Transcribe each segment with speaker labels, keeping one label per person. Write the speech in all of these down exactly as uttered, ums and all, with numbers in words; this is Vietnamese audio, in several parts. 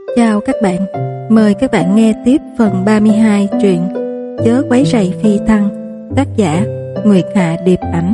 Speaker 1: Chào các bạn, mời các bạn nghe tiếp phần ba mươi hai truyện Chớ quấy rầy phi thăng, tác giả Nguyệt Hạ Điệp Ảnh.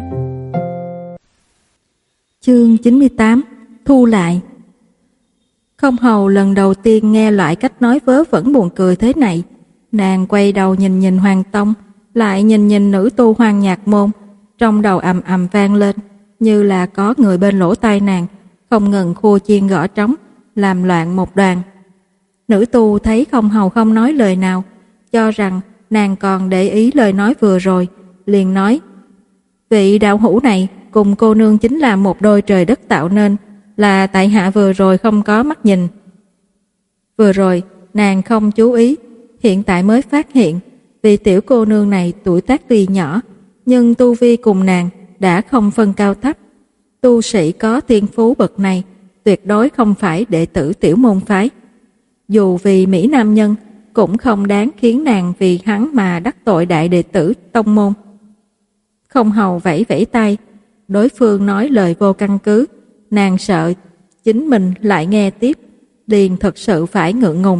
Speaker 1: Chương chín mươi tám, thu lại. Không hầu lần đầu tiên nghe loại cách nói vớ vẩn buồn cười thế này. Nàng quay đầu nhìn nhìn Hoàng Tông, lại nhìn nhìn nữ tu Hoàng Nhạc Môn, trong đầu ầm ầm vang lên, như là có người bên lỗ tai nàng, không ngừng khua chiên gõ trống, làm loạn một đoàn. Nữ tu thấy không hầu không nói lời nào, cho rằng nàng còn để ý lời nói vừa rồi, liền nói: vị đạo hữu này cùng cô nương chính là một đôi trời đất tạo nên, là tại hạ vừa rồi không có mắt nhìn. Vừa rồi nàng không chú ý, hiện tại mới phát hiện, vì tiểu cô nương này tuổi tác tuy nhỏ, nhưng tu vi cùng nàng đã không phân cao thấp. Tu sĩ có thiên phú bậc này tuyệt đối không phải đệ tử tiểu môn phái. Dù vì mỹ nam nhân, cũng không đáng khiến nàng vì hắn mà đắc tội đại đệ tử tông môn. Không hầu vẫy vẫy tay, đối phương nói lời vô căn cứ, nàng sợ chính mình lại nghe tiếp, liền thật sự phải ngượng ngùng.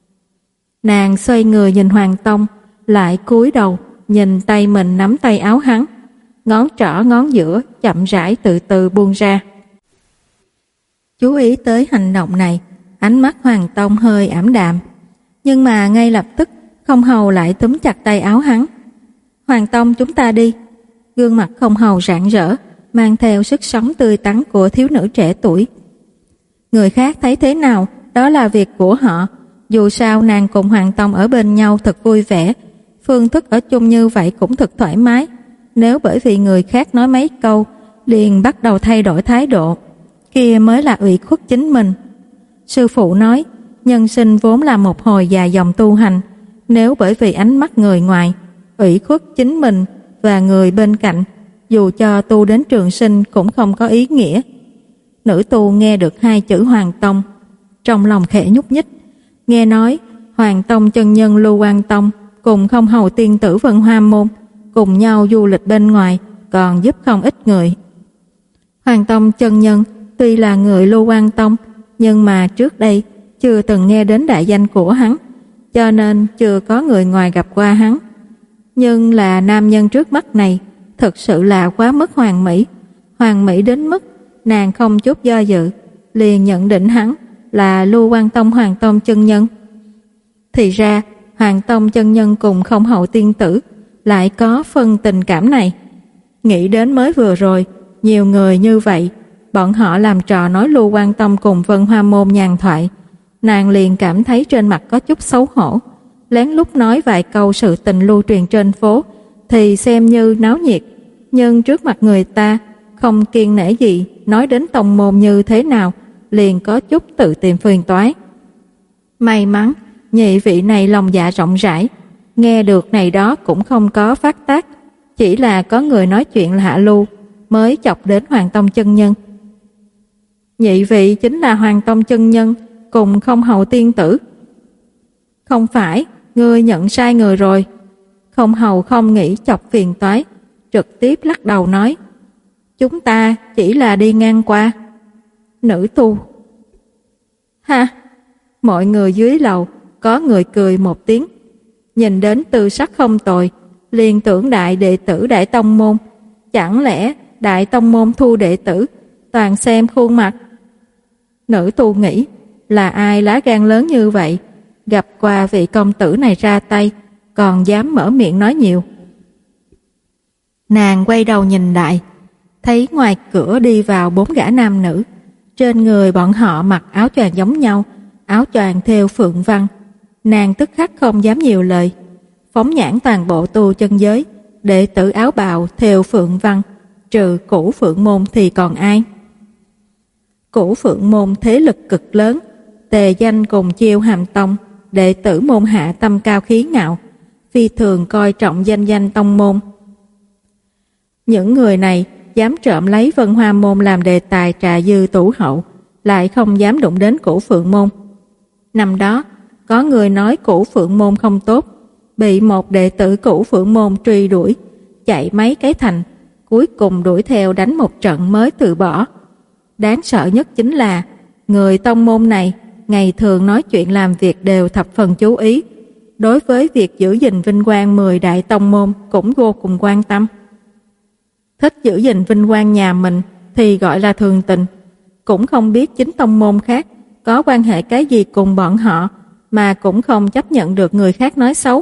Speaker 1: Nàng xoay người nhìn Hoàng Tông, lại cúi đầu nhìn tay mình nắm tay áo hắn, ngón trỏ ngón giữa chậm rãi từ từ buông ra. Chú ý tới hành động này, ánh mắt Hoàng Tông hơi ảm đạm, nhưng mà ngay lập tức Không hầu lại túm chặt tay áo hắn. Hoàng Tông, chúng ta đi. Gương mặt Không hầu rạng rỡ, mang theo sức sống tươi tắn của thiếu nữ trẻ tuổi. Người khác thấy thế nào, đó là việc của họ. Dù sao nàng cùng Hoàng Tông ở bên nhau thật vui vẻ, phương thức ở chung như vậy cũng thật thoải mái. Nếu bởi vì người khác nói mấy câu liền bắt đầu thay đổi thái độ, kia mới là ủy khuất chính mình. Sư phụ nói, nhân sinh vốn là một hồi dài dòng tu hành, nếu bởi vì ánh mắt người ngoài ủy khuất chính mình và người bên cạnh, dù cho tu đến trường sinh cũng không có ý nghĩa. Nữ tu nghe được hai chữ Hoàng Tông, trong lòng khẽ nhúc nhích. Nghe nói Hoàng Tông chân nhân Lưu Quang Tông cùng Không hầu tiên tử Vân Hoa Môn cùng nhau du lịch bên ngoài, còn giúp không ít người. Hoàng Tông chân nhân tuy là người Lưu Quang Tông, nhưng mà trước đây chưa từng nghe đến đại danh của hắn, cho nên chưa có người ngoài gặp qua hắn. Nhưng là nam nhân trước mắt này thật sự là quá mức hoàn mỹ, hoàn mỹ đến mức nàng không chút do dự liền nhận định hắn là Lưu Quang Tông Hoàng Tông chân nhân. Thì ra Hoàng Tông chân nhân cùng Không hầu tiên tử lại có phân tình cảm này. Nghĩ đến mới vừa rồi nhiều người như vậy, bọn họ làm trò nói Lưu Quang Tông cùng Vân Hoa Môn nhàn thoại, nàng liền cảm thấy trên mặt có chút xấu hổ. Lén lút nói vài câu sự tình lưu truyền trên phố thì xem như náo nhiệt, nhưng trước mặt người ta không kiêng nể gì, nói đến tông môn như thế nào liền có chút tự tìm phiền toái. May mắn nhị vị này lòng dạ rộng rãi, nghe được này đó cũng không có phát tác, chỉ là có người nói chuyện là hạ lưu mới chọc đến Hoàng Tông chân nhân. Nhị vị chính là Hoàng Tông chân nhân cùng Không hầu tiên tử. Không phải, ngươi nhận sai người rồi. Không hầu không nghĩ chọc phiền toái, trực tiếp lắc đầu nói, chúng ta chỉ là đi ngang qua. Nữ tu: ha! Mọi người dưới lầu có người cười một tiếng, nhìn đến tư sắc không tồi, liền tưởng đại đệ tử đại tông môn. Chẳng lẽ đại tông môn thu đệ tử toàn xem khuôn mặt? Nữ tu nghĩ, là ai lá gan lớn như vậy, gặp qua vị công tử này ra tay, còn dám mở miệng nói nhiều. Nàng quay đầu nhìn lại, thấy ngoài cửa đi vào bốn gã nam nữ, trên người bọn họ mặc áo choàng giống nhau, áo choàng thêu phượng văn. Nàng tức khắc không dám nhiều lời, phóng nhãn toàn bộ tu chân giới, đệ tử áo bào thêu phượng văn trừ Cửu Phượng môn thì còn ai? Cửu Phượng môn thế lực cực lớn, tề danh cùng Chiêu Hàm tông, đệ tử môn hạ tâm cao khí ngạo, phi thường coi trọng danh danh tông môn. Những người này dám trộm lấy Vân Hoa môn làm đề tài trà dư tủ hậu, lại không dám đụng đến Cửu Phượng môn. Năm đó có người nói Cửu Phượng môn không tốt, bị một đệ tử Cửu Phượng môn truy đuổi, chạy mấy cái thành, cuối cùng đuổi theo đánh một trận mới từ bỏ. Đáng sợ nhất chính là người tông môn này ngày thường nói chuyện làm việc đều thập phần chú ý. Đối với việc giữ gìn vinh quang mười đại tông môn cũng vô cùng quan tâm. Thích giữ gìn vinh quang nhà mình thì gọi là thường tình, cũng không biết chính tông môn khác có quan hệ cái gì cùng bọn họ, mà cũng không chấp nhận được người khác nói xấu.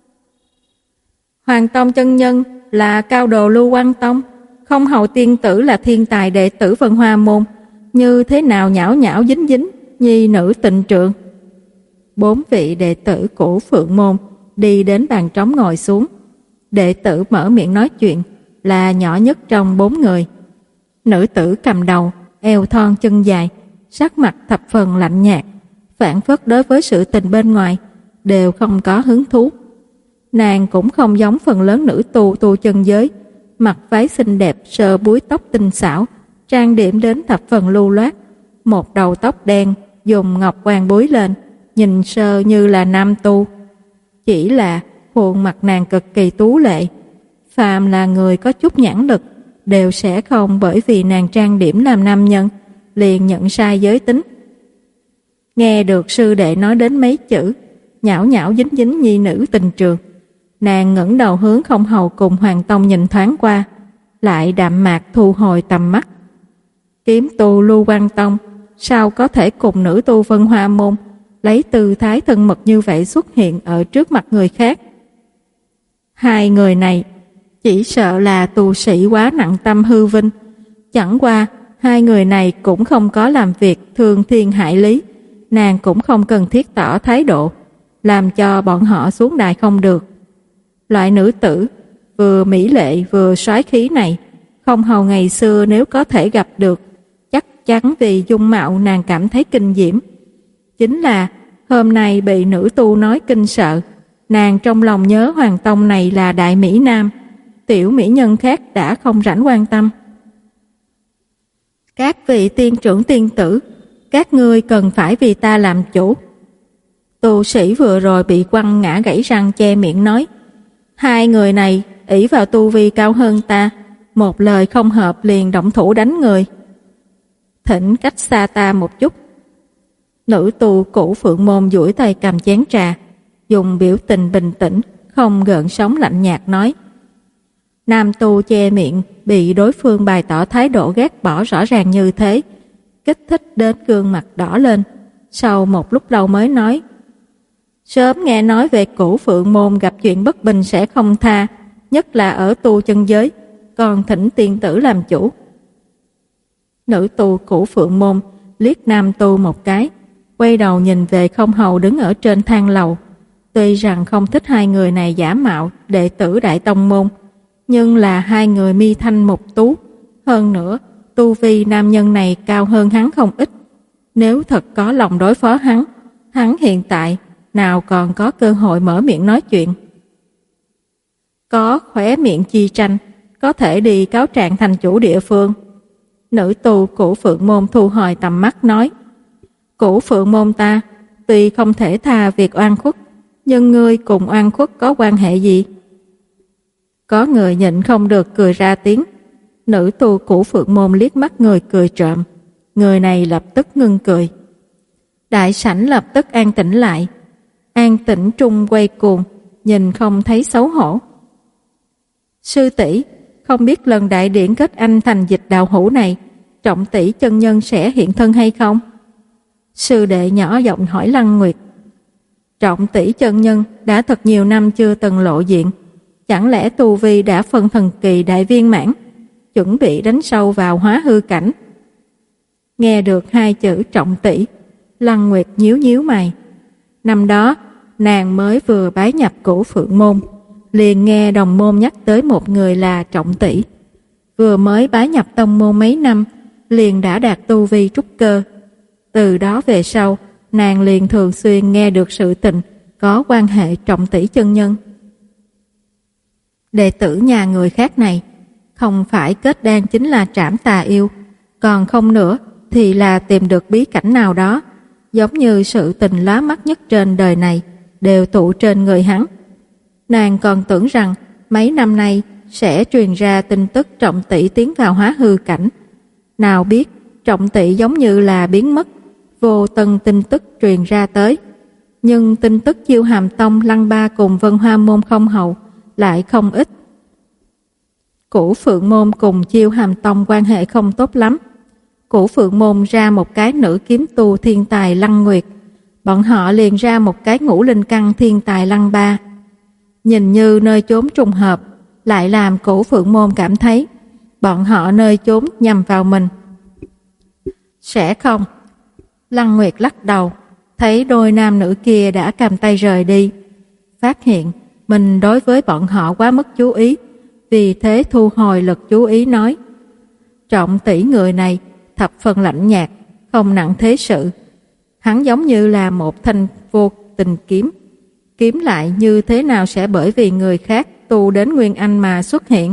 Speaker 1: Hoàng Tông chân nhân là cao đồ Lưu Quang Tông, Không Hầu tiên tử là thiên tài đệ tử Vân Hoa môn, như thế nào nhão nhão dính dính nhi nữ tình trượng. Bốn vị đệ tử của Phượng môn đi đến bàn trống ngồi xuống. Đệ tử mở miệng nói chuyện là nhỏ nhất trong bốn người. Nữ tử cầm đầu, eo thon chân dài, sắc mặt thập phần lạnh nhạt, phản phất đối với sự tình bên ngoài đều không có hứng thú. Nàng cũng không giống phần lớn nữ tu tu chân giới, mặc váy xinh đẹp, sờ búi tóc tinh xảo, trang điểm đến thập phần lưu loát, một đầu tóc đen dùng ngọc quan búi lên, nhìn sơ như là nam tu. Chỉ là khuôn mặt nàng cực kỳ tú lệ, phàm là người có chút nhãn lực đều sẽ không bởi vì nàng trang điểm làm nam nhân liền nhận sai giới tính. Nghe được sư đệ nói đến mấy chữ nhão nhão dính dính nhi nữ tình trường, nàng ngẩng đầu hướng Không Hầu cùng Hoàng Tông nhìn thoáng qua, lại đạm mạc thu hồi tầm mắt. Kiếm tu Lưu Quang Tông sao có thể cùng nữ tu Vân Hoa môn lấy tư thái thân mật như vậy xuất hiện ở trước mặt người khác? Hai người này chỉ sợ là tu sĩ quá nặng tâm hư vinh. Chẳng qua hai người này cũng không có làm việc thương thiên hại lý, nàng cũng không cần thiết tỏ thái độ làm cho bọn họ xuống đài không được. Loại nữ tử vừa mỹ lệ vừa soái khí này, Không Hầu ngày xưa nếu có thể gặp được, chắc chắn vì dung mạo nàng cảm thấy kinh diễm. Chính là hôm nay bị nữ tu nói kinh sợ, nàng trong lòng nhớ Hoàng Tông này là đại mỹ nam, tiểu mỹ nhân khác đã không rảnh quan tâm. Các vị tiên trưởng tiên tử, các ngươi cần phải vì ta làm chủ. Tu sĩ vừa rồi bị quăng ngã gãy răng che miệng nói, hai người này ỷ vào tu vi cao hơn ta, một lời không hợp liền động thủ đánh người. Thỉnh cách xa ta một chút. Nữ tu cũ Phượng môn duỗi tay cầm chén trà, dùng biểu tình bình tĩnh, không gợn sóng lạnh nhạt nói. Nam tu che miệng, bị đối phương bày tỏ thái độ ghét bỏ rõ ràng như thế, kích thích đến gương mặt đỏ lên. Sau một lúc lâu mới nói, sớm nghe nói về cũ Phượng môn gặp chuyện bất bình sẽ không tha, nhất là ở tu chân giới, còn thỉnh tiên tử làm chủ. Nữ tu cũ Phượng môn liếc nam tu một cái, quay đầu nhìn về Không Hầu đứng ở trên thang lầu. Tuy rằng không thích hai người này giả mạo đệ tử đại tông môn, nhưng là hai người mi thanh mục tú, hơn nữa tu vi nam nhân này cao hơn hắn không ít. Nếu thật có lòng đối phó hắn, hắn hiện tại nào còn có cơ hội mở miệng nói chuyện. Có khóe miệng chi tranh, có thể đi cáo trạng thành chủ địa phương. Nữ tu của Phượng môn thu hồi tầm mắt nói, của Phượng môn ta tuy không thể tha việc oan khuất, nhưng ngươi cùng oan khuất có quan hệ gì? Có người nhịn không được cười ra tiếng. Nữ tu của Phượng môn liếc mắt người cười trộm, người này lập tức ngưng cười. Đại sảnh lập tức an tĩnh lại, an tĩnh trung quay cuồng, nhìn không thấy xấu hổ. Sư tỷ, không biết lần đại điển kết anh thành dịch đạo hữu này, Trọng tỷ chân nhân sẽ hiện thân hay không? Sư đệ nhỏ giọng hỏi Lăng Nguyệt. Trọng tỷ chân nhân đã thật nhiều năm chưa từng lộ diện, chẳng lẽ tu vi đã phân thần kỳ đại viên mãn, chuẩn bị đánh sâu vào hóa hư cảnh? Nghe được hai chữ trọng tỷ, Lăng Nguyệt nhíu nhíu mày. Năm đó nàng mới vừa bái nhập Cổ Phượng môn, liền nghe đồng môn nhắc tới một người là Trọng tỷ. Vừa mới bái nhập tông môn mấy năm, liền đã đạt tu vi trúc cơ. Từ đó về sau, nàng liền thường xuyên nghe được sự tình có quan hệ Trọng tỷ chân nhân. Đệ tử nhà người khác này không phải kết đan chính là trảm tà yêu, còn không nữa thì là tìm được bí cảnh nào đó, giống như sự tình lóa mắt nhất trên đời này đều tụ trên người hắn. Nàng còn tưởng rằng mấy năm nay sẽ truyền ra tin tức Trọng tỷ tiến vào hóa hư cảnh, nào biết Trọng tỷ giống như là biến mất, vô tân tin tức truyền ra tới. Nhưng tin tức Chiêu Hàm Tông, Lăng Ba cùng Vân Hoa Môn không hầu lại không ít. Cửu Phượng Môn cùng Chiêu Hàm Tông quan hệ không tốt lắm. Cửu Phượng Môn ra một cái nữ kiếm tu thiên tài Lăng Nguyệt, bọn họ liền ra một cái ngũ linh căn thiên tài Lăng Ba. Nhìn như nơi chốn trùng hợp, lại làm Cửu Phượng Môn cảm thấy bọn họ nơi chốn nhằm vào mình. Sẽ không. Lăng Nguyệt lắc đầu, thấy đôi nam nữ kia đã cầm tay rời đi, phát hiện mình đối với bọn họ quá mất chú ý, vì thế thu hồi lực chú ý nói: Trọng tỷ người này thập phần lạnh nhạt, không nặng thế sự. Hắn giống như là một thanh vô tình kiếm, kiếm lại như thế nào sẽ bởi vì người khác tu đến Nguyên Anh mà xuất hiện.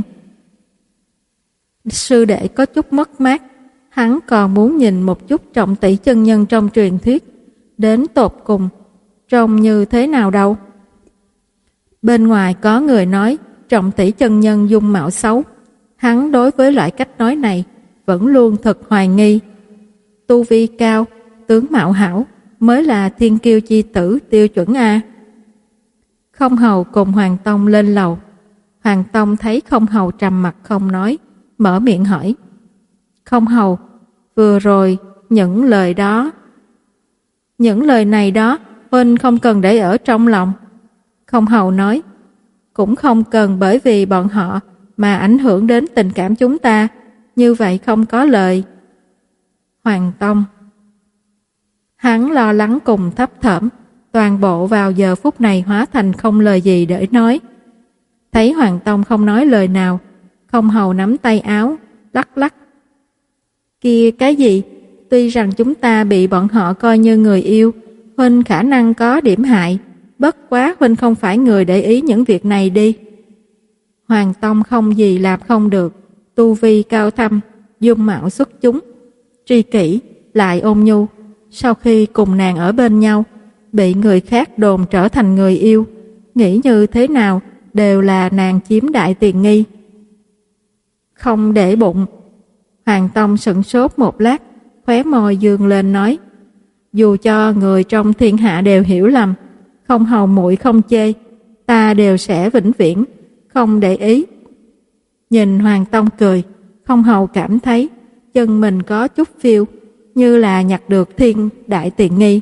Speaker 1: Sư đệ có chút mất mát, hắn còn muốn nhìn một chút Trọng tỷ chân nhân trong truyền thuyết, đến tột cùng trông như thế nào đâu. Bên ngoài có người nói Trọng tỷ chân nhân dung mạo xấu, hắn đối với loại cách nói này vẫn luôn thật hoài nghi. Tu vi cao, tướng mạo hảo mới là thiên kiêu chi tử tiêu chuẩn a. Không hầu cùng Hoàng Tông lên lầu. Hoàng Tông thấy Không hầu trầm mặt không nói, mở miệng hỏi: Không hầu, vừa rồi những lời đó, những lời này đó huynh không cần để ở trong lòng. Không hầu nói: Cũng không cần bởi vì bọn họ mà ảnh hưởng đến tình cảm chúng ta, như vậy không có lời. Hoàng Tông hắn lo lắng cùng thấp thỏm, toàn bộ vào giờ phút này hóa thành không lời gì để nói. Thấy Hoàng Tông không nói lời nào, Không hầu nắm tay áo lắc lắc: Kia cái gì, tuy rằng chúng ta bị bọn họ coi như người yêu, huynh khả năng có điểm hại, bất quá huynh không phải người để ý những việc này đi. Hoàng Tông không gì làm không được, tu vi cao thâm, dung mạo xuất chúng, tri kỷ lại ôn nhu. Sau khi cùng nàng ở bên nhau, bị người khác đồn trở thành người yêu, nghĩ như thế nào đều là nàng chiếm đại tiện nghi. Không để bụng. Hoàng Tông sững sốt một lát, khóe môi dương lên nói: Dù cho người trong thiên hạ đều hiểu lầm, Không hầu muội không chê, ta đều sẽ vĩnh viễn không để ý. Nhìn Hoàng Tông cười, Không hầu cảm thấy chân mình có chút phiêu, như là nhặt được thiên đại tiện nghi.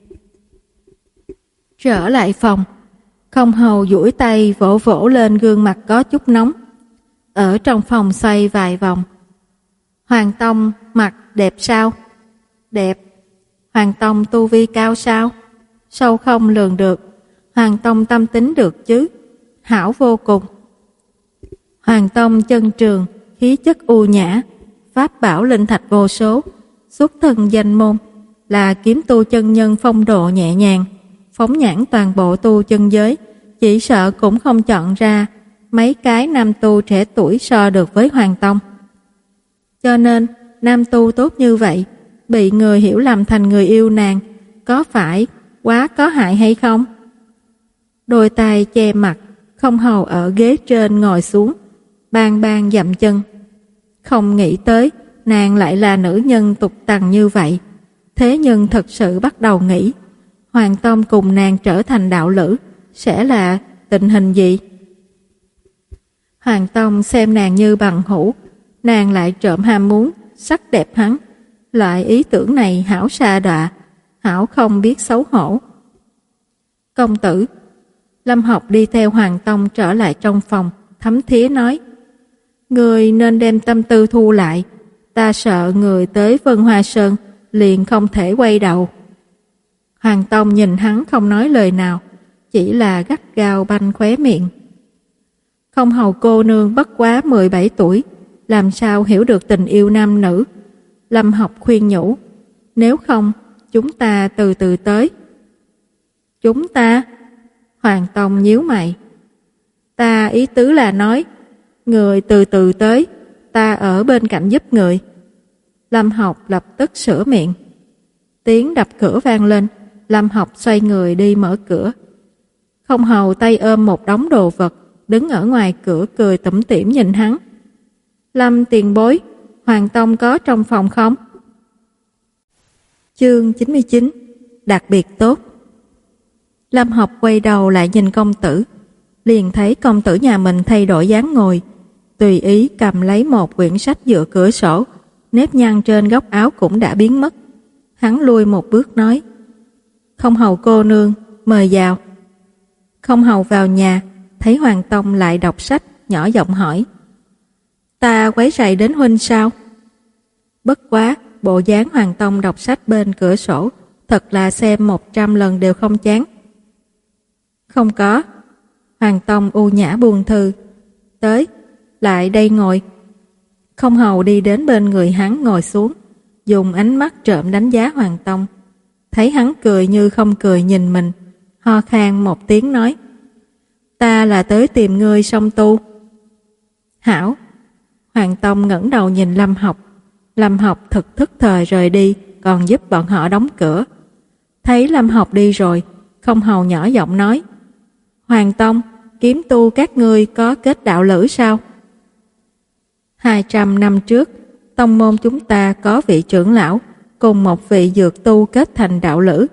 Speaker 1: Trở lại phòng, Không hầu duỗi tay vỗ vỗ lên gương mặt có chút nóng, ở trong phòng xoay vài vòng. Hoàng Tông mặt đẹp sao? Đẹp. Hoàng Tông tu vi cao sao? Sâu không lường được. Hoàng Tông tâm tính được chứ? Hảo vô cùng. Hoàng Tông chân trường, khí chất u nhã, pháp bảo linh thạch vô số, xuất thân danh môn, là kiếm tu chân nhân phong độ nhẹ nhàng, phóng nhãn toàn bộ tu chân giới, chỉ sợ cũng không chọn ra mấy cái nam tu trẻ tuổi so được với Hoàng Tông. Cho nên, nam tu tốt như vậy, bị người hiểu lầm thành người yêu nàng, có phải quá có hại hay không? Đôi tay che mặt, Không hầu ở ghế trên ngồi xuống, bang bang dậm chân. Không nghĩ tới, nàng lại là nữ nhân tục tằng như vậy. Thế nhưng thật sự bắt đầu nghĩ, Hoàng Tông cùng nàng trở thành đạo lữ, sẽ là tình hình gì? Hoàng Tông xem nàng như bằng hữu, nàng lại trộm ham muốn sắc đẹp hắn, loại ý tưởng này hảo xa đọa, hảo không biết xấu hổ. Công tử. Lâm Học đi theo Hoàng Tông trở lại trong phòng, thấm thía nói: Người nên đem tâm tư thu lại, ta sợ người tới Vân Hoa Sơn liền không thể quay đầu. Hoàng Tông nhìn hắn không nói lời nào, chỉ là gắt gao banh khóe miệng. Không hầu cô nương bất quá mười bảy tuổi, làm sao hiểu được tình yêu nam nữ? Lâm Học khuyên nhủ: Nếu không, chúng ta từ từ tới. Chúng ta? Hoàng Tông nhíu mày. Ta ý tứ là nói, người từ từ tới, ta ở bên cạnh giúp người. Lâm Học lập tức sửa miệng. Tiếng đập cửa vang lên, Lâm Học xoay người đi mở cửa. Không hầu tay ôm một đống đồ vật, đứng ở ngoài cửa cười tủm tỉm nhìn hắn. Lâm tiền bối, Hoàng Tông có trong phòng không? Chương chín mươi chín. Đặc biệt tốt. Lâm Học quay đầu lại nhìn công tử, liền thấy công tử nhà mình thay đổi dáng ngồi, tùy ý cầm lấy một quyển sách dựa cửa sổ, nếp nhăn trên góc áo cũng đã biến mất. Hắn lui một bước nói: "Không hầu cô nương, mời vào." Không hầu vào nhà, thấy Hoàng Tông lại đọc sách, nhỏ giọng hỏi: "Ta quấy rầy đến huynh sao?" Bất quá, bộ dáng Hoàng Tông đọc sách bên cửa sổ, thật là xem một trăm lần đều không chán. "Không có." Hoàng Tông u nhã buông thư. "Tới, lại đây ngồi." Không hầu đi đến bên người hắn ngồi xuống, dùng ánh mắt trộm đánh giá Hoàng Tông. Thấy hắn cười như không cười nhìn mình, ho khan một tiếng nói: "Ta là tới tìm ngươi song tu." "Hảo." Hoàng Tông ngẩng đầu nhìn Lâm Học. Lâm Học thực thức thời rời đi, còn giúp bọn họ đóng cửa. Thấy Lâm Học đi rồi, Không hầu nhỏ giọng nói: "Hoàng Tông, kiếm tu các ngươi có kết đạo lữ sao?" Hai trăm năm trước, tông môn chúng ta có vị trưởng lão cùng một vị dược tu kết thành đạo lữ.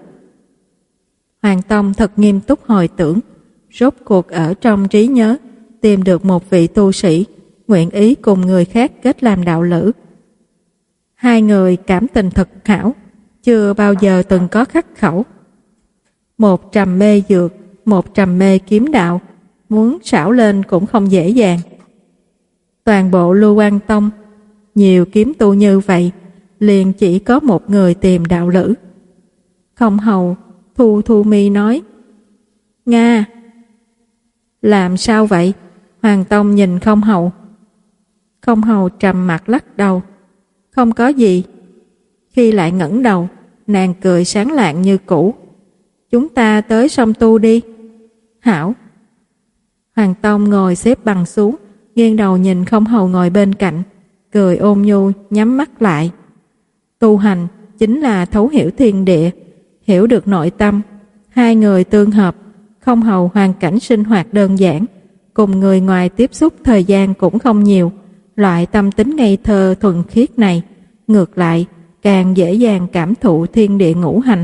Speaker 1: Hoàng Tông thật nghiêm túc hồi tưởng, rốt cuộc ở trong trí nhớ tìm được một vị tu sĩ nguyện ý cùng người khác kết làm đạo lữ. Hai người cảm tình thật hảo, chưa bao giờ từng có khắc khẩu. Một trầm mê dược, một trầm mê kiếm đạo, muốn xảo lên cũng không dễ dàng. Toàn bộ Lưu Quan Tông, nhiều kiếm tu như vậy, liền chỉ có một người tìm đạo lữ. Không hầu, Thu Thu Mi nói: "Nga." "Làm sao vậy?" Hoàng Tông nhìn Không hầu. Không hầu trầm mặt lắc đầu: "Không có gì." Khi lại ngẩng đầu, nàng cười sáng lạng như cũ: "Chúng ta tới sông tu đi." "Hảo." Hoàng Tông ngồi xếp bằng xuống, nghiêng đầu nhìn Không hầu ngồi bên cạnh, cười ôn nhu nhắm mắt lại. Tu hành chính là thấu hiểu thiên địa, hiểu được nội tâm. Hai người tương hợp, Không hầu hoàn cảnh sinh hoạt đơn giản, cùng người ngoài tiếp xúc thời gian cũng không nhiều. Loại tâm tính ngây thơ thuần khiết này, ngược lại càng dễ dàng cảm thụ thiên địa ngũ hành.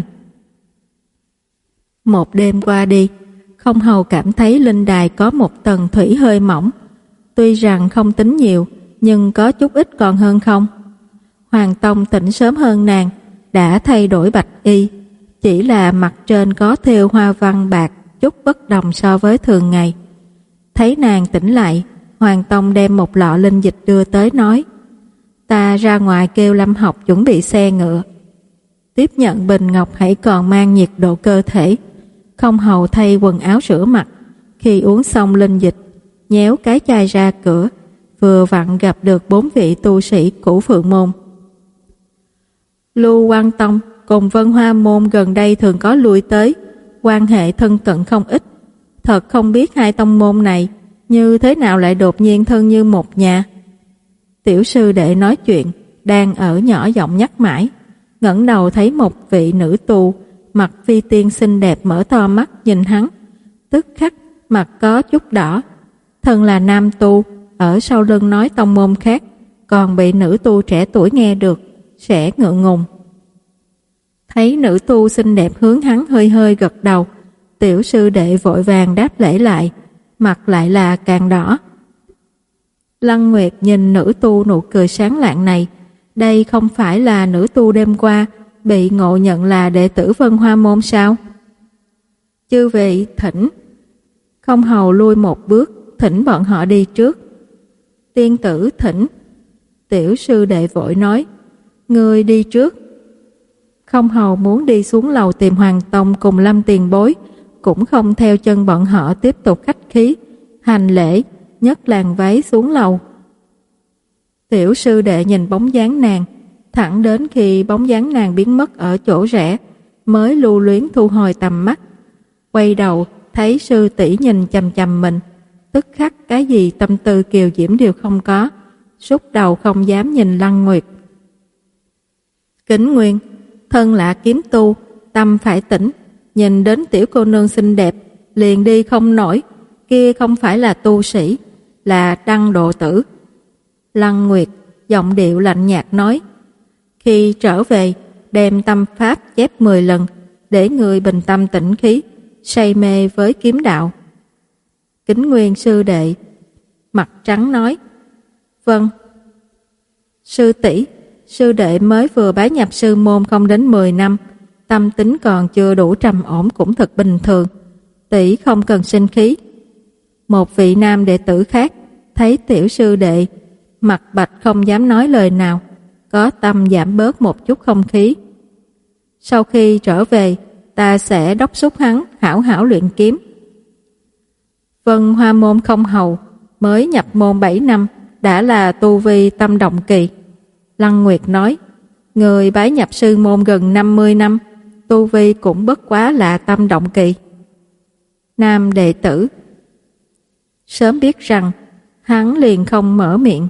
Speaker 1: Một đêm qua đi, Không hầu cảm thấy linh đài có một tầng thủy hơi mỏng. Tuy rằng không tính nhiều, nhưng có chút ít còn hơn không. Hoàng Tông tỉnh sớm hơn nàng, đã thay đổi bạch y, chỉ là mặt trên có thêu hoa văn bạc chút bất đồng so với thường ngày. Thấy nàng tỉnh lại, Hoàng Tông đem một lọ linh dịch đưa tới nói: "Ta ra ngoài kêu Lâm Học chuẩn bị xe ngựa." Tiếp nhận bình ngọc hãy còn mang nhiệt độ cơ thể. Không hầu thay quần áo rửa mặt, khi uống xong linh dịch, nhéo cái chai ra cửa, vừa vặn gặp được bốn vị tu sĩ của Phượng Môn. Lưu Quan Tông cùng Vân Hoa Môn gần đây thường có lui tới, quan hệ thân cận không ít. Thật không biết hai tông môn này như thế nào lại đột nhiên thân như một nhà. Tiểu sư đệ nói chuyện, đang ở nhỏ giọng nhắc mãi, ngẩng đầu thấy một vị nữ tu mặt phi tiên xinh đẹp mở to mắt nhìn hắn, tức khắc mặt có chút đỏ. Thân là nam tu, ở sau lưng nói tông môn khác, còn bị nữ tu trẻ tuổi nghe được, sẽ ngượng ngùng. Thấy nữ tu xinh đẹp hướng hắn hơi hơi gật đầu, tiểu sư đệ vội vàng đáp lễ lại, mặt lại là càng đỏ. Lăng Nguyệt nhìn nữ tu nụ cười sáng lạng này, đây không phải là nữ tu đêm qua bị ngộ nhận là đệ tử Vân Hoa Môn sao? Chư vị thỉnh. Không hầu lui một bước, thỉnh bọn họ đi trước. Tiên tử thỉnh. Tiểu sư đệ vội nói: "Ngươi đi trước." Không hầu muốn đi xuống lầu tìm Hoàng Tông cùng Lâm tiền bối, cũng không theo chân bọn họ tiếp tục khách khí, hành lễ, nhấc làn váy xuống lầu. Tiểu sư đệ nhìn bóng dáng nàng, thẳng đến khi bóng dáng nàng biến mất ở chỗ rẽ, mới lưu luyến thu hồi tầm mắt. Quay đầu thấy sư tỷ nhìn chằm chằm mình, tức khắc cái gì tâm tư kiều diễm đều không có, sút đầu không dám nhìn Lăng Nguyệt. Kính Nguyên, thân là kiếm tu, tâm phải tỉnh, nhìn đến tiểu cô nương xinh đẹp liền đi không nổi, kia không phải là tu sĩ, là đăng độ tử. Lăng Nguyệt giọng điệu lạnh nhạt nói: "Khi trở về, đem tâm pháp chép mười lần để người bình tâm tĩnh khí, say mê với kiếm đạo. Kính Nguyên sư đệ mặt trắng nói: Vâng. Sư tỷ, sư đệ mới vừa bái nhập sư môn không đến mười năm, tâm tính còn chưa đủ trầm ổn cũng thật bình thường, tỷ không cần sinh khí. Một vị nam đệ tử khác thấy tiểu sư đệ mặt bạch không dám nói lời nào, có tâm giảm bớt một chút không khí. Sau khi trở về, ta sẽ đốc thúc hắn hảo hảo luyện kiếm. Vân Hoa môn không hầu mới nhập môn bảy năm đã là tu vi tâm động kỳ. Lăng Nguyệt nói: người bái nhập sư môn gần năm mươi năm, tu vi cũng bất quá là tâm động kỳ. Nam đệ tử sớm biết rằng, hắn liền không mở miệng.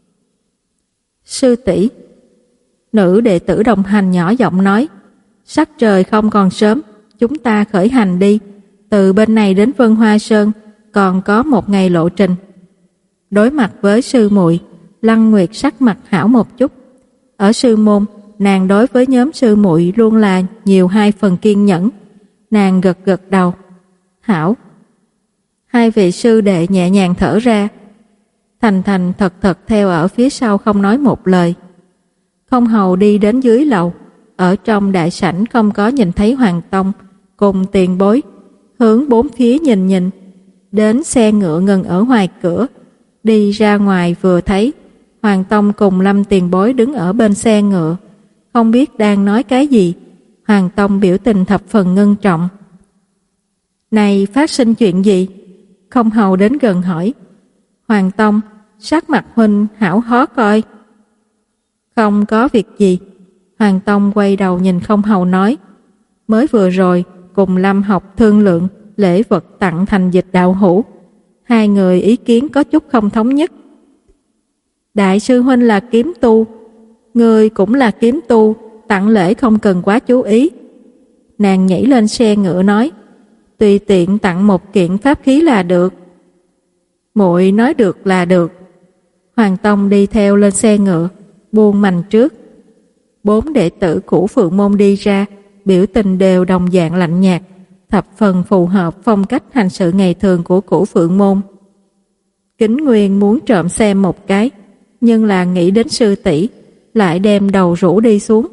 Speaker 1: Sư tỷ, nữ đệ tử đồng hành nhỏ giọng nói: sắc trời không còn sớm, chúng ta khởi hành đi. Từ bên này đến Vân Hoa Sơn còn có một ngày lộ trình. Đối mặt với sư muội, Lăng Nguyệt sắc mặt hảo một chút. Ở sư môn, nàng đối với nhóm sư muội luôn là nhiều hai phần kiên nhẫn. Nàng gật gật đầu. Hảo. Hai vị sư đệ nhẹ nhàng thở ra. Thành Thành thật thật theo ở phía sau không nói một lời. Không hầu đi đến dưới lầu, ở trong đại sảnh không có nhìn thấy Hoàng Tông cùng tiền bối, hướng bốn phía nhìn nhìn, đến xe ngựa ngừng ở ngoài cửa, đi ra ngoài vừa thấy Hoàng Tông cùng Lâm tiền bối đứng ở bên xe ngựa, không biết đang nói cái gì. Hoàng Tông biểu tình thập phần ngưng trọng. Này, phát sinh chuyện gì? Không hầu đến gần hỏi. Hoàng Tông, sắc mặt huynh hảo khó coi. Không có việc gì. Hoàng Tông quay đầu nhìn Không hầu nói: mới vừa rồi cùng Lâm học thương lượng lễ vật tặng Thành Dịch đạo hữu, hai người ý kiến có chút không thống nhất. Đại sư huynh là kiếm tu, người cũng là kiếm tu, tặng lễ không cần quá chú ý. Nàng nhảy lên xe ngựa nói: tùy tiện tặng một kiện pháp khí là được. Muội nói được là được. Hoàng Tông đi theo lên xe ngựa, buông mành trước. Bốn đệ tử cũ Phượng môn đi ra, biểu tình đều đồng dạng lạnh nhạt, thập phần phù hợp phong cách hành sự ngày thường của cũ Phượng môn. Kính Nguyên muốn trộm xem một cái, nhưng là nghĩ đến sư tỷ, lại đem đầu rũ đi xuống.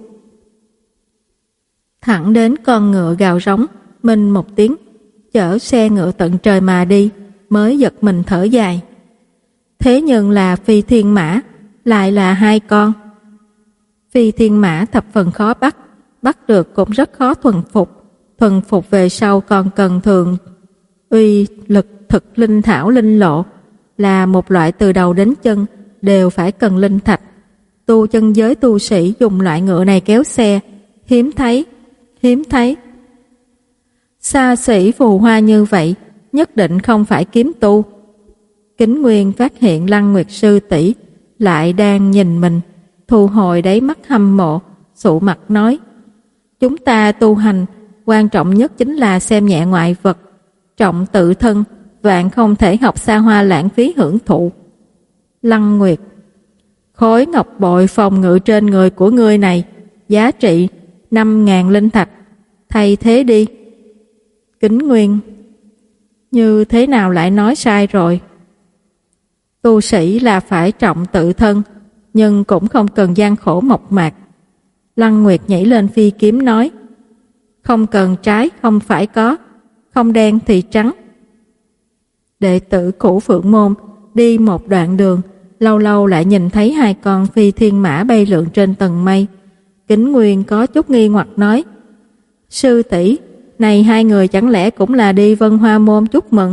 Speaker 1: Thẳng đến con ngựa gào rống, minh một tiếng, chở xe ngựa tận trời mà đi, mới giật mình thở dài. Thế nhưng là Phi Thiên Mã, lại là hai con. Phi Thiên Mã thập phần khó bắt, bắt được cũng rất khó thuần phục. Thuần phục về sau còn cần thường uy lực thực linh thảo linh lộ, là một loại từ đầu đến chân đều phải cần linh thạch. Tu chân giới tu sĩ dùng loại ngựa này kéo xe, hiếm thấy, hiếm thấy. Xa xỉ phù hoa như vậy, nhất định không phải kiếm tu. Kính Nguyên phát hiện Lăng Nguyệt sư tỷ lại đang nhìn mình, thu hồi đáy mắt hâm mộ, sụ mặt nói: chúng ta tu hành, quan trọng nhất chính là xem nhẹ ngoại vật, trọng tự thân, vạn không thể học xa hoa lãng phí hưởng thụ. Lăng Nguyệt: khối ngọc bội phòng ngự trên người của ngươi này, giá trị năm ngàn linh thạch, thay thế đi. Kính Nguyên: như thế nào lại nói sai rồi? Tu sĩ là phải trọng tự thân, nhưng cũng không cần gian khổ mộc mạc. Lăng Nguyệt nhảy lên phi kiếm nói: không cần trái không phải có, không đen thì trắng. Đệ tử cũ Phượng môn đi một đoạn đường, lâu lâu lại nhìn thấy hai con phi thiên mã bay lượn trên tầng mây. Kính Nguyên có chút nghi hoặc nói: sư tỷ, này hai người chẳng lẽ cũng là đi Vân Hoa môn chúc mừng?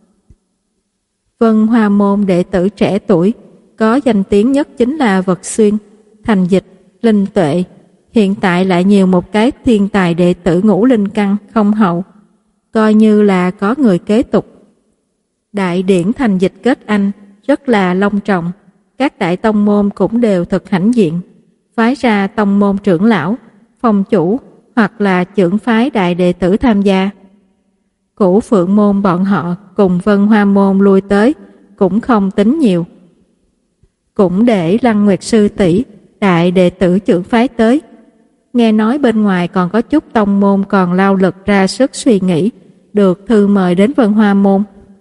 Speaker 1: Vân Hoa môn đệ tử trẻ tuổi có danh tiếng nhất chính là Vật Xuyên, Thành Dịch, Linh Tuệ. Hiện tại lại nhiều một cái thiên tài đệ tử ngũ linh căn Không hậu, coi như là có người kế tục. Đại điển Thành Dịch kết anh rất là long trọng, các đại tông môn cũng đều thực hãnh diện, phái ra tông môn trưởng lão, phong chủ hoặc là trưởng phái đại đệ tử tham gia. Cửu Phượng môn bọn họ cùng Vân Hoa môn lui tới cũng không tính nhiều. Cũng để Lăng Nguyệt sư tỷ đại đệ tử trưởng phái tới. nghe nói bên ngoài còn có chút tông môn còn lao lực ra sức suy nghĩ, được thư mời đến Vân Hoa Môn.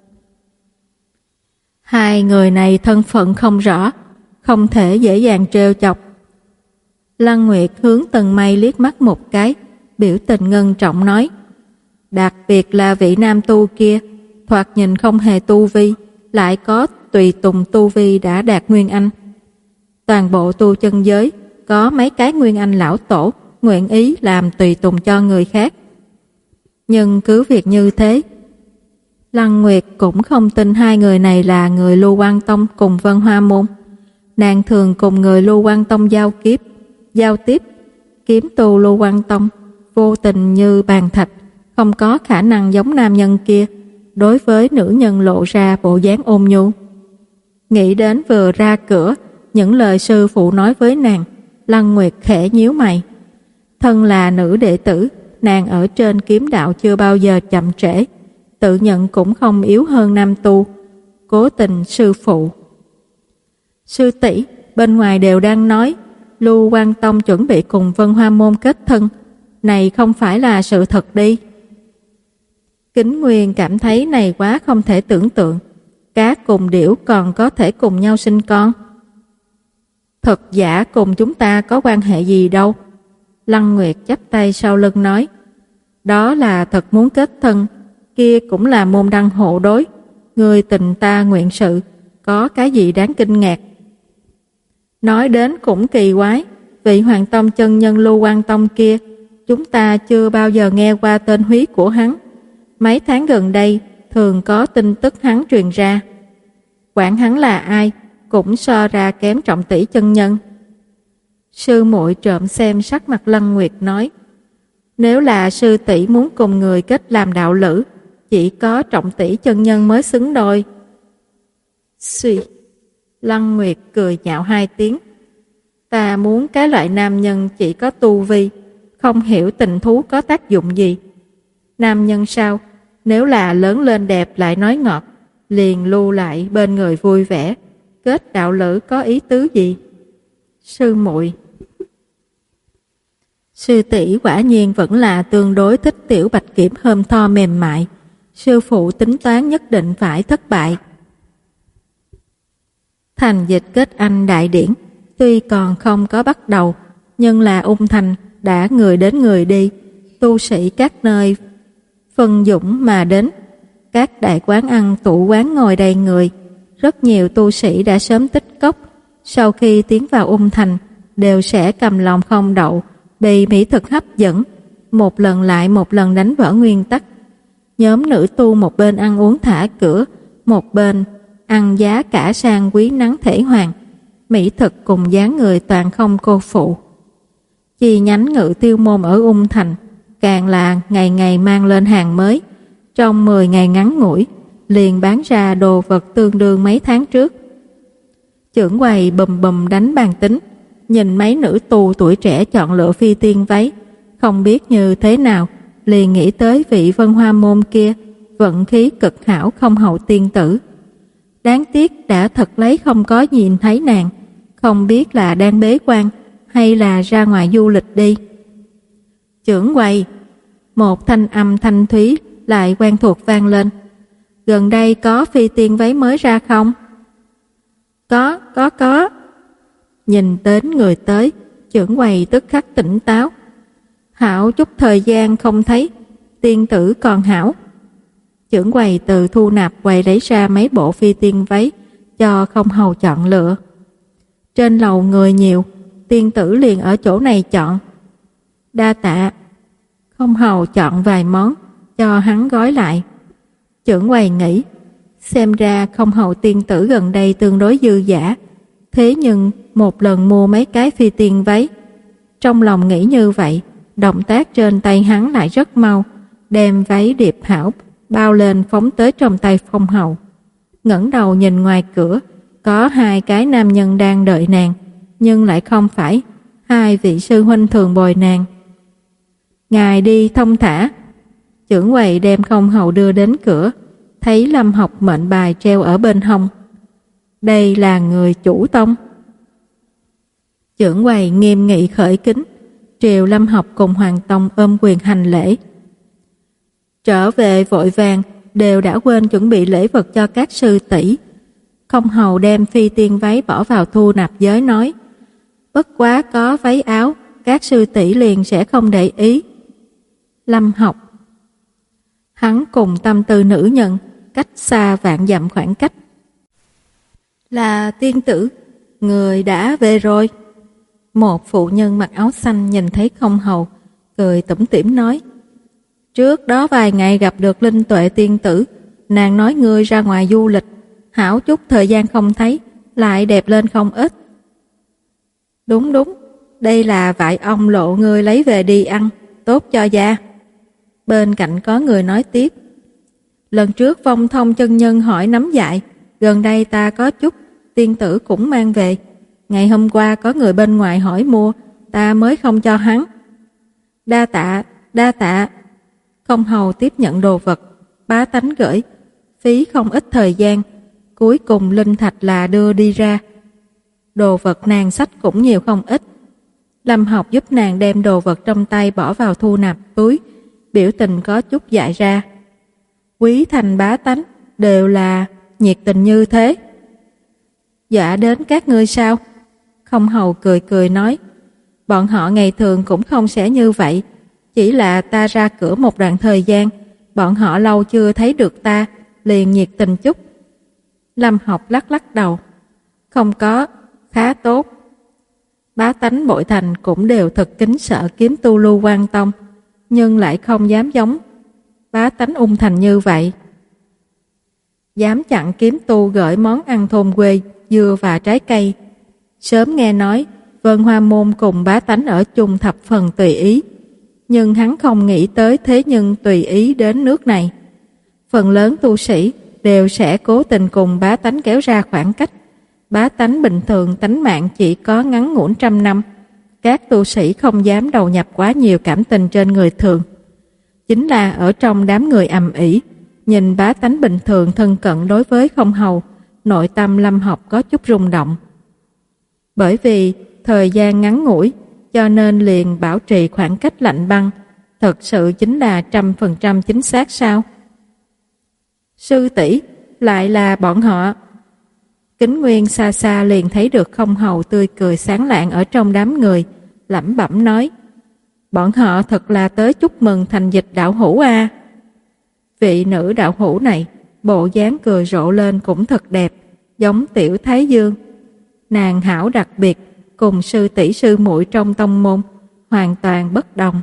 Speaker 1: Hai người này thân phận không rõ, không thể dễ dàng trêu chọc. Lăng Nguyệt hướng Tần Mây liếc mắt một cái, biểu tình ngân trọng nói, đặc biệt là vị nam tu kia, thoạt nhìn không hề tu vi, lại có tùy tùng tu vi đã đạt Nguyên Anh. Toàn bộ tu chân giới có mấy cái Nguyên Anh lão tổ nguyện ý làm tùy tùng cho người khác. Nhưng cứ việc như thế, Lăng Nguyệt cũng không tin hai người này là người Lưu Quang Tông cùng Vân Hoa Môn. Nàng thường cùng người Lưu Quang Tông giao kiếp, giao tiếp, kiếm tu Lưu Quang Tông vô tình như bàn thạch, không có khả năng giống nam nhân kia đối với nữ nhân lộ ra bộ dáng ôn nhu. Nghĩ đến vừa ra cửa những lời sư phụ nói với nàng, Lăng Nguyệt khẽ nhíu mày. Thân là nữ đệ tử, nàng ở trên kiếm đạo chưa bao giờ chậm trễ, tự nhận cũng không yếu hơn nam tu. Cố tình sư phụ, sư tỷ, bên ngoài đều đang nói Lưu Quang Tông chuẩn bị cùng Vân Hoa Môn kết thân, này không phải là sự thật đi. Kính Nguyên cảm thấy này quá không thể tưởng tượng, cá cùng điểu còn có thể cùng nhau sinh con. Thật giả cùng chúng ta có quan hệ gì đâu. Lăng Nguyệt chắp tay sau lưng nói, đó là thật muốn kết thân, kia cũng là môn đăng hộ đối, người tình ta nguyện sự, có cái gì đáng kinh ngạc. Nói đến cũng kỳ quái, vị Hoàng Tông chân nhân Lưu Quang Tông kia, chúng ta chưa bao giờ nghe qua tên húy của hắn. Mấy tháng gần đây thường có tin tức hắn truyền ra. Quản hắn là ai cũng so ra kém Trọng Tỷ chân nhân. Sư muội trộm xem sắc mặt Lăng Nguyệt nói, nếu là sư tỷ muốn cùng người kết làm đạo lữ, chỉ có Trọng Tỷ chân nhân mới xứng đôi. Suy, Lăng Nguyệt cười nhạo hai tiếng, ta muốn cái loại nam nhân chỉ có tu vi, không hiểu tình thú có tác dụng gì. Nam nhân sao, nếu là lớn lên đẹp lại nói ngọt, liền lưu lại bên người vui vẻ, kết đạo lữ có ý tứ gì? Sư muội, sư tỷ quả nhiên vẫn là tương đối thích tiểu bạch kiểm thơm tho mềm mại. Sư phụ tính toán nhất định phải thất bại. Thành dịch kết anh đại điển tuy còn không có bắt đầu, nhưng là ung thành đã người đến người đi, tu sĩ các nơi phân dũng mà đến, các đại quán ăn tủ quán ngồi đầy người. Rất nhiều tu sĩ đã sớm tích cốc, sau khi tiến vào ung thành đều sẽ cầm lòng không đậu, bị mỹ thực hấp dẫn, một lần lại một lần đánh vỡ nguyên tắc. Nhóm nữ tu một bên ăn uống thả cửa, một bên ăn giá cả sang quý nắng thể hoàng, mỹ thực cùng dáng người toàn không cô phụ. Chi nhánh Ngự Tiêu Môn ở Ung Thành càng là ngày ngày mang lên hàng mới, trong mười ngày ngắn ngủi liền bán ra đồ vật tương đương mấy tháng trước. Trưởng quầy bùm bùm đánh bàn tính, nhìn mấy nữ tu tuổi trẻ chọn lựa phi tiên váy, không biết như thế nào, liền nghĩ tới vị Vân Hoa Môn kia, vận khí cực hảo không hậu tiên tử. Đáng tiếc đã thật lấy không có nhìn thấy nàng, không biết là đang bế quan hay là ra ngoài du lịch đi. Trưởng quầy, một thanh âm thanh thúy lại quen thuộc vang lên. Gần đây có phi tiên váy mới ra không? Có, có, có. Nhìn đến người tới, trưởng quầy tức khắc tỉnh táo. Hảo chút thời gian không thấy, tiên tử còn hảo. Trưởng quầy từ thu nạp quầy lấy ra mấy bộ phi tiên váy cho không hầu chọn lựa. Trên lầu người nhiều, tiên tử liền ở chỗ này chọn. Đa tạ. Không hầu chọn vài món cho hắn gói lại. Trưởng quầy nghĩ, xem ra không hầu tiên tử gần đây tương đối dư dả, thế nhưng một lần mua mấy cái phi tiên váy. Trong lòng nghĩ như vậy, động tác trên tay hắn lại rất mau, đem váy điệp hảo bao lên phóng tới trong tay phong hầu. Ngẩng đầu nhìn ngoài cửa, có hai cái nam nhân đang đợi nàng, nhưng lại không phải hai vị sư huynh thường bồi nàng. Ngài đi thông thả. Trưởng quầy đem không hầu đưa đến cửa, thấy Lâm Học mệnh bài treo ở bên hông. Đây là người chủ tông. Trưởng quầy nghiêm nghị khởi kính, Triều Lâm học cùng Hoàng Tông ôm quyền hành lễ. Trở về vội vàng, đều đã quên chuẩn bị lễ vật cho các sư tỷ. Không hầu đem phi tiên váy bỏ vào thu nạp giới nói, bất quá có váy áo, các sư tỷ liền sẽ không để ý. Lâm học, hắn cùng tâm tư nữ nhân, cách xa vạn dặm khoảng cách. Là tiên tử, người đã về rồi. Một phụ nhân mặc áo xanh nhìn thấy không hầu, cười tủm tỉm nói, trước đó vài ngày gặp được Linh Tuệ tiên tử, nàng nói ngươi ra ngoài du lịch, hảo chút thời gian không thấy, lại đẹp lên không ít. Đúng đúng, đây là vải ong lộ ngươi lấy về đi ăn, tốt cho da. Bên cạnh có người nói tiếp, lần trước Vong Thông chân nhân hỏi nắm dại, gần đây ta có chút, tiên tử cũng mang về. Ngày hôm qua có người bên ngoài hỏi mua, ta mới không cho hắn. Đa tạ, đa tạ. Không hầu tiếp nhận đồ vật, bá tánh gửi, phí không ít thời gian, cuối cùng linh thạch là đưa đi ra. Đồ vật nàng sách cũng nhiều không ít. Lâm học giúp nàng đem đồ vật trong tay bỏ vào thu nạp túi, biểu tình có chút dại ra. Quý thành bá tánh đều là nhiệt tình như thế. Dạ đến các ngươi sao? Không hầu cười cười nói, bọn họ ngày thường cũng không sẽ như vậy, chỉ là ta ra cửa một đoạn thời gian, bọn họ lâu chưa thấy được ta, liền nhiệt tình chút. Lâm học lắc lắc đầu, không có, khá tốt. Bá tánh Bội Thành cũng đều thật kính sợ kiếm tu Lưu Quan Tông, nhưng lại không dám giống bá tánh Ung Thành như vậy. Dám chặn kiếm tu gửi món ăn thôn quê, dưa và trái cây. Sớm nghe nói Vân Hoa Môn cùng bá tánh ở chung thập phần tùy ý, nhưng hắn không nghĩ tới thế nhưng tùy ý đến nước này. Phần lớn tu sĩ đều sẽ cố tình cùng bá tánh kéo ra khoảng cách. Bá tánh bình thường tánh mạng chỉ có ngắn ngủn trăm năm, các tu sĩ không dám đầu nhập quá nhiều cảm tình trên người thường. Chính là ở trong đám người ầm ĩ, nhìn bá tánh bình thường thân cận đối với không hầu, nội tâm Lâm học có chút rung động. Bởi vì thời gian ngắn ngủi, cho nên liền bảo trì khoảng cách lạnh băng, thật sự chính là trăm phần trăm chính xác sao? Sư tỷ lại là bọn họ. Kính Nguyên xa xa liền thấy được không hầu tươi cười sáng lạng ở trong đám người, lẩm bẩm nói, bọn họ thật là tới chúc mừng thành dịch đạo hữu a. Vị nữ đạo hữu này, bộ dáng cười rộ lên cũng thật đẹp, giống tiểu thái dương. Nàng hảo đặc biệt, cùng sư tỷ sư muội trong tông môn, hoàn toàn bất đồng.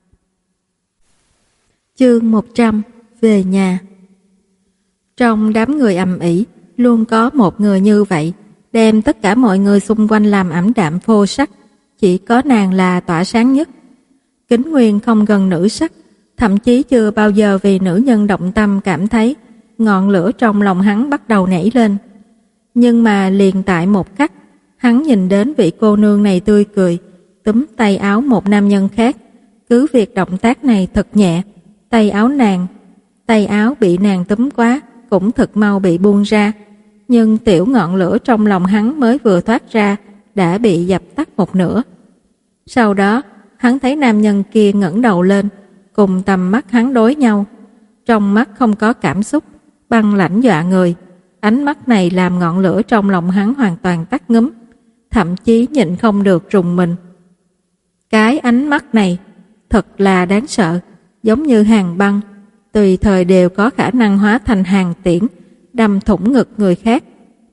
Speaker 1: Chương một trăm, về nhà. Trong đám người ầm ĩ, luôn có một người như vậy, đem tất cả mọi người xung quanh làm ảm đạm phô sắc, chỉ có nàng là tỏa sáng nhất. Kính Nguyên không gần nữ sắc, thậm chí chưa bao giờ vì nữ nhân động tâm cảm thấy ngọn lửa trong lòng hắn bắt đầu nảy lên. Nhưng mà liền tại một khắc, hắn nhìn đến vị cô nương này tươi cười, túm tay áo một nam nhân khác. Cứ việc động tác này thật nhẹ, tay áo nàng, tay áo bị nàng túm quá, cũng thật mau bị buông ra. Nhưng tiểu ngọn lửa trong lòng hắn mới vừa thoát ra, đã bị dập tắt một nửa. Sau đó, hắn thấy nam nhân kia ngẩng đầu lên, cùng tầm mắt hắn đối nhau. Trong mắt không có cảm xúc, băng lãnh dọa người. Ánh mắt này làm ngọn lửa trong lòng hắn hoàn toàn tắt ngúm, thậm chí nhịn không được rùng mình. Cái ánh mắt này thật là đáng sợ, giống như hàng băng, tùy thời đều có khả năng hóa thành hàng tiễn, đâm thủng ngực người khác.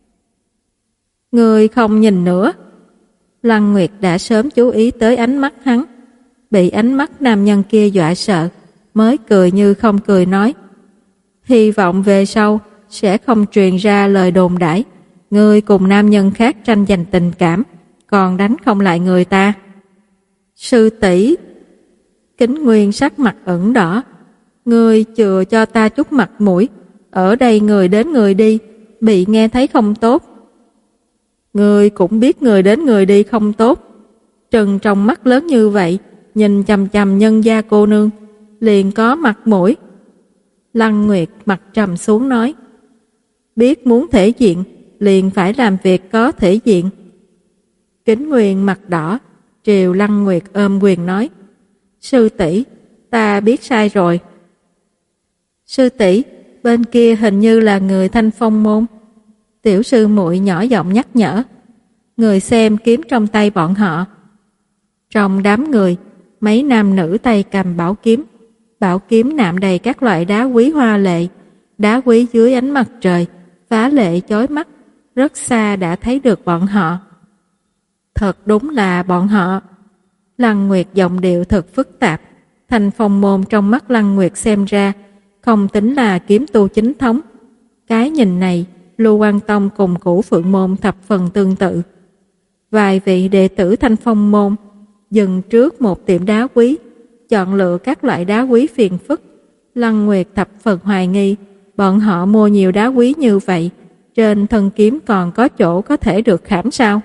Speaker 1: Người không nhìn nữa. Lăng Nguyệt đã sớm chú ý tới ánh mắt hắn, bị ánh mắt nam nhân kia dọa sợ, mới cười như không cười nói, hy vọng về sau sẽ không truyền ra lời đồn đãi ngươi cùng nam nhân khác tranh giành tình cảm, còn đánh không lại người ta. Sư tỷ. Kính Nguyên sắc mặt ửng đỏ, ngươi chừa cho ta chút mặt mũi, ở đây người đến người đi, bị nghe thấy không tốt. Ngươi cũng biết người đến người đi không tốt. Trừng trong mắt lớn như vậy, nhìn chằm chằm nhân gia cô nương, liền có mặt mũi. Lăng Nguyệt mặt trầm xuống nói, biết muốn thể diện, liền phải làm việc có thể diện. Kính Nguyên mặt đỏ, Triều Lăng Nguyệt ôm quyền nói: Sư tỷ, ta biết sai rồi. Sư tỷ, bên kia hình như là người Thanh Phong môn. Tiểu sư muội nhỏ giọng nhắc nhở. Người xem kiếm trong tay bọn họ. Trong đám người, mấy nam nữ tay cầm bảo kiếm. Bảo kiếm nạm đầy các loại đá quý hoa lệ. Đá quý dưới ánh mặt trời, phá lệ chói mắt, rất xa đã thấy được bọn họ. Thật đúng là bọn họ. Lăng Nguyệt giọng điệu thật phức tạp. Thanh Phong môn trong mắt Lăng Nguyệt xem ra không tính là kiếm tu chính thống. Cái nhìn này, Lưu Quan Tông cùng Cửu Phượng môn thập phần tương tự. Vài vị đệ tử Thanh Phong môn dừng trước một tiệm đá quý, chọn lựa các loại đá quý phiền phức. Lăng Nguyệt thập phần hoài nghi, bọn họ mua nhiều đá quý như vậy, trên thân kiếm còn có chỗ có thể được khảm sao?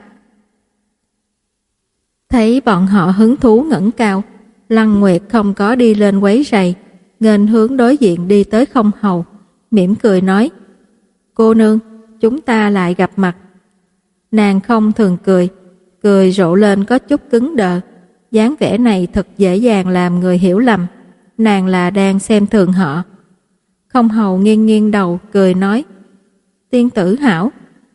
Speaker 1: Thấy bọn họ hứng thú ngẩng cao, Lăng Nguyệt không có đi lên quấy rầy, nghênh hướng đối diện đi tới Không Hầu, mỉm cười nói: Cô nương, chúng ta lại gặp mặt. Nàng không thường cười, cười rộ lên có chút cứng đờ, dáng vẻ này thật dễ dàng làm người hiểu lầm, nàng là đang xem thường họ. Không Hầu nghiêng nghiêng đầu, cười nói: Tiên tử hảo.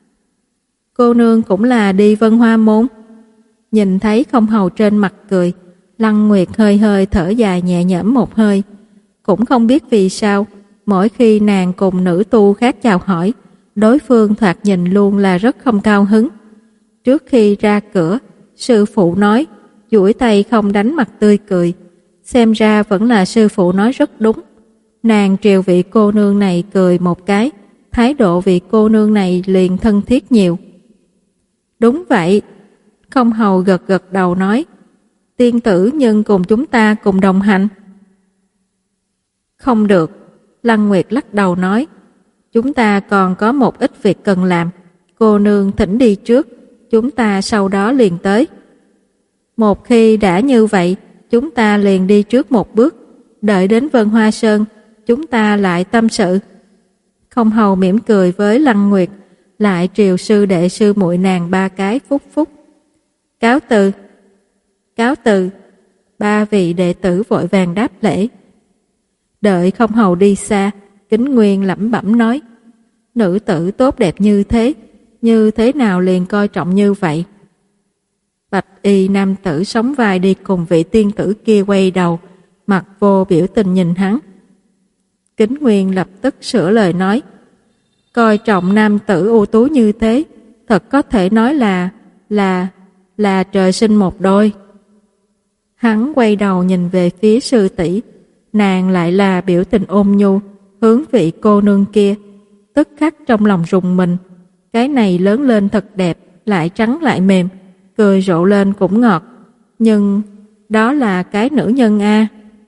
Speaker 1: Cô nương cũng là đi Vân Hoa môn. Nhìn thấy Không Hầu trên mặt cười, Lăng Nguyệt hơi hơi thở dài nhẹ nhõm một hơi. Cũng không biết vì sao, mỗi khi nàng cùng nữ tu khác chào hỏi, đối phương thoạt nhìn luôn là rất không cao hứng. Trước khi ra cửa, sư phụ nói, duỗi tay không đánh mặt tươi cười. Xem ra vẫn là sư phụ nói rất đúng. Nàng triều vị cô nương này cười một cái, thái độ vị cô nương này liền thân thiết nhiều. Đúng vậy. Không Hầu gật gật đầu nói: Tiên tử nhưng cùng chúng ta cùng đồng hành. Không được. Lăng Nguyệt lắc đầu nói: Chúng ta còn có một ít việc cần làm. Cô nương thỉnh đi trước, chúng ta sau đó liền tới. Một khi đã như vậy, chúng ta liền đi trước một bước, đợi đến Vân Hoa Sơn, chúng ta lại tâm sự. Không Hầu mỉm cười với Lăng Nguyệt, lại triều sư đệ sư muội nàng ba cái phúc phúc. Cáo từ. Cáo từ. Ba vị đệ tử vội vàng đáp lễ. Đợi Không Hầu đi xa, Kính Nguyên lẩm bẩm nói: Nữ tử tốt đẹp như thế, như thế nào liền coi trọng như vậy? Bạch y nam tử sóng vai đi cùng vị tiên tử kia quay đầu, mặt vô biểu tình nhìn hắn. Kính Nguyên lập tức sửa lời nói: Coi trọng nam tử ưu tú như thế, thật có thể nói là, là, là trời sinh một đôi. Hắn quay đầu nhìn về phía sư tỷ, nàng lại là biểu tình ôn nhu, hướng vị cô nương kia, tức khắc trong lòng rùng mình. Cái này lớn lên thật đẹp, lại trắng lại mềm, cười rộ lên cũng ngọt, nhưng đó là cái nữ nhân a.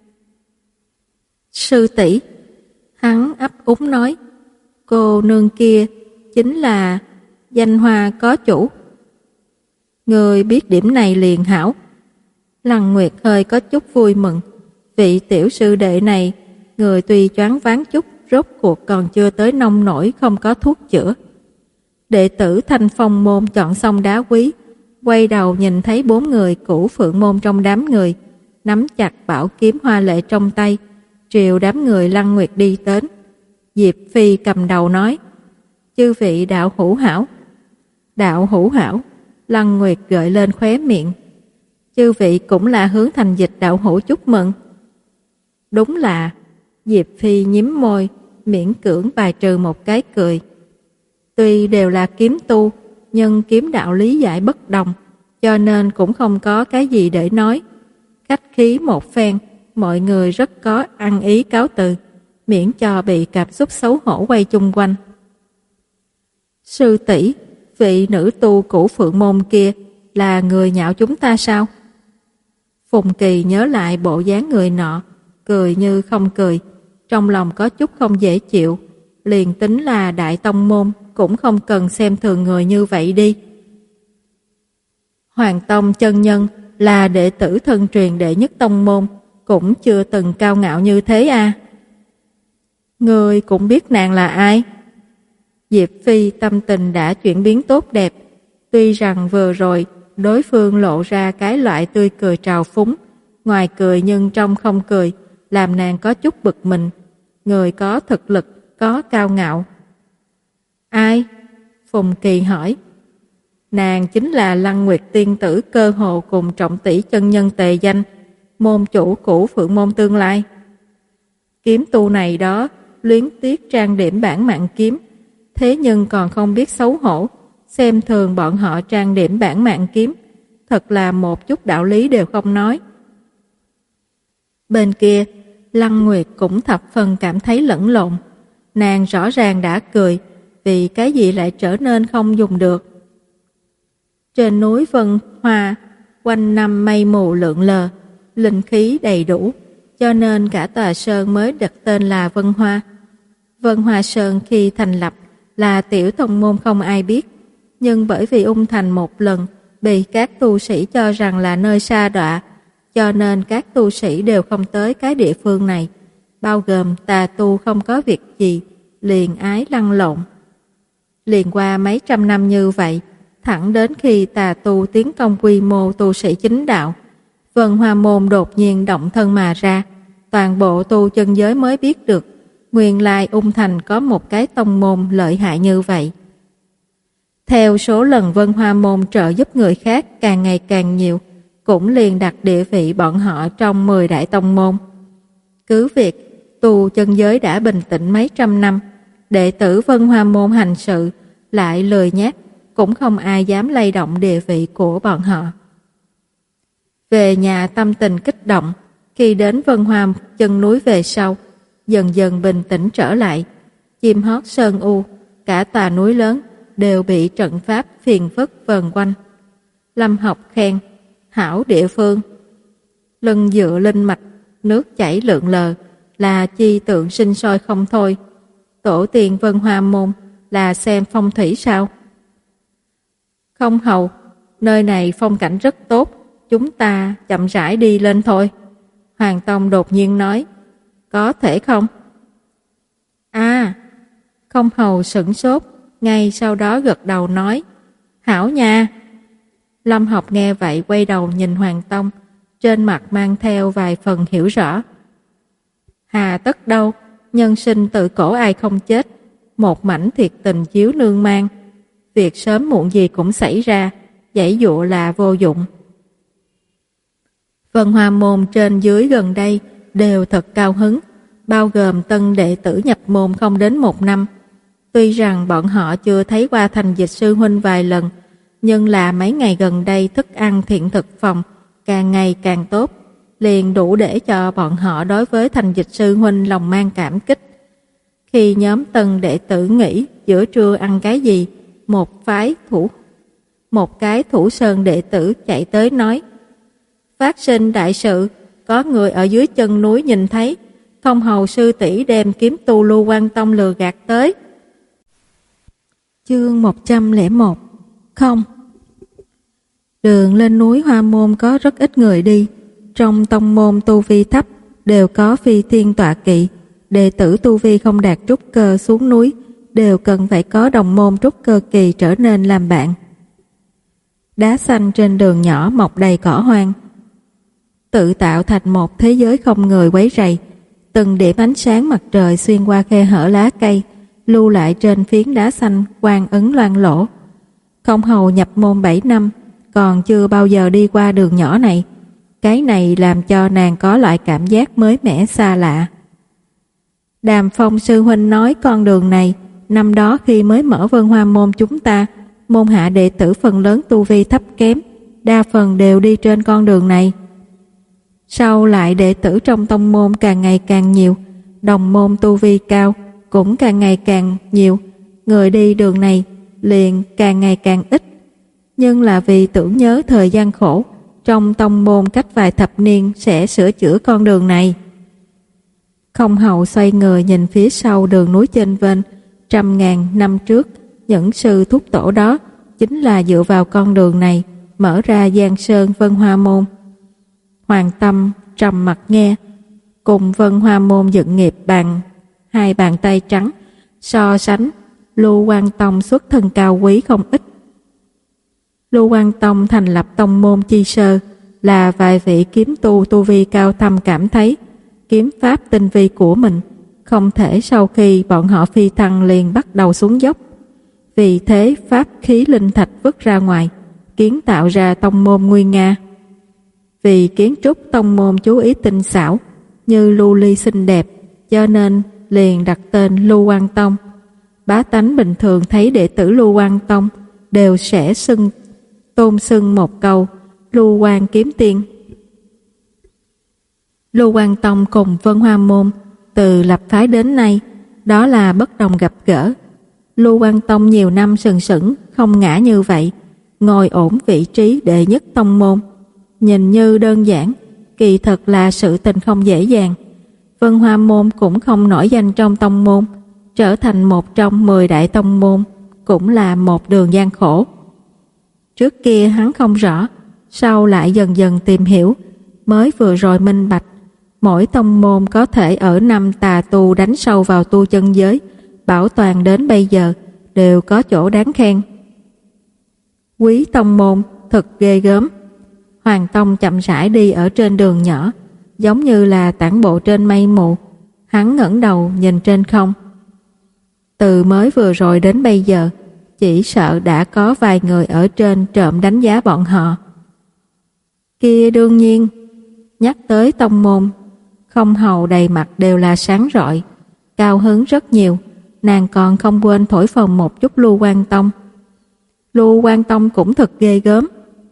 Speaker 1: Sư tỷ, hắn ấp úng nói, cô nương kia chính là danh hoa có chủ. Người biết điểm này liền hảo. Lăng Nguyệt hơi có chút vui mừng, vị tiểu sư đệ này, người tuy choáng váng chút, rốt cuộc còn chưa tới nông nổi không có thuốc chữa. Đệ tử Thanh Phong môn chọn xong đá quý, quay đầu nhìn thấy bốn người Cửu Phượng môn trong đám người, nắm chặt bảo kiếm hoa lệ trong tay, triều đám người Lăng Nguyệt đi đến. Diệp Phi cầm đầu nói: Chư vị đạo hữu hảo. Đạo hữu hảo. Lăng Nguyệt gợi lên khóe miệng. Chư vị cũng là hướng Thành Dịch đạo hữu chúc mừng. Đúng là. Diệp Phi nhím môi, miễn cưỡng bài trừ một cái cười. Tuy đều là kiếm tu, nhưng kiếm đạo lý giải bất đồng, cho nên cũng không có cái gì để nói. Khách khí một phen, mọi người rất có ăn ý cáo từ, miễn cho bị cảm xúc xấu hổ quay chung quanh. Sư tỷ, vị nữ tu Cửu Phượng môn kia là người nhạo chúng ta sao? Phùng Kỳ nhớ lại bộ dáng người nọ, cười như không cười, trong lòng có chút không dễ chịu, liền tính là đại tông môn cũng không cần xem thường người như vậy đi. Hoàng Tông chân nhân là đệ tử thân truyền đệ nhất tông môn, cũng chưa từng cao ngạo như thế à? Người cũng biết nàng là ai? Diệp Phi tâm tình đã chuyển biến tốt đẹp, tuy rằng vừa rồi đối phương lộ ra cái loại tươi cười trào phúng, ngoài cười nhưng trong không cười, làm nàng có chút bực mình. Người có thực lực, có cao ngạo. Ai? Phùng Kỳ hỏi. Nàng chính là Lăng Nguyệt tiên tử cơ hồ cùng trọng tỷ chân nhân tề danh, môn chủ cũ Phượng môn tương lai. Kiếm tu này đó, luyến tiếc trang điểm bản mạng kiếm, thế nhưng còn không biết xấu hổ, xem thường bọn họ trang điểm bản mạng kiếm, thật là một chút đạo lý đều không nói. Bên kia, Lăng Nguyệt cũng thập phần cảm thấy lẫn lộn. Nàng rõ ràng đã cười, vì cái gì lại trở nên không dùng được. Trên núi Vân Hoa, quanh năm mây mù lượn lờ, linh khí đầy đủ, cho nên cả tòa sơn mới đặt tên là Vân Hoa. Vân Hoa Sơn khi thành lập là tiểu tông môn không ai biết, nhưng bởi vì ung thành một lần bị các tu sĩ cho rằng là nơi sa đọa, cho nên các tu sĩ đều không tới cái địa phương này, bao gồm tà tu không có việc gì, liền ái lăn lộn. Liền qua mấy trăm năm như vậy, thẳng đến khi tà tu tiến công quy mô tu sĩ chính đạo, Vân Hoa môn đột nhiên động thân mà ra, toàn bộ tu chân giới mới biết được, nguyên lai ung thành có một cái tông môn lợi hại như vậy. Theo số lần Vân Hoa môn trợ giúp người khác càng ngày càng nhiều, cũng liền đặt địa vị bọn họ trong mười đại tông môn. Cứ việc tu chân giới đã bình tĩnh mấy trăm năm, đệ tử Vân Hoa môn hành sự lại lười nhác, cũng không ai dám lay động địa vị của bọn họ. Về nhà tâm tình kích động, khi đến Vân Hoa chân núi về sau, dần dần bình tĩnh trở lại. Chim hót sơn u, cả tòa núi lớn đều bị trận pháp phiền phức vờn quanh. Lâm Học khen, hảo địa phương. Lưng dựa linh mạch, nước chảy lượn lờ, là chi tượng sinh sôi không thôi. Tổ tiên Vân Hoa môn là xem phong thủy sao? Không hầu, nơi này phong cảnh rất tốt, chúng ta chậm rãi đi lên thôi. Hoàng Tông đột nhiên nói, có thể không? À, không hầu sửng sốt, ngay sau đó gật đầu nói, hảo nha. Lâm Học nghe vậy quay đầu nhìn Hoàng Tông, trên mặt mang theo vài phần hiểu rõ. Hà tất đâu, nhân sinh tự cổ ai không chết, một mảnh thiệt tình chiếu nương mang. Việc sớm muộn gì cũng xảy ra, giãy dụa là vô dụng. Vân Hoa môn trên dưới gần đây đều thật cao hứng, bao gồm tân đệ tử nhập môn không đến một năm. Tuy rằng bọn họ chưa thấy qua Thành Dịch sư huynh vài lần, nhưng là mấy ngày gần đây thức ăn thiện thực phòng càng ngày càng tốt, liền đủ để cho bọn họ đối với Thành Dịch sư huynh lòng mang cảm kích. Khi nhóm tân đệ tử nghĩ giữa trưa ăn cái gì, một phái thủ một cái thủ sơn đệ tử chạy tới nói, phát sinh đại sự, có người ở dưới chân núi nhìn thấy Thông hầu sư tỷ đem kiếm tu Lưu Quan Tông lừa gạt tới. Chương một trăm lẻ một. Không. Đường lên núi Hoa Môn có rất ít người đi, trong tông môn tu vi thấp đều có phi thiên tọa kỵ, đệ tử tu vi không đạt trúc cơ xuống núi đều cần phải có đồng môn trúc cơ kỳ trở nên làm bạn. Đá xanh trên đường nhỏ mọc đầy cỏ hoang, tự tạo thành một thế giới không người quấy rầy. Từng điểm ánh sáng mặt trời xuyên qua khe hở lá cây, lưu lại trên phiến đá xanh quang ấn loang lỗ. Không hầu nhập môn bảy năm, còn chưa bao giờ đi qua đường nhỏ này. Cái này làm cho nàng có loại cảm giác mới mẻ xa lạ. Đàm Phong sư huynh nói con đường này, năm đó khi mới mở Vân Hoa môn chúng ta, môn hạ đệ tử phần lớn tu vi thấp kém, đa phần đều đi trên con đường này. Sau lại đệ tử trong tông môn càng ngày càng nhiều, đồng môn tu vi cao cũng càng ngày càng nhiều, người đi đường này liền càng ngày càng ít. Nhưng là vì tưởng nhớ thời gian khổ, trong tông môn cách vài thập niên sẽ sửa chữa con đường này. Không hầu xoay người nhìn phía sau đường núi trên vênh, trăm ngàn năm trước, những sư thúc tổ đó chính là dựa vào con đường này mở ra Giang Sơn Vân Hoa môn. Hoàng Tâm trầm mặt nghe, cùng Vân Hoa môn dựng nghiệp bằng hai bàn tay trắng, so sánh Lưu Quan Tông xuất thân cao quý không ít. Lưu Quang Tông thành lập tông môn chi sơ, là vài vị kiếm tu tu vi cao thâm cảm thấy kiếm pháp tinh vi của mình không thể sau khi bọn họ phi thăng liền bắt đầu xuống dốc. Vì thế pháp khí linh thạch vứt ra ngoài, kiến tạo ra tông môn nguy nga. Vì kiến trúc tông môn chú ý tinh xảo, như lưu ly xinh đẹp, cho nên liền đặt tên Lưu Quang Tông. Bá tánh bình thường thấy đệ tử Lưu Quang Tông đều sẽ xưng tôn xưng một câu Lưu Quang kiếm tiên. Lưu Quang Tông cùng Vân Hoa môn từ lập phái đến nay, đó là bất đồng gặp gỡ. Lưu Quang Tông nhiều năm sừng sững không ngã như vậy, ngồi ổn vị trí đệ nhất tông môn. Nhìn như đơn giản, kỳ thực là sự tình không dễ dàng. Vân Hoa môn cũng không nổi danh trong tông môn, trở thành một trong mười đại tông môn cũng là một đường gian khổ. Trước kia hắn không rõ, sau lại dần dần tìm hiểu, mới vừa rồi minh bạch, mỗi tông môn có thể ở năm tà tu đánh sâu vào tu chân giới, bảo toàn đến bây giờ đều có chỗ đáng khen. Quý tông môn thật ghê gớm. Hoàng Tông chậm rãi đi ở trên đường nhỏ, giống như là tản bộ trên mây mù. Hắn ngẩng đầu nhìn trên không. Từ mới vừa rồi đến bây giờ, chỉ sợ đã có vài người ở trên trộm đánh giá bọn họ. Kia đương nhiên, nhắc tới tông môn, Không Hầu đầy mặt đều là sáng rọi, cao hứng rất nhiều. Nàng còn không quên thổi phồng một chút Lưu Quang Tông. Lưu Quang Tông cũng thật ghê gớm.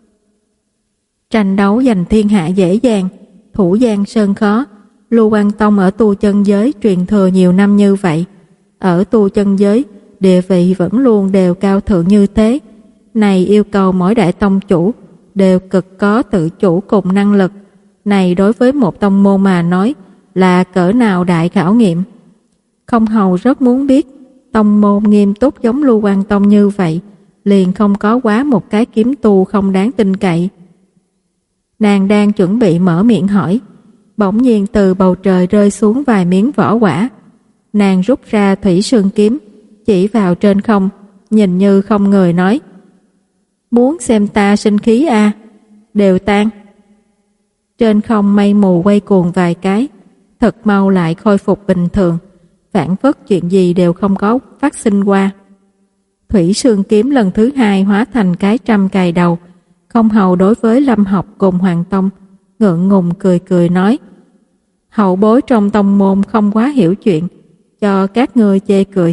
Speaker 1: Tranh đấu giành thiên hạ dễ dàng, thủ giang sơn khó. Lưu Quang Tông ở tu chân giới truyền thừa nhiều năm như vậy, ở tu chân giới địa vị vẫn luôn đều cao thượng như thế. Này yêu cầu mỗi đại tông chủ đều cực có tự chủ cùng năng lực. Này đối với một tông môn mà nói là cỡ nào đại khảo nghiệm. Không Hầu rất muốn biết, tông môn nghiêm túc giống Lưu Quang Tông như vậy, liền không có quá một cái kiếm tu không đáng tin cậy. Nàng đang chuẩn bị mở miệng hỏi, bỗng nhiên từ bầu trời rơi xuống vài miếng vỏ quả. Nàng rút ra thủy sương kiếm, chỉ vào trên không, nhìn như không người nói, muốn xem ta sinh khí à, đều tan. Trên không mây mù quay cuồng vài cái, thật mau lại khôi phục bình thường, phản phất chuyện gì đều không có phát sinh qua. Thủy sương kiếm lần thứ hai hóa thành cái trăm cài đầu. Không Hầu đối với Lâm Học cùng Hoàng Tông ngượng ngùng cười cười nói, hậu bối trong tông môn không quá hiểu chuyện, cho các ngươi chê cười.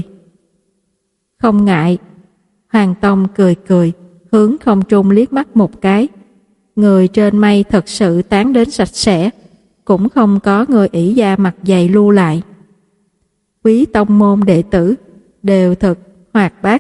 Speaker 1: Không ngại. Hoàng Tông cười cười, hướng không trung liếc mắt một cái. Người trên mây thật sự tán đến sạch sẽ, cũng không có người ỷ da mặt dày lưu lại. Quý tông môn đệ tử đều thật hoạt bát.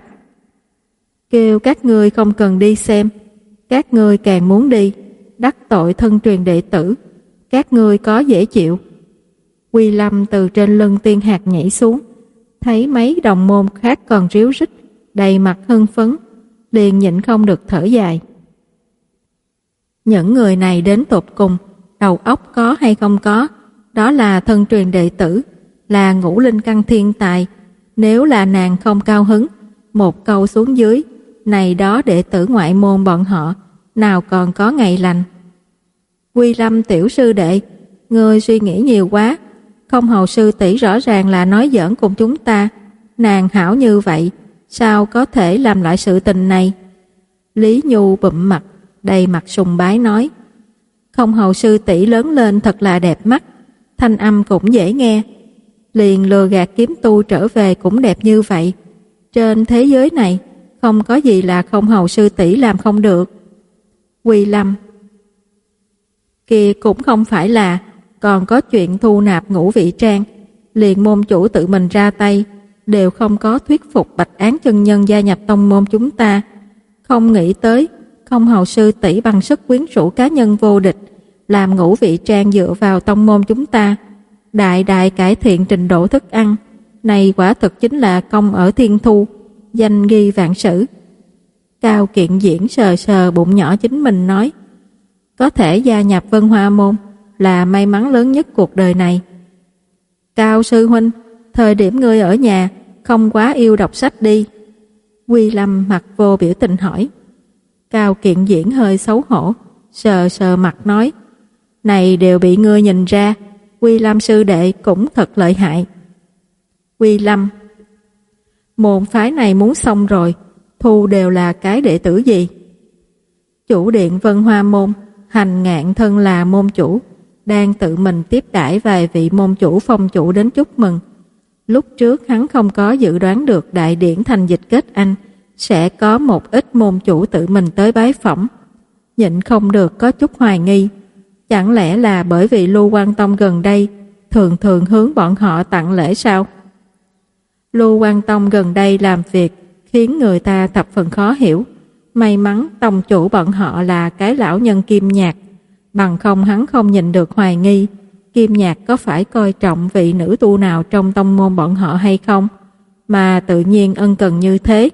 Speaker 1: Kêu các ngươi không cần đi xem, các ngươi càng muốn đi, đắc tội thân truyền đệ tử, các ngươi có dễ chịu. Quy Lâm từ trên lưng Tiên Hạc nhảy xuống, thấy mấy đồng môn khác còn ríu rít, đầy mặt hưng phấn, liền nhịn không được thở dài. Những người này đến tột cùng, đầu óc có hay không có, đó là thân truyền đệ tử, là ngũ linh căn thiên tài. Nếu là nàng không cao hứng, một câu xuống dưới, này đó đệ tử ngoại môn bọn họ, nào còn có ngày lành. Quy Lâm tiểu sư đệ, ngươi suy nghĩ nhiều quá. Không Hầu sư tỷ rõ ràng là nói giỡn cùng chúng ta, nàng hảo như vậy, sao có thể làm lại sự tình này? Lý Nhu bụm mặt, đầy mặt sùng bái nói, Không Hầu sư tỷ lớn lên thật là đẹp mắt, thanh âm cũng dễ nghe, liền lừa gạt kiếm tu trở về cũng đẹp như vậy. Trên thế giới này không có gì là Không Hầu sư tỷ làm không được. Quy Lâm, kia cũng không phải là, còn có chuyện thu nạp ngũ vị trang, liền môn chủ tự mình ra tay, đều không có thuyết phục Bạch Án chân nhân gia nhập tông môn chúng ta. Không nghĩ tới Không Hầu sư tỷ bằng sức quyến rũ cá nhân vô địch, làm ngũ vị trang dựa vào tông môn chúng ta, đại đại cải thiện trình độ thức ăn. Này quả thực chính là công ở thiên thu, danh ghi vạn sử. Cao Kiện Diễn sờ sờ bụng nhỏ chính mình nói, có thể gia nhập Vân Hoa môn là may mắn lớn nhất cuộc đời này. Cao sư huynh, thời điểm ngươi ở nhà không quá yêu đọc sách đi. Quy Lâm mặt vô biểu tình hỏi. Cao Kiện Diễn hơi xấu hổ, sờ sờ mặt nói: Này đều bị ngươi nhìn ra, Quy Lâm sư đệ cũng thật lợi hại. Quy Lâm: Môn phái này muốn xong rồi, thu đều là cái đệ tử gì? Chủ điện Vân Hoa môn, Hành Ngạn thân là môn chủ, đang tự mình tiếp đãi vài vị môn chủ phong chủ đến chúc mừng. Lúc trước hắn không có dự đoán được đại điển thành dịch kết anh sẽ có một ít môn chủ tự mình tới bái phỏng, nhịn không được có chút hoài nghi. Chẳng lẽ là bởi vì Lưu Quang Tông gần đây thường thường hướng bọn họ tặng lễ sao? Lưu Quang Tông gần đây làm việc khiến người ta thập phần khó hiểu. May mắn tông chủ bọn họ là cái lão nhân Kim Nhạc, bằng không hắn không nhìn được hoài nghi Kim Nhạc có phải coi trọng vị nữ tu nào trong tông môn bọn họ hay không, mà tự nhiên ân cần như thế.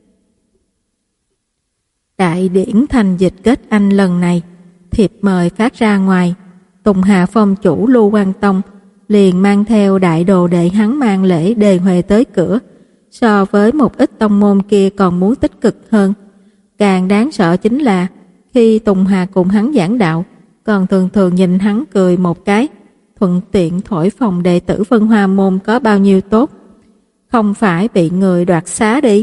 Speaker 1: Đại điển thành dịch kết anh lần này, thiệp mời phát ra ngoài, Tùng Hà phong chủ Lưu Quang Tông liền mang theo đại đồ đệ hắn mang lễ đề huề tới cửa, so với một ít tông môn kia còn muốn tích cực hơn. Càng đáng sợ chính là khi Tùng Hà cùng hắn giảng đạo, còn thường thường nhìn hắn cười một cái, thuận tiện thổi phồng đệ tử Vân Hoa môn có bao nhiêu tốt, không phải bị người đoạt xá đi.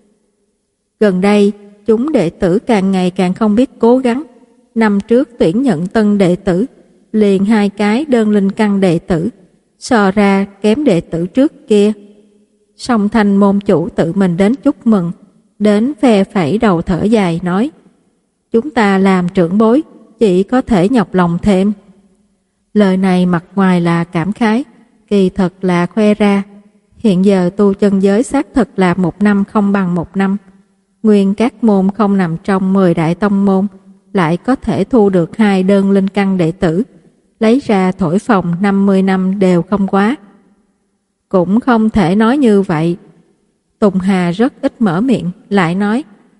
Speaker 1: Gần đây, chúng đệ tử càng ngày càng không biết cố gắng. Năm trước tuyển nhận tân đệ tử, liền hai cái đơn linh căn đệ tử, so ra kém đệ tử trước kia. Song Thanh môn chủ tự mình đến chúc mừng, đến phe phẩy đầu thở dài nói: Chúng ta làm trưởng bối, chỉ có thể nhọc lòng thêm. Lời này mặt ngoài là cảm khái, kỳ thật là khoe ra. Hiện giờ tu chân giới xác thực là một năm không bằng một năm. Nguyên các môn không nằm trong mười đại tông môn, lại có thể thu được hai đơn linh căn đệ tử, lấy ra thổi phồng năm mươi năm đều không quá. Cũng không thể nói như vậy. Tùng Hà rất ít mở miệng, lại nói: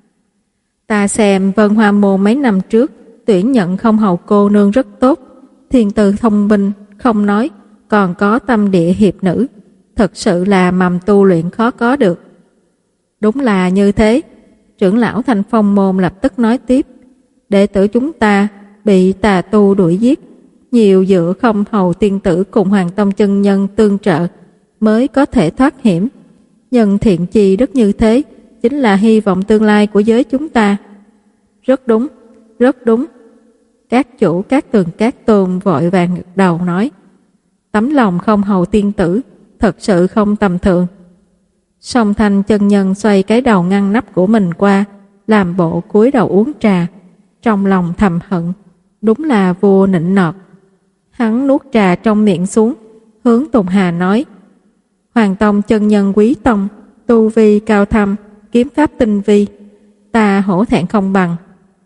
Speaker 1: Ta xem Vân Hoa môn mấy năm trước tuyển nhận Không Hầu cô nương rất tốt, thiên tư thông minh không nói, còn có tâm địa hiệp nữ, thật sự là mầm tu luyện khó có được. Đúng là như thế. Trưởng lão Thanh Phong môn lập tức nói tiếp: Đệ tử chúng ta bị tà tu đuổi giết, nhiều dựa Không Hầu tiên tử cùng Hoàng Tông chân nhân tương trợ mới có thể thoát hiểm. Nhân thiện chi đức như thế chính là hy vọng tương lai của giới chúng ta. Rất đúng, rất đúng. Các chủ các tường các tôn vội vàng gật đầu nói: Tấm lòng Không Hầu tiên tử thật sự không tầm thường. Song Thanh chân nhân xoay cái đầu ngăn nắp của mình qua, làm bộ cúi đầu uống trà, trong lòng thầm hận, đúng là vua nịnh nọt. Hắn nuốt trà trong miệng xuống, hướng Tùng Hà nói: Hoàng Tông chân nhân quý tông, tu vi cao thâm, kiếm pháp tinh vi, ta hổ thẹn không bằng.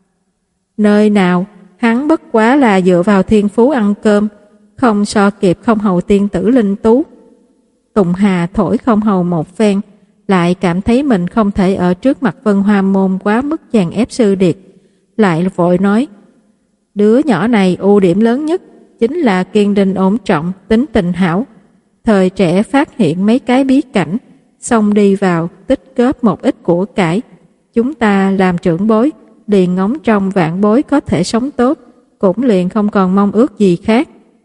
Speaker 1: Nơi nào, hắn bất quá là dựa vào thiên phú ăn cơm, không so kịp Không Hầu tiên tử linh tú. Tùng Hà thổi Không Hầu một phen, lại cảm thấy mình không thể ở trước mặt Vân Hoa môn quá mức dàn ép sư điệt, lại vội nói: Đứa nhỏ này ưu điểm lớn nhất chính là kiên định ổn trọng, tính tình hảo. Thời trẻ phát hiện mấy cái bí cảnh, xong đi vào tích góp một ít của cải. Chúng ta làm trưởng bối, liền ngóng trong vạn bối có thể sống tốt, cũng liền không còn mong ước gì khác.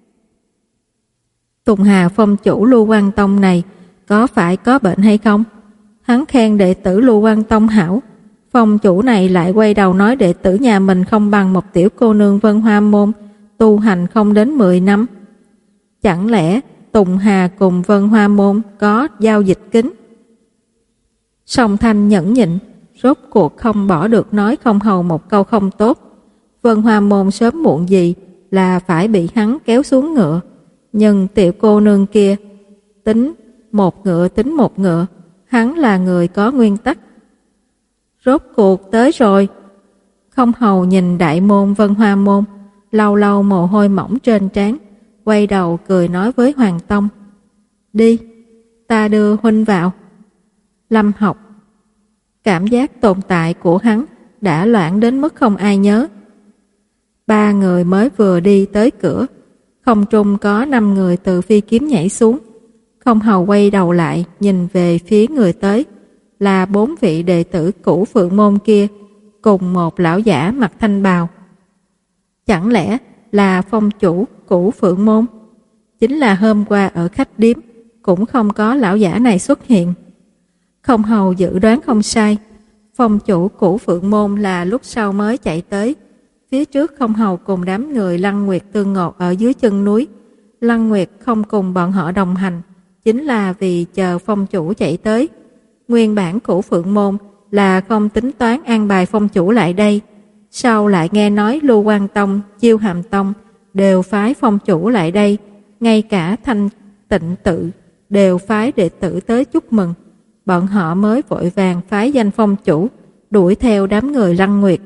Speaker 1: Tùng Hà phong chủ Lưu Quang Tông này có phải có bệnh hay không? Hắn khen đệ tử Lưu Quang Tông hảo, phong chủ này lại quay đầu nói đệ tử nhà mình không bằng một tiểu cô nương Vân Hoa môn, tu hành không đến mười năm. Chẳng lẽ Tùng Hà cùng Vân Hoa môn có giao dịch kín? Song Thanh nhẫn nhịn, rốt cuộc không bỏ được nói Không Hầu một câu không tốt. Vân Hoa môn sớm muộn gì là phải bị hắn kéo xuống ngựa, nhưng tiểu cô nương kia tính một ngựa tính một ngựa, hắn là người có nguyên tắc. Rốt cuộc tới rồi. Không Hầu nhìn đại môn Vân Hoa môn, lâu lâu mồ hôi mỏng trên trán, quay đầu cười nói với Hoàng Tông: Đi, ta đưa huynh vào. Lâm Học. Cảm giác tồn tại của hắn đã loãng đến mức không ai nhớ. Ba người mới vừa đi tới cửa, không trung có năm người từ phi kiếm nhảy xuống. Không Hầu quay đầu lại nhìn về phía người tới, là bốn vị đệ tử cũ Phượng môn kia, cùng một lão giả mặc thanh bào. Chẳng lẽ là phong chủ Cửu Phượng Môn? Chính là hôm qua ở khách điếm cũng không có lão giả này xuất hiện. Không hầu dự đoán không sai, phong chủ Cửu Phượng Môn là lúc sau mới chạy tới. Phía trước không hầu cùng đám người Lăng Nguyệt tương ngộ ở dưới chân núi. Lăng Nguyệt không cùng bọn họ đồng hành, chính là vì chờ phong chủ chạy tới. Nguyên bản Cửu Phượng Môn là không tính toán an bài phong chủ lại đây. Sau lại nghe nói Lưu Quan Tông, Chiêu Hàm Tông đều phái phong chủ lại đây, ngay cả Thanh Tịnh Tự đều phái đệ tử tới chúc mừng. Bọn họ mới vội vàng phái danh phong chủ đuổi theo đám người Lăng Nguyệt.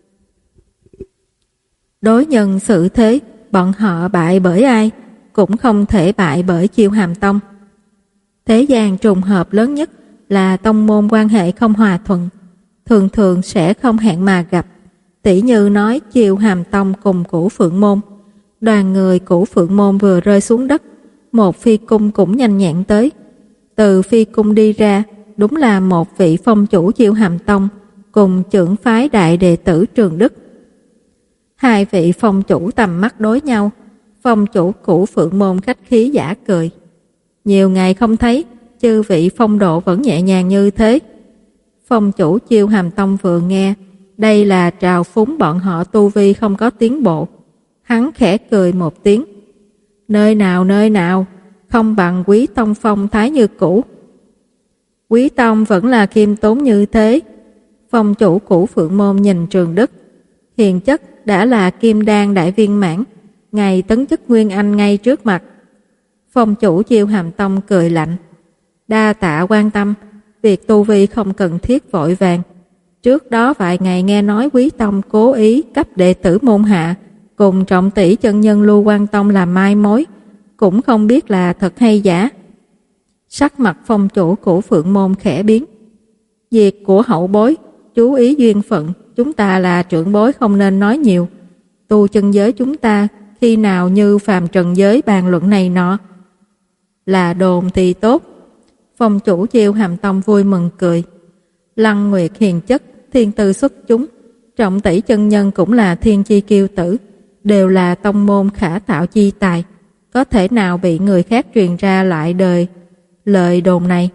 Speaker 1: Đối nhân xử thế, bọn họ bại bởi ai cũng không thể bại bởi Chiêu Hàm Tông. Thế gian trùng hợp lớn nhất là tông môn quan hệ không hòa thuận, thường thường sẽ không hẹn mà gặp. Tỷ như nói Chiêu Hàm Tông cùng Cửu Phượng Môn. Đoàn người Cửu Phượng Môn vừa rơi xuống đất, một phi cung cũng nhanh nhẹn tới. Từ phi cung đi ra, đúng là một vị phong chủ Chiêu Hàm Tông cùng trưởng phái đại đệ tử Trường Đức. Hai vị phong chủ tầm mắt đối nhau, phong chủ Cửu Phượng Môn khách khí giả cười. Nhiều ngày không thấy, chư vị phong độ vẫn nhẹ nhàng như thế. Phong chủ Chiêu Hàm Tông vừa nghe, đây là trào phúng bọn họ tu vi không có tiến bộ. Hắn khẽ cười một tiếng. Nơi nào nơi nào, không bằng Quý Tông phong thái như cũ. Quý Tông vẫn là khiêm tốn như thế. Phong chủ Cửu Phượng Môn nhìn Trường Đức. Hiền chất đã là kim đan đại viên mãn, ngày tấn chức Nguyên Anh ngay trước mặt. Phong chủ Chiêu Hàm Tông cười lạnh. Đa tạ quan tâm, việc tu vi không cần thiết vội vàng. Trước đó vài ngày nghe nói Quý Tông cố ý cấp đệ tử môn hạ cùng trọng tỷ chân nhân Lưu Quan Tông làm mai mối, cũng không biết là thật hay giả. Sắc mặt phong chủ của Phượng Môn khẽ biến. Việc của hậu bối, chú ý duyên phận, chúng ta là trưởng bối không nên nói nhiều. Tu chân giới chúng ta khi nào như phàm trần giới bàn luận này nọ. Là đồn thì tốt. Phong chủ Chiêu Hàm Tông vui mừng cười. Lăng Nguyệt hiền chất, thiên tư xuất chúng, trọng tỷ chân nhân cũng là thiên chi kiêu tử, đều là tông môn khả tạo chi tài, có thể nào bị người khác truyền ra lại đời lời đồn này.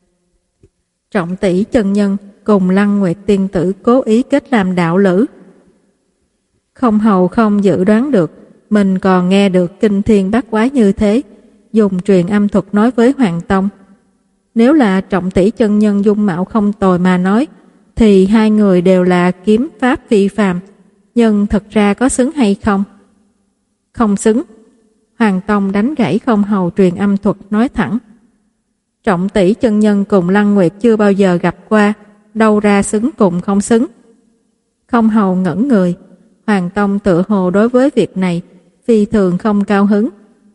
Speaker 1: Trọng tỷ chân nhân cùng Lăng Nguyệt tiên tử cố ý kết làm đạo lữ. Không hầu không dự đoán được, mình còn nghe được kinh thiên bát quái như thế, dùng truyền âm thuật nói với Hoàng Tông. Nếu là trọng tỷ chân nhân dung mạo không tồi mà nói, thì hai người đều là kiếm pháp phi phàm, nhưng thật ra có xứng hay không? Không xứng. Hoàng Tông đánh gãy không hầu truyền âm thuật nói thẳng. Trọng tỷ chân nhân cùng Lăng Nguyệt chưa bao giờ gặp qua, đâu ra xứng cùng không xứng. Không hầu ngẩn người, Hoàng Tông tự hồ đối với việc này phi thường không cao hứng.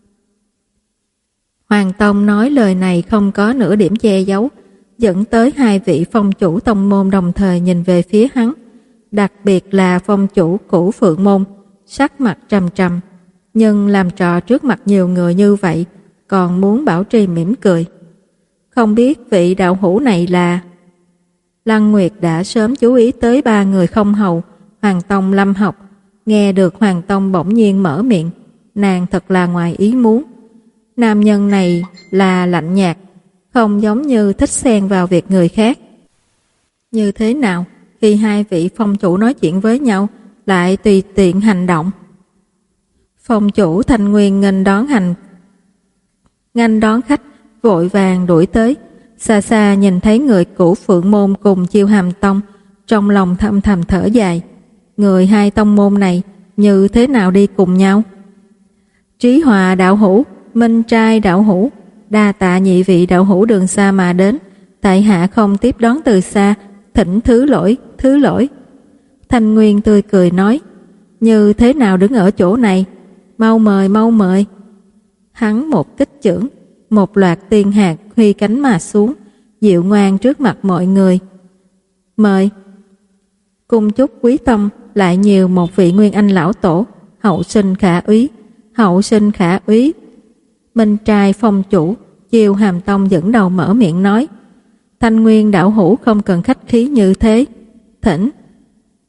Speaker 1: Hoàng Tông nói lời này không có nửa điểm che giấu, dẫn tới hai vị phong chủ tông môn đồng thời nhìn về phía hắn, đặc biệt là phong chủ Cửu Phượng Môn, sắc mặt trầm trầm, nhưng làm trò trước mặt nhiều người như vậy, còn muốn bảo trì mỉm cười. Không biết vị đạo hữu này là... Lăng Nguyệt đã sớm chú ý tới ba người không hầu, Hoàng Tông, Lâm Học. Nghe được Hoàng Tông bỗng nhiên mở miệng, nàng thật là ngoài ý muốn. Nam nhân này là lạnh nhạt, không giống như thích xen vào việc người khác. Như thế nào khi hai vị phong chủ nói chuyện với nhau lại tùy tiện hành động? Phong chủ Thanh Nguyên nghênh đón hành nghênh đón khách, vội vàng đuổi tới. Xa xa nhìn thấy người Cửu Phượng Môn cùng Chiêu Hàm Tông, trong lòng thầm thầm thở dài. Người hai tông môn này như thế nào đi cùng nhau? Trí Hòa đạo hữu, Minh Trai đạo hữu, đa tạ nhị vị đạo hữu đường xa mà đến, tại hạ không tiếp đón từ xa, thỉnh thứ lỗi, thứ lỗi. Thanh Nguyên tươi cười nói, như thế nào đứng ở chỗ này, mau mời, mau mời. Hắn một kích chưởng, một loạt tiên hạt huy cánh mà xuống, dịu ngoan trước mặt mọi người. Mời. Cung chúc Quý Tông lại nhiều một vị Nguyên Anh lão tổ, hậu sinh khả úy, hậu sinh khả úy. Minh Trai phong chủ Chiêu Hàm Tông dẫn đầu mở miệng nói, Thanh Nguyên đạo hữu không cần khách khí như thế, thỉnh.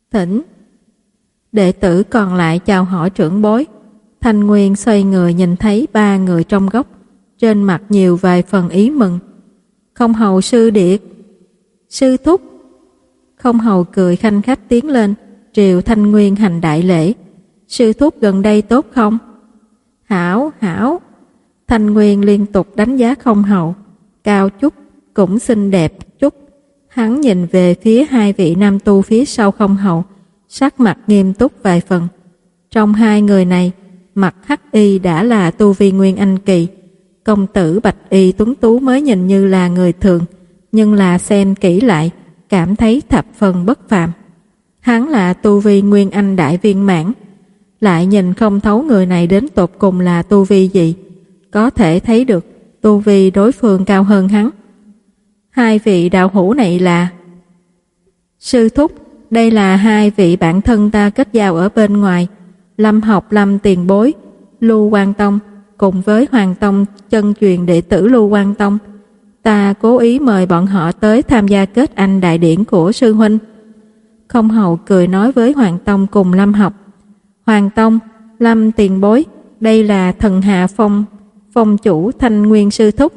Speaker 1: Thỉnh. Đệ tử còn lại chào hỏi trưởng bối. Thanh Nguyên xoay người nhìn thấy ba người trong góc, trên mặt nhiều vài phần ý mừng. Không hầu sư điệt. Sư thúc. Không hầu cười khanh khách tiến lên, triều Thanh Nguyên hành đại lễ. Sư thúc gần đây tốt không? Hảo, hảo. Thanh Nguyên liên tục đánh giá không hầu. Cao chút, cũng xinh đẹp chút. Hắn nhìn về phía hai vị nam tu phía sau không hầu, sắc mặt nghiêm túc vài phần. Trong hai người này, mặt hắc y đã là tu vi nguyên anh kỳ. Công tử bạch y tuấn tú mới nhìn như là người thường, nhưng là xem kỹ lại, cảm thấy thập phần bất phàm. Hắn là tu vi nguyên anh đại viên mãn, lại nhìn không thấu người này đến tột cùng là tu vi gì, có thể thấy được tu vi đối phương cao hơn hắn. Hai vị đạo hữu này là... Sư thúc, đây là hai vị bạn thân ta kết giao ở bên ngoài, Lâm Học Lâm tiền bối, Lưu Quang Tông, cùng với Hoàng Tông chân truyền đệ tử Lưu Quang Tông. Ta cố ý mời bọn họ tới tham gia kết anh đại điển của sư huynh. Không hầu cười nói với Hoàng Tông cùng Lâm Học. Hoàng Tông, Lâm tiền bối, đây là thần hạ phong, phong chủ Thanh Nguyên sư thúc.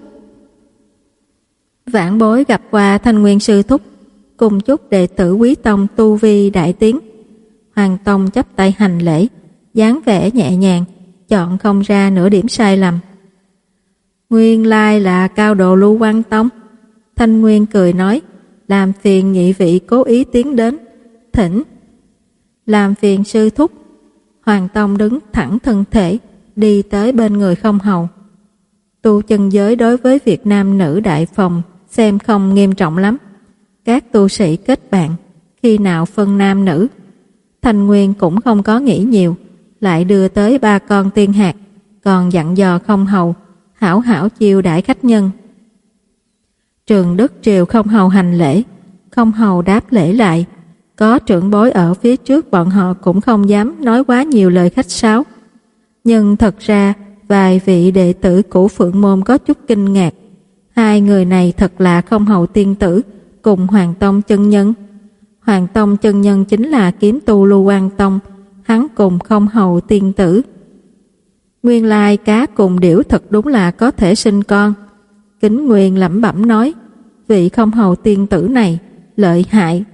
Speaker 1: Vãn bối gặp qua Thanh Nguyên sư thúc, cùng chúc đệ tử quý tông tu vi đại tiến. Hoàng Tông chắp tay hành lễ, dáng vẻ nhẹ nhàng, chọn không ra nửa điểm sai lầm. Nguyên lai là cao độ Lưu Quang Tông. Thanh Nguyên cười nói, làm phiền nhị vị cố ý tiến đến, thỉnh. Làm phiền sư thúc. Hoàng Tông đứng thẳng thân thể, đi tới bên người không hầu. Tu chân giới đối với việc nam nữ đại phòng xem không nghiêm trọng lắm. Các tu sĩ kết bạn, khi nào phân nam nữ. Thanh Nguyên cũng không có nghĩ nhiều, lại đưa tới ba con tiên hạt, còn dặn dò không hầu hảo hảo chiêu đãi khách nhân. Trường Đức triều không hầu hành lễ, không hầu đáp lễ lại. Có trưởng bối ở phía trước, bọn họ cũng không dám nói quá nhiều lời khách sáo. Nhưng thật ra vài vị đệ tử của Phượng Môn có chút kinh ngạc. Hai người này thật là không hầu tiên tử cùng Hoàng Tông chân nhân. Hoàng Tông chân nhân chính là kiếm tu Lưu Quang Tông, hắn cùng không hầu tiên tử. Nguyên lai cá cùng điểu thật đúng là có thể sinh con. Kính Nguyên lẩm bẩm nói, vị không hầu tiên tử này lợi hại.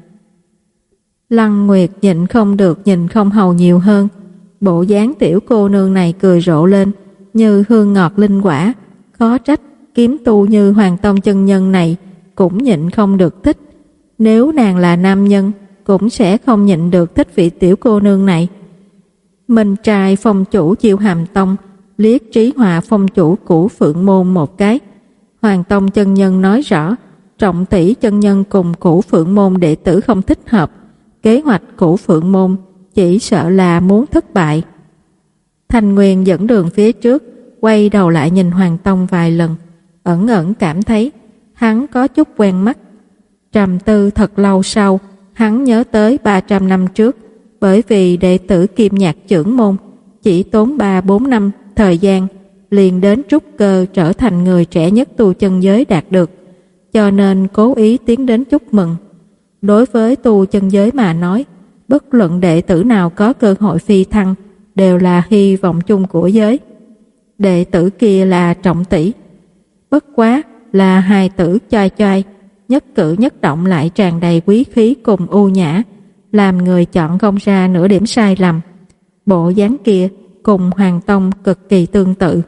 Speaker 1: Lăng Nguyệt nhịn không được nhìn không hầu nhiều hơn. Bộ dáng tiểu cô nương này cười rộ lên như hương ngọt linh quả. Khó trách kiếm tu như Hoàng Tông chân nhân này cũng nhịn không được thích. Nếu nàng là nam nhân cũng sẽ không nhịn được thích vị tiểu cô nương này. Minh trai phong chủ Chiêu Hàm Tông liếc Trí Hòa phong chủ của Phượng Môn một cái. Hoàng Tông chân nhân nói rõ, Trọng tỷ chân nhân cùng của Phượng Môn đệ tử không thích hợp, kế hoạch của Phượng Môn chỉ sợ là muốn thất bại. Thanh Nguyên dẫn đường phía trước, quay đầu lại nhìn Hoàng Tông vài lần, ẩn ẩn cảm thấy hắn có chút quen mắt. Trầm tư thật lâu sau, hắn nhớ tới ba trăm năm trước, bởi vì đệ tử Kim Nhạc trưởng môn chỉ tốn ba bốn năm thời gian liền đến trúc cơ trở thành người trẻ nhất tu chân giới đạt được, cho nên cố ý tiến đến chúc mừng. Đối với tu chân giới mà nói, bất luận đệ tử nào có cơ hội phi thăng đều là hy vọng chung của giới. Đệ tử kia là Trọng tỷ, bất quá là hài tử choi choi, nhất cử nhất động lại tràn đầy quý khí cùng ưu nhã, làm người chọn không ra nửa điểm sai lầm. Bộ dáng kia cùng Hoàng Tông cực kỳ tương tự.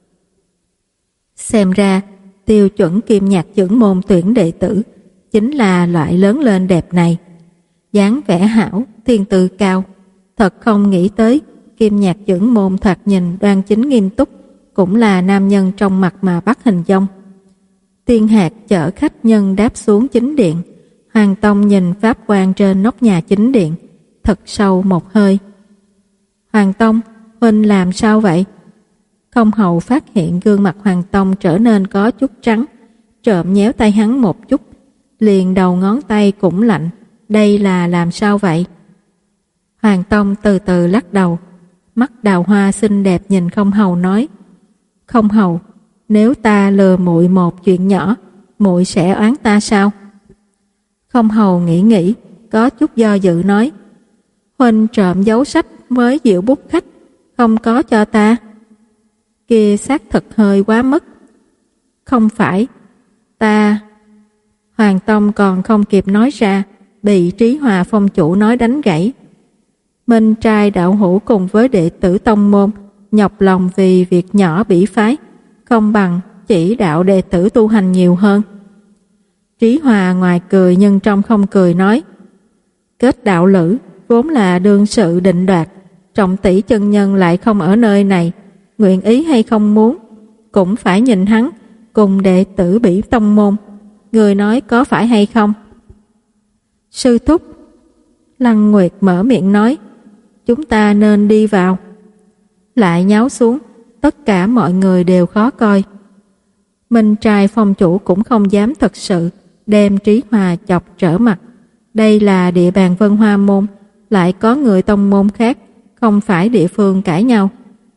Speaker 1: Xem ra tiêu chuẩn Kim Nhạc trưởng môn tuyển đệ tử chính là loại lớn lên đẹp này. Dáng vẻ hảo, thiên tư cao. Thật không nghĩ tới Kim Nhạc trưởng môn thoạt nhìn đoan chính nghiêm túc, cũng là nam nhân trong mặt mà bắt hình dong. Tiên hạt chở khách nhân đáp xuống chính điện. Hoàng Tông nhìn pháp quan trên nóc nhà chính điện, thật sâu một hơi. Hoàng Tông, huynh làm sao vậy? Không hầu phát hiện gương mặt Hoàng Tông trở nên có chút trắng, trộm nhéo tay hắn một chút, liền đầu ngón tay cũng lạnh. Đây là làm sao vậy? Hoàng Tông từ từ lắc đầu, mắt đào hoa xinh đẹp nhìn không hầu nói, không hầu, nếu ta lừa muội một chuyện nhỏ, muội sẽ oán ta sao? Không hầu nghĩ nghĩ, có chút do dự nói, Huynh trộm giấu sách với diệu bút khách, không có cho ta. Kia xác thực hơi quá mức. Không phải, ta... Hoàng Tông còn không kịp nói ra, bị Trí Hòa phong chủ nói đánh gãy. Minh trai đạo hữu cùng với đệ tử tông môn, nhọc lòng vì việc nhỏ bỉ phái, không bằng chỉ đạo đệ tử tu hành nhiều hơn. Trí Hòa ngoài cười nhưng trong không cười nói, kết đạo lữ vốn là đương sự định đoạt, Trọng tỷ chân nhân lại không ở nơi này, nguyện ý hay không muốn cũng phải nhìn hắn cùng đệ tử bỉ tông môn. Người nói có phải hay không? Sư thúc. Lăng Nguyệt mở miệng nói, chúng ta nên đi vào. Lại nháo xuống, tất cả mọi người đều khó coi. Minh trai phong chủ cũng không dám thật sự đem Trí Hòa chọc trở mặt. Đây là địa bàn Vân Hoa môn, lại có người tông môn khác, không phải địa phương cãi nhau.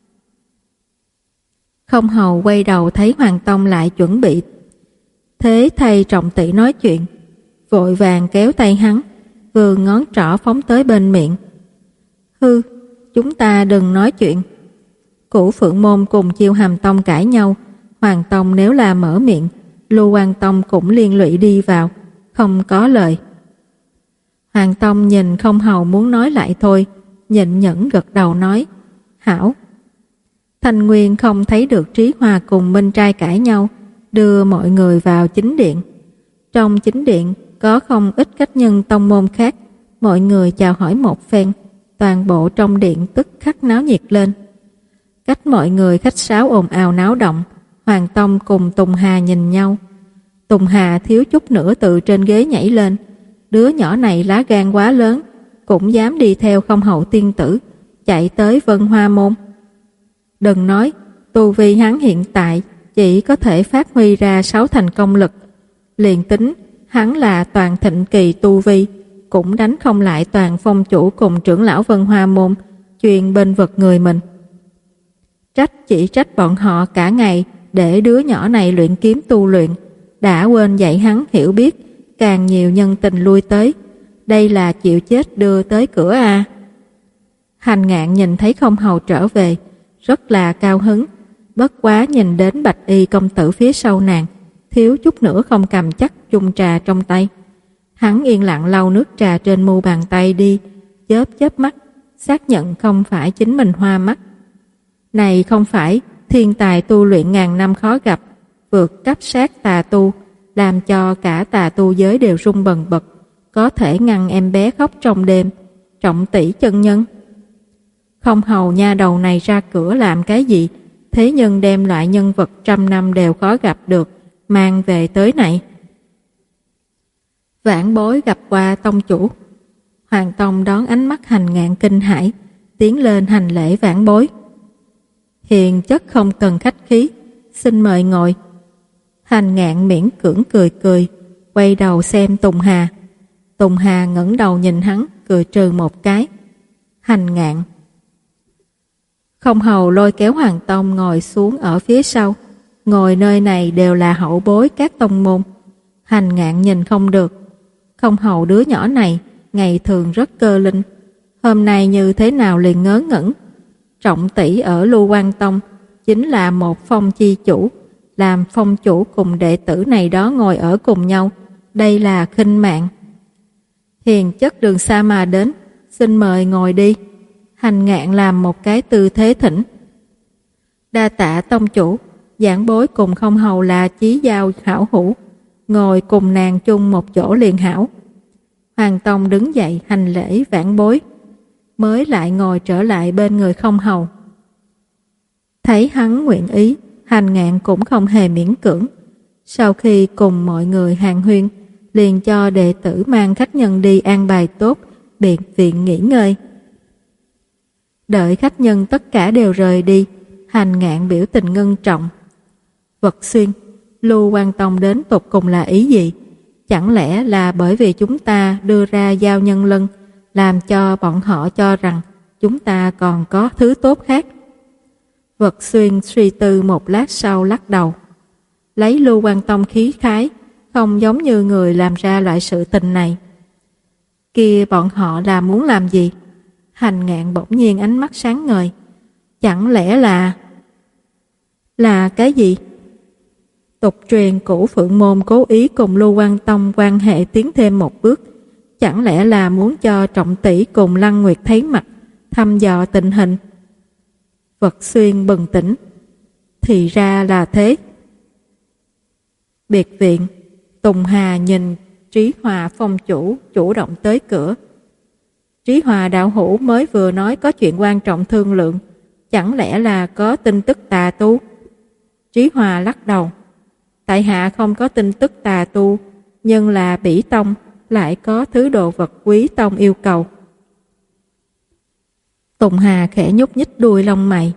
Speaker 1: Không hầu quay đầu thấy Hoàng Tông lại chuẩn bị thế thay Trọng tỷ nói chuyện, vội vàng kéo tay hắn, vừa ngón trỏ phóng tới bên miệng. Hư, chúng ta đừng nói chuyện. Cửu Phượng môn cùng Chiêu Hàm tông cãi nhau, Hoàng Tông nếu là mở miệng, Lưu Quang tông cũng liên lụy đi vào, không có lời. Hoàng Tông nhìn không hầu muốn nói lại thôi, nhịn nhẫn gật đầu nói, hảo. Thanh Nguyên không thấy được Trí Hòa cùng Minh trai cãi nhau, đưa mọi người vào chính điện. Trong chính điện có không ít khách nhân tông môn khác, mọi người chào hỏi một phen, toàn bộ trong điện tức khắc náo nhiệt lên. Cách mọi người khách sáo ồn ào náo động, Hoàng Tông cùng Tùng Hà nhìn nhau. Tùng Hà thiếu chút nữa từ trên ghế nhảy lên, đứa nhỏ này lá gan quá lớn, cũng dám đi theo không hậu tiên tử, chạy tới Vân Hoa môn. Đừng nói, tu vi hắn hiện tại chỉ có thể phát huy ra sáu thành công lực, liền tính hắn là toàn thịnh kỳ tu vi, cũng đánh không lại toàn phong chủ cùng trưởng lão Vân Hoa môn, chuyên bên vực người mình. Trách chỉ trách bọn họ cả ngày để đứa nhỏ này luyện kiếm tu luyện, đã quên dạy hắn hiểu biết, càng nhiều nhân tình lui tới, đây là chịu chết đưa tới cửa à. Hành Ngạn nhìn thấy không hầu trở về, rất là cao hứng, bất quá nhìn đến Bạch Y công tử phía sau nàng, thiếu chút nữa không cầm chắc chung trà trong tay. Hắn yên lặng lau nước trà trên mu bàn tay đi, chớp chớp mắt, xác nhận không phải chính mình hoa mắt. Này không phải thiên tài tu luyện ngàn năm khó gặp, vượt cấp sát tà tu, làm cho cả tà tu giới đều rung bần bật, có thể ngăn em bé khóc trong đêm, Trọng tỷ chân nhân. Không hầu nha đầu này ra cửa làm cái gì, thế nhưng đem loại nhân vật trăm năm đều khó gặp được, mang về tới này. Vãn Bối gặp qua tông chủ. Hoàng Tông đón ánh mắt Hành Ngạn kinh hãi, tiến lên hành lễ Vãn Bối. Hiền chất không cần khách khí, xin mời ngồi. Hành Ngạn miễn cưỡng cười cười, quay đầu xem Tùng Hà. Tùng Hà ngẩng đầu nhìn hắn, cười trừ một cái. Hành Ngạn. Không hầu lôi kéo Hoàng Tông ngồi xuống ở phía sau. Ngồi nơi này đều là hậu bối các tông môn. Hành Ngạn nhìn không được. Không hầu đứa nhỏ này ngày thường rất cơ linh, hôm nay như thế nào liền ngớ ngẩn. Trọng tỷ ở Lưu Quang tông chính là một phong chi chủ, làm phong chủ cùng đệ tử này đó ngồi ở cùng nhau, đây là khinh mạng. Hiền chất đường xa mà đến, xin mời ngồi đi. Hành Ngạn làm một cái tư thế thỉnh. Đa tạ tông chủ, Giảng Bối cùng không hầu là chí giao hảo hữu, ngồi cùng nàng chung một chỗ liền hảo. Hoàng Tông đứng dậy hành lễ Vãn Bối, mới lại ngồi trở lại bên người không hầu. Thấy hắn nguyện ý, Hành Ngạn cũng không hề miễn cưỡng. Sau khi cùng mọi người hàn huyên, liền cho đệ tử mang khách nhân đi an bài tốt biệt viện nghỉ ngơi. Đợi khách nhân tất cả đều rời đi, Hành Ngạn biểu tình ngưng trọng. Vật Xuyên, Lưu Quang tông đến tột cùng là ý gì? Chẳng lẽ là bởi vì chúng ta đưa ra giao nhân lân, làm cho bọn họ cho rằng chúng ta còn có thứ tốt khác? Vật Xuyên suy tư một lát sau lắc đầu. Lấy Lưu Quang tông khí khái, không giống như người làm ra loại sự tình này. Kia bọn họ là muốn làm gì? Hành Ngạn bỗng nhiên ánh mắt sáng ngời. Chẳng lẽ là... Là cái gì? Tục truyền Cửu Phượng Môn cố ý cùng Lưu Quan Tông quan hệ tiến thêm một bước. Chẳng lẽ là muốn cho Trọng tỷ cùng Lăng Nguyệt thấy mặt, thăm dò tình hình? Vật Xuyên bừng tỉnh. Thì ra là thế. Biệt viện. Tùng Hà nhìn Trí Hòa phong chủ chủ động tới cửa. Trí Hòa đạo hữu mới vừa nói có chuyện quan trọng thương lượng, chẳng lẽ là có tin tức tà tu? Trí Hòa lắc đầu. Tại hạ không có tin tức tà tu, nhưng là Bỉ Tông lại có thứ đồ vật quý tông yêu cầu. Tùng Hà khẽ nhúc nhích đuôi lông mày.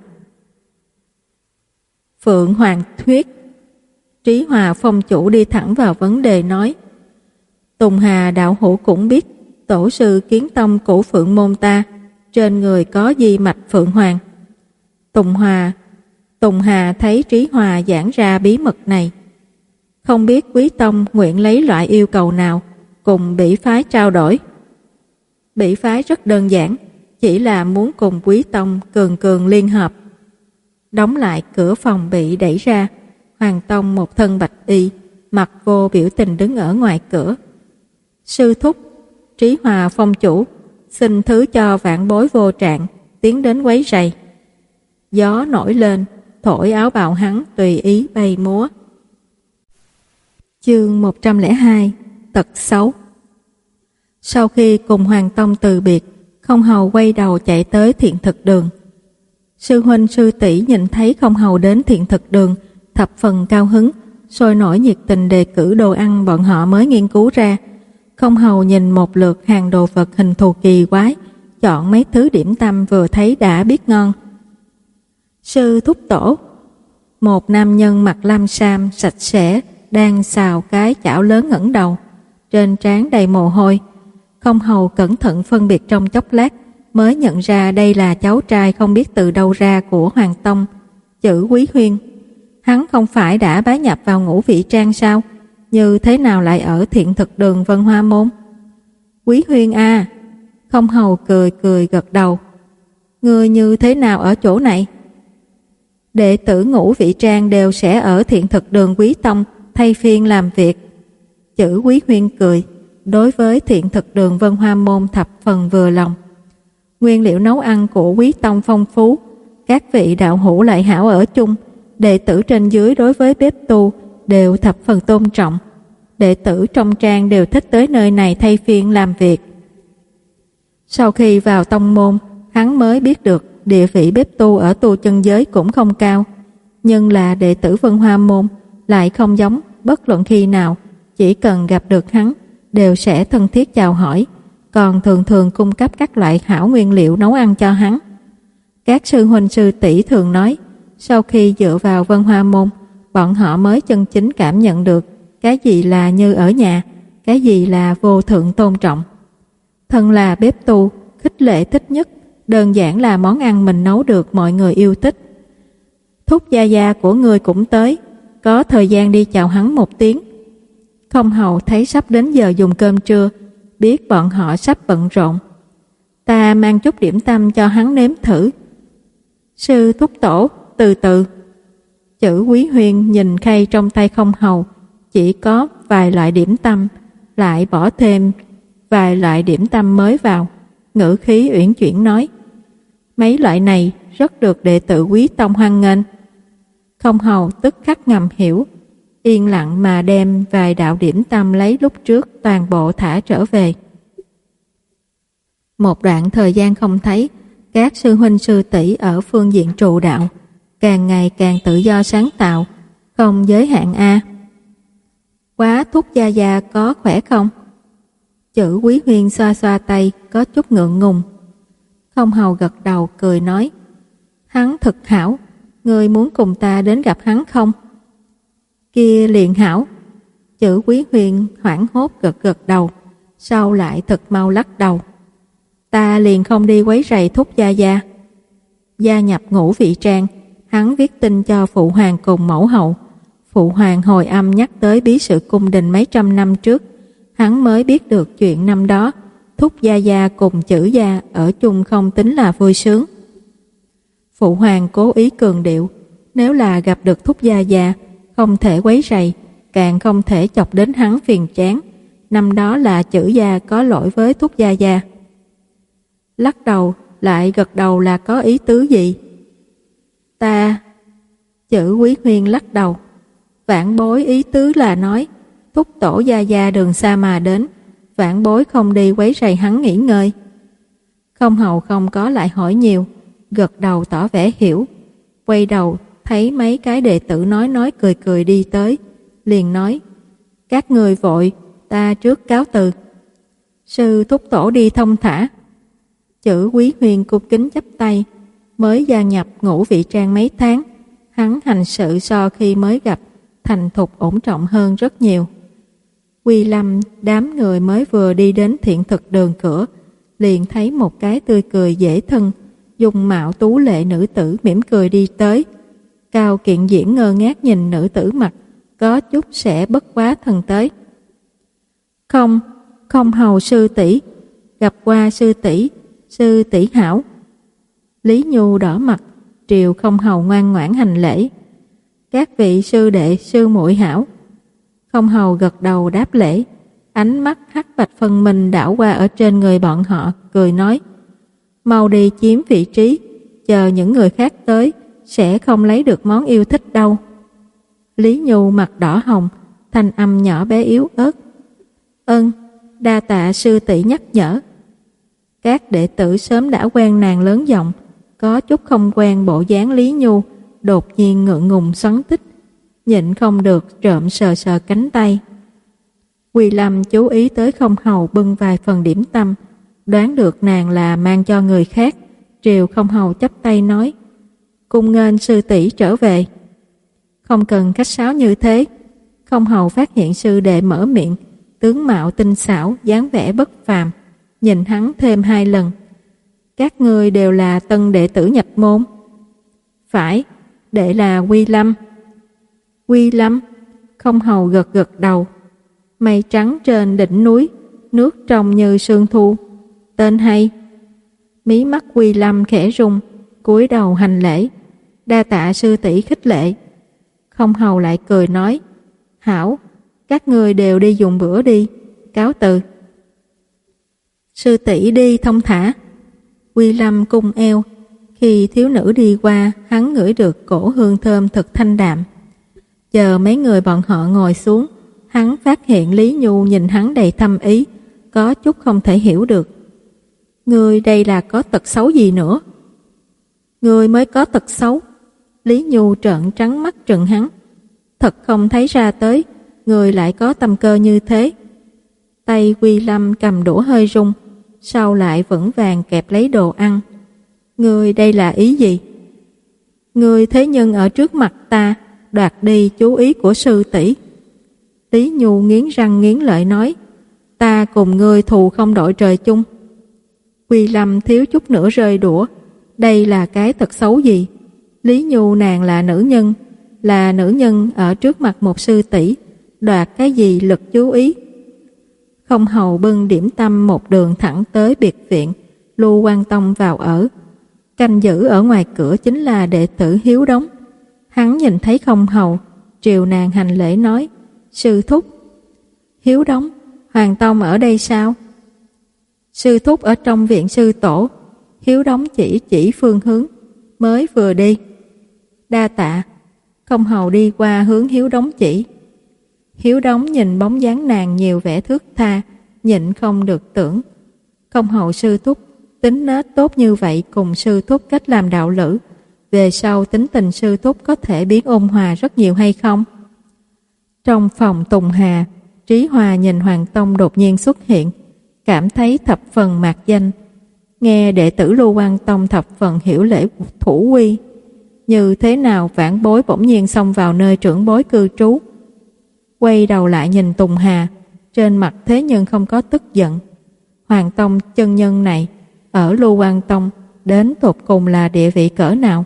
Speaker 1: Phượng Hoàng thuyết. Trí Hòa phong chủ đi thẳng vào vấn đề nói. Tùng Hà đạo hữu cũng biết tổ sư Kiến Tông Cửu Phượng Môn ta trên người có di mạch Phượng Hoàng. Tùng Hòa Tùng Hà thấy Trí Hòa giảng ra bí mật này. Không biết Quý Tông nguyện lấy loại yêu cầu nào cùng Bỉ phái trao đổi. Bỉ phái rất đơn giản, chỉ là muốn cùng Quý Tông cường cường liên hợp. Đóng lại cửa phòng bị đẩy ra, Hoàng Tông một thân bạch y, mặt vô biểu tình đứng ở ngoài cửa. Sư thúc, Trí Hòa phong chủ, xin thứ cho vạn bối vô trạng tiến đến quấy rầy. Gió nổi lên, thổi áo bào hắn tùy ý bay múa. Chương một trăm lẻ hai. Tật xấu. Sau khi cùng Hoàng Tông từ biệt, Không Hầu quay đầu chạy tới Thiện Thực Đường. Sư huynh sư tỷ nhìn thấy Không Hầu đến Thiện Thực Đường, thập phần cao hứng, sôi nổi nhiệt tình đề cử đồ ăn bọn họ mới nghiên cứu ra. Không Hầu nhìn một lượt hàng đồ vật hình thù kỳ quái, chọn mấy thứ điểm tâm vừa thấy đã biết ngon. Sư thúc tổ. Một nam nhân mặc lam sam sạch sẽ đang xào cái chảo lớn ngẩng đầu, trên trán đầy mồ hôi. Không Hầu cẩn thận phân biệt trong chốc lát mới nhận ra đây là cháu trai không biết từ đâu ra của Hoàng Tông, chữ Quý Huyên. Hắn không phải đã bái nhập vào Ngũ Vị Trang sao? Như thế nào lại ở Thiện Thực Đường Vân Hoa Môn? Quý Huyên à? Không Hầu cười cười gật đầu. Ngươi như thế nào ở chỗ này? Đệ tử Ngũ Vị Trang đều sẽ ở Thiện Thực Đường Quý Tông thay phiên làm việc. Chữ Quý Huyên cười, đối với Thiện Thực Đường Vân Hoa Môn thập phần vừa lòng. Nguyên liệu nấu ăn của Quý Tông phong phú, các vị đạo hữu lại hảo ở chung, đệ tử trên dưới đối với bếp tu đều thập phần tôn trọng. Đệ tử trong trang đều thích tới nơi này thay phiên làm việc. Sau khi vào tông môn, hắn mới biết được địa vị bếp tu ở tu chân giới cũng không cao, nhưng là đệ tử Vân Hoa Môn lại không giống, bất luận khi nào chỉ cần gặp được hắn đều sẽ thân thiết chào hỏi, còn thường thường cung cấp các loại hảo nguyên liệu nấu ăn cho hắn. Các sư huynh sư tỷ thường nói, sau khi dựa vào Vân Hoa Môn, bọn họ mới chân chính cảm nhận được cái gì là như ở nhà, cái gì là vô thượng tôn trọng. Thân là bếp tu, khích lệ thích nhất đơn giản là món ăn mình nấu được mọi người yêu thích. Thúc gia gia của người cũng tới, có thời gian đi chào hắn một tiếng. Không Hầu thấy sắp đến giờ dùng cơm trưa, biết bọn họ sắp bận rộn. Ta mang chút điểm tâm cho hắn nếm thử. Sư thúc tổ, từ từ. Chữ Quý Huyên nhìn khay trong tay Không Hầu, chỉ có vài loại điểm tâm, lại bỏ thêm vài loại điểm tâm mới vào, ngữ khí uyển chuyển nói. Mấy loại này rất được đệ tử Quý Tông hoan nghênh. Không Hầu tức khắc ngầm hiểu, yên lặng mà đem vài đạo điểm tâm lấy lúc trước toàn bộ thả trở về. Một đoạn thời gian không thấy, các sư huynh sư tỷ ở phương diện trụ đạo càng ngày càng tự do sáng tạo, không giới hạn a. Quá thúc gia gia có khỏe không? Chữ Quý Huyên xoa xoa tay, có chút ngượng ngùng. Không Hầu gật đầu cười nói, hắn thực hảo, ngươi muốn cùng ta đến gặp hắn không? Kia liền hảo. Chữ Quý Huyên hoảng hốt gật gật đầu, sau lại thật mau lắc đầu. Ta liền không đi quấy rầy thúc gia gia. Gia nhập Ngũ Vị Trang, hắn viết tin cho phụ hoàng cùng mẫu hậu. Phụ hoàng hồi âm nhắc tới bí sự cung đình mấy trăm năm trước, hắn mới biết được chuyện năm đó Thúc gia gia cùng Chữ gia ở chung không tính là vui sướng. Phụ hoàng cố ý cường điệu, nếu là gặp được Thúc gia gia, không thể quấy rầy, càng không thể chọc đến hắn phiền chán. Năm đó là Chữ gia có lỗi với Thúc gia gia. Lắc đầu lại gật đầu là có ý tứ gì? Ta... Chữ Quý Huyên lắc đầu. Vãn bối ý tứ là nói, Thúc tổ gia gia đường xa mà đến, vãn bối không đi quấy rầy hắn nghỉ ngơi. Không hầu không có lại hỏi nhiều, gật đầu tỏ vẻ hiểu. Quay đầu thấy mấy cái đệ tử nói nói cười cười đi tới, liền nói, các người vội, ta trước cáo từ. Sư Thúc tổ đi thông thả. Chữ Quý Huyên cung kính chắp tay, mới gia nhập Ngũ Vị Trang mấy tháng, hắn hành sự so khi mới gặp thành thục ổn trọng hơn rất nhiều. Quy Lâm đám người mới vừa đi đến thiện thực đường cửa, liền thấy một cái tươi cười dễ thân, dung mạo tú lệ nữ tử mỉm cười đi tới. Cao Kiện Diễn ngơ ngác nhìn nữ tử mặt, có chút sẽ bất quá thần tới. Không, không hầu sư tỷ, gặp qua sư tỷ, sư tỷ hảo. Lý Nhu đỏ mặt, triều không hầu ngoan ngoãn hành lễ. Các vị sư đệ sư muội hảo. Không hầu gật đầu đáp lễ, ánh mắt hắc bạch phân minh đảo qua ở trên người bọn họ, cười nói, mau đi chiếm vị trí, chờ những người khác tới, sẽ không lấy được món yêu thích đâu. Lý Nhu mặt đỏ hồng, thanh âm nhỏ bé yếu ớt. Ơn, đa tạ sư tỷ nhắc nhở. Các đệ tử sớm đã quen nàng lớn giọng, có chút không quen bộ dáng Lý Nhu, đột nhiên ngượng ngùng xoắn tích, nhịn không được trộm sờ sờ cánh tay. Quy Lâm chú ý tới không hầu bưng vài phần điểm tâm, đoán được nàng là mang cho người khác, triều không hầu chắp tay nói, cung nghênh sư tỷ trở về. Không cần khách sáo như thế. Không hầu phát hiện sư đệ mở miệng, tướng mạo tinh xảo, dáng vẻ bất phàm, nhìn hắn thêm hai lần. Các ngươi đều là tân đệ tử nhập môn. Phải, đệ là Quy Lâm. Quy Lâm. Không hầu gật gật đầu. Mây trắng trên đỉnh núi, nước trong như sương thu. Tên hay. Mí mắt Quy Lâm khẽ rung, cúi đầu hành lễ. Đa tạ sư tỷ khích lệ. Không hầu lại cười nói, hảo, các ngươi đều đi dùng bữa đi, cáo từ. Sư tỷ đi thông thả. Quy Lâm cung eo, khi thiếu nữ đi qua, hắn ngửi được cổ hương thơm thật thanh đạm. Chờ mấy người bọn họ ngồi xuống, hắn phát hiện Lý Nhu nhìn hắn đầy thâm ý, có chút không thể hiểu được. Ngươi đây là có tật xấu gì nữa? Ngươi mới có tật xấu. Lý Nhu trợn trắng mắt trừng hắn. Thật không thấy ra tới, người lại có tâm cơ như thế. Tay Quy Lâm cầm đũa hơi rung, sau lại vững vàng kẹp lấy đồ ăn. Ngươi đây là ý gì? Ngươi thế nhưng ở trước mặt ta đoạt đi chú ý của sư tỷ. Lý Nhu nghiến răng nghiến lợi nói, ta cùng ngươi thù không đội trời chung. Quy Lâm thiếu chút nữa rơi đũa. Đây là cái tật xấu gì? Lý Nhu nàng là nữ nhân, là nữ nhân ở trước mặt một sư tỷ, đoạt cái gì lực chú ý? Không hầu bưng điểm tâm một đường thẳng tới biệt viện, Lưu Quan Tông vào ở. Canh giữ ở ngoài cửa chính là đệ tử Hiếu Đống. Hắn nhìn thấy không hầu, triều nàng hành lễ nói, sư thúc. Hiếu Đống, Hoàng Tông ở đây sao? Sư thúc ở trong viện sư tổ. Hiếu Đống chỉ chỉ phương hướng, mới vừa đi. Đa tạ. Không hầu đi qua hướng Hiếu Đống chỉ. Hiếu Đống nhìn bóng dáng nàng nhiều vẻ thước tha, nhịn không được tưởng, không hầu sư thúc tính nết tốt như vậy, cùng sư thúc cách làm đạo lữ, về sau tính tình sư thúc có thể biến ôn hòa rất nhiều hay không? Trong phòng Tùng Hà, Trí Hòa nhìn Hoàng Tông đột nhiên xuất hiện, cảm thấy thập phần mạc danh. Nghe đệ tử Lưu Quan Tông thập phần hiểu lễ thủ quy, như thế nào vãn bối bỗng nhiên xông vào nơi trưởng bối cư trú. Quay đầu lại nhìn Tùng Hà, trên mặt thế nhưng không có tức giận. Hoàng Tông chân nhân này ở Lưu Quan Tông đến tột cùng là địa vị cỡ nào?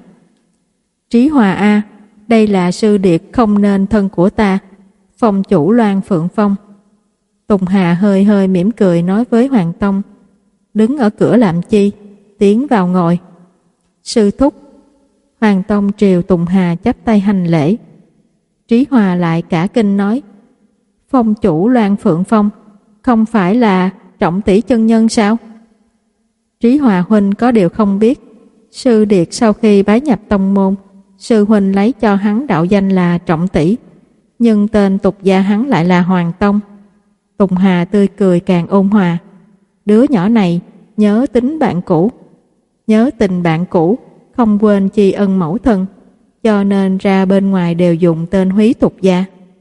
Speaker 1: Trí Hòa a, đây là sư điệt không nên thân của ta, phong chủ Loan Phượng Phong. Tùng Hà hơi hơi mỉm cười nói với Hoàng Tông, đứng ở cửa làm chi, tiến vào ngồi. Sư thúc. Hoàng Tông triều Tùng Hà chắp tay hành lễ. Trí Hòa lại cả kinh nói: Phong chủ Loan Phượng Phong không phải là Trọng Tỷ chân nhân sao? Trí Hòa huynh có điều không biết, Sư Điệt sau khi bái nhập tông môn, sư huynh lấy cho hắn đạo danh là Trọng Tỷ, nhưng tên tục gia hắn lại là Hoàng Tông. Tùng Hà tươi cười càng ôn hòa. Đứa nhỏ này nhớ tính bạn cũ, nhớ tình bạn cũ, không quên tri ân mẫu thân, cho nên ra bên ngoài đều dùng tên húy tục gia.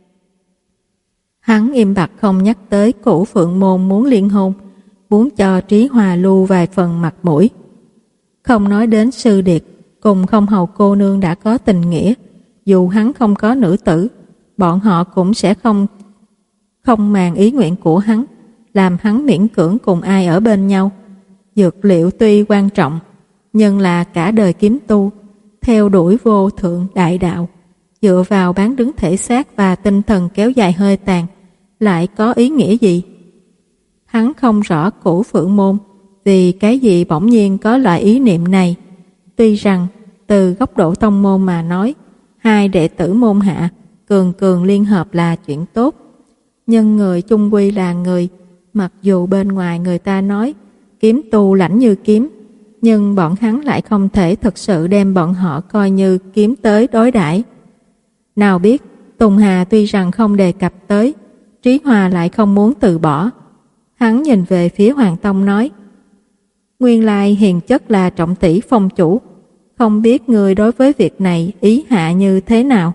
Speaker 1: Hắn im bặt không nhắc tới Cửu Phượng môn muốn liên hôn, muốn cho Trí Hòa lưu vài phần mặt mũi. Không nói đến Sư Điệt cùng Không Hầu cô nương đã có tình nghĩa, dù hắn không có nữ tử, bọn họ cũng sẽ không không màng ý nguyện của hắn, làm hắn miễn cưỡng cùng ai ở bên nhau. Dược liệu tuy quan trọng, nhưng là cả đời kiếm tu, theo đuổi vô thượng đại đạo, dựa vào bán đứng thể xác và tinh thần kéo dài hơi tàn, lại có ý nghĩa gì? Hắn không rõ Cửu Phượng môn vì cái gì bỗng nhiên có loại ý niệm này. Tuy rằng từ góc độ tông môn mà nói, hai đệ tử môn hạ cường cường liên hợp là chuyện tốt, nhưng người chung quy là người. Mặc dù bên ngoài người ta nói kiếm tu lãnh như kiếm, nhưng bọn hắn lại không thể thực sự đem bọn họ coi như kiếm tới đối đãi. Nào biết Tùng Hà tuy rằng không đề cập tới, Trí Hòa lại không muốn từ bỏ. Hắn nhìn về phía Hoàng Tông nói: Nguyên lai hiền chất là Trọng Tỷ phong chủ, không biết người đối với việc này ý hạ như thế nào?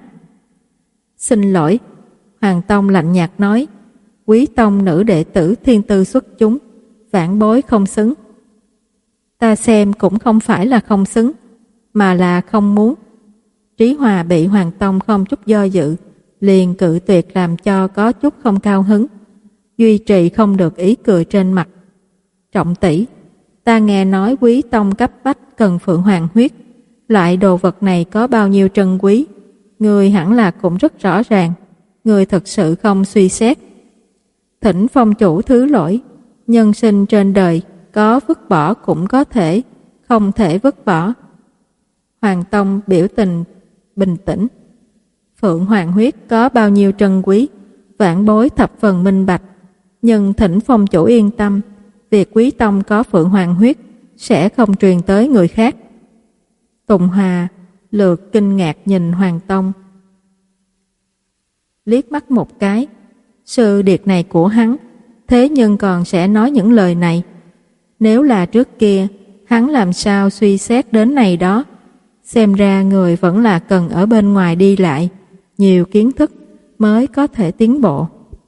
Speaker 1: Xin lỗi, Hoàng Tông lạnh nhạt nói, quý tông nữ đệ tử thiên tư xuất chúng, vãn bối không xứng. Ta xem cũng không phải là không xứng, mà là không muốn. Trí Hòa bị Hoàng Tông không chút do dự, liền cự tuyệt, làm cho có chút không cao hứng, duy trì không được ý cười trên mặt. Trọng tỷ, ta nghe nói quý tông cấp bách cần phượng hoàng huyết, loại đồ vật này có bao nhiêu trân quý, người hẳn là cũng rất rõ ràng, người thật sự không suy xét. Thỉnh phong chủ thứ lỗi, nhân sinh trên đời có vứt bỏ cũng có thể, không thể vứt bỏ. Hoàng Tông biểu tình bình tĩnh. Phượng hoàng huyết có bao nhiêu trân quý, vãn bối thập phần minh bạch, nhưng thỉnh phong chủ yên tâm, việc quý tông có phượng hoàng huyết sẽ không truyền tới người khác. Tùng Hòa lượt kinh ngạc nhìn Hoàng Tông, liếc mắt một cái. Sư điệt này của hắn thế nhưng còn sẽ nói những lời này. Nếu là trước kia, hắn làm sao suy xét đến này đó. Xem ra người vẫn là cần ở bên ngoài đi lại, nhiều kiến thức mới có thể tiến bộ.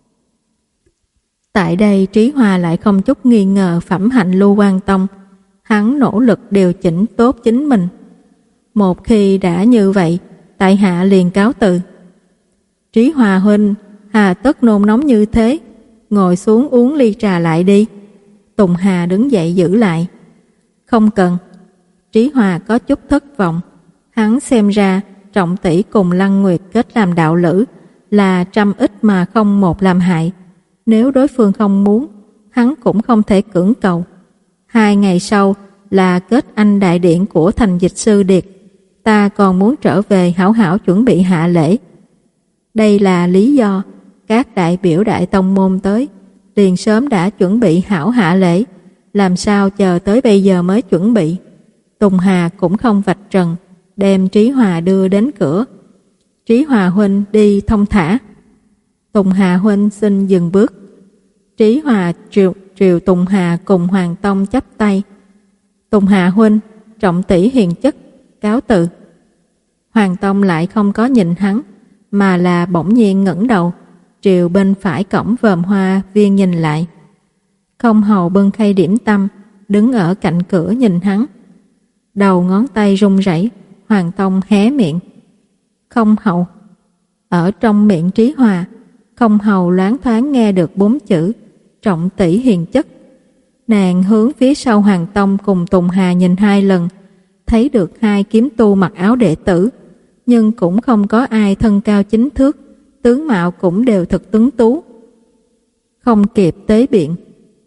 Speaker 1: Tại đây Trí Hòa lại không chút nghi ngờ phẩm hạnh Lưu Quan Tông. Hắn nỗ lực điều chỉnh tốt chính mình. Một khi đã như vậy, tại hạ liền cáo từ. Trí Hòa huynh, hà tất nôn nóng như thế, ngồi xuống uống ly trà lại đi. Tùng Hà đứng dậy giữ lại. Không cần. Trí Hòa có chút thất vọng. Hắn xem ra Trọng tỷ cùng Lăng Nguyệt kết làm đạo lữ là trăm ích mà không một làm hại. Nếu đối phương không muốn, hắn cũng không thể cưỡng cầu. Hai ngày sau là kết anh đại điện của thành dịch sư Điệt. Ta còn muốn trở về hảo hảo chuẩn bị hạ lễ. Đây là lý do các đại biểu đại tông môn tới, liền sớm đã chuẩn bị hảo hạ lễ, làm sao chờ tới bây giờ mới chuẩn bị. Tùng Hà cũng không vạch trần, đem Trí Hòa đưa đến cửa. Trí Hòa huynh đi thông thả. Tùng Hà huynh xin dừng bước. Trí Hòa triều, triều Tùng Hà cùng Hoàng Tông chắp tay. Tùng Hà huynh, Trọng tỷ hiền chất, cáo từ. Hoàng Tông lại không có nhìn hắn, mà là bỗng nhiên ngẩng đầu, triều bên phải cổng vòm hoa viên nhìn lại. Không hầu bưng khay điểm tâm, đứng ở cạnh cửa nhìn hắn. Đầu ngón tay run rẩy, Hoàng Tông hé miệng. Không hầu. Ở trong miệng Trí Hòa, không hầu loáng thoáng nghe được bốn chữ Trọng tỷ hiền chất. Nàng hướng phía sau Hoàng Tông cùng Tùng Hà nhìn hai lần, thấy được hai kiếm tu mặc áo đệ tử, nhưng cũng không có ai thân cao chính thước, tướng mạo cũng đều thật tuấn tú. Không kịp tế biện,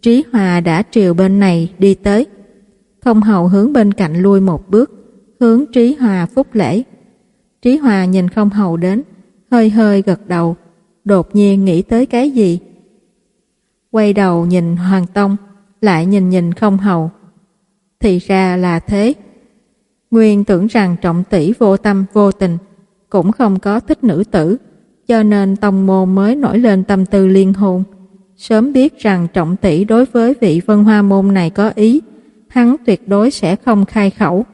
Speaker 1: Trí Hòa đã triều bên này đi tới. Không hầu hướng bên cạnh lui một bước, hướng Trí Hòa phúc lễ. Trí Hòa nhìn Không hầu đến, hơi hơi gật đầu, đột nhiên nghĩ tới cái gì. Quay đầu nhìn Hoàng Tông, lại nhìn nhìn Không hầu. Thì ra là thế. Nguyên tưởng rằng Trọng tỷ vô tâm vô tình, cũng không có thích nữ tử, cho nên tông môn mới nổi lên tâm tư liên hôn. Sớm biết rằng Trọng tỷ đối với vị Vân Hoa môn này có ý, hắn tuyệt đối sẽ không khai khẩu.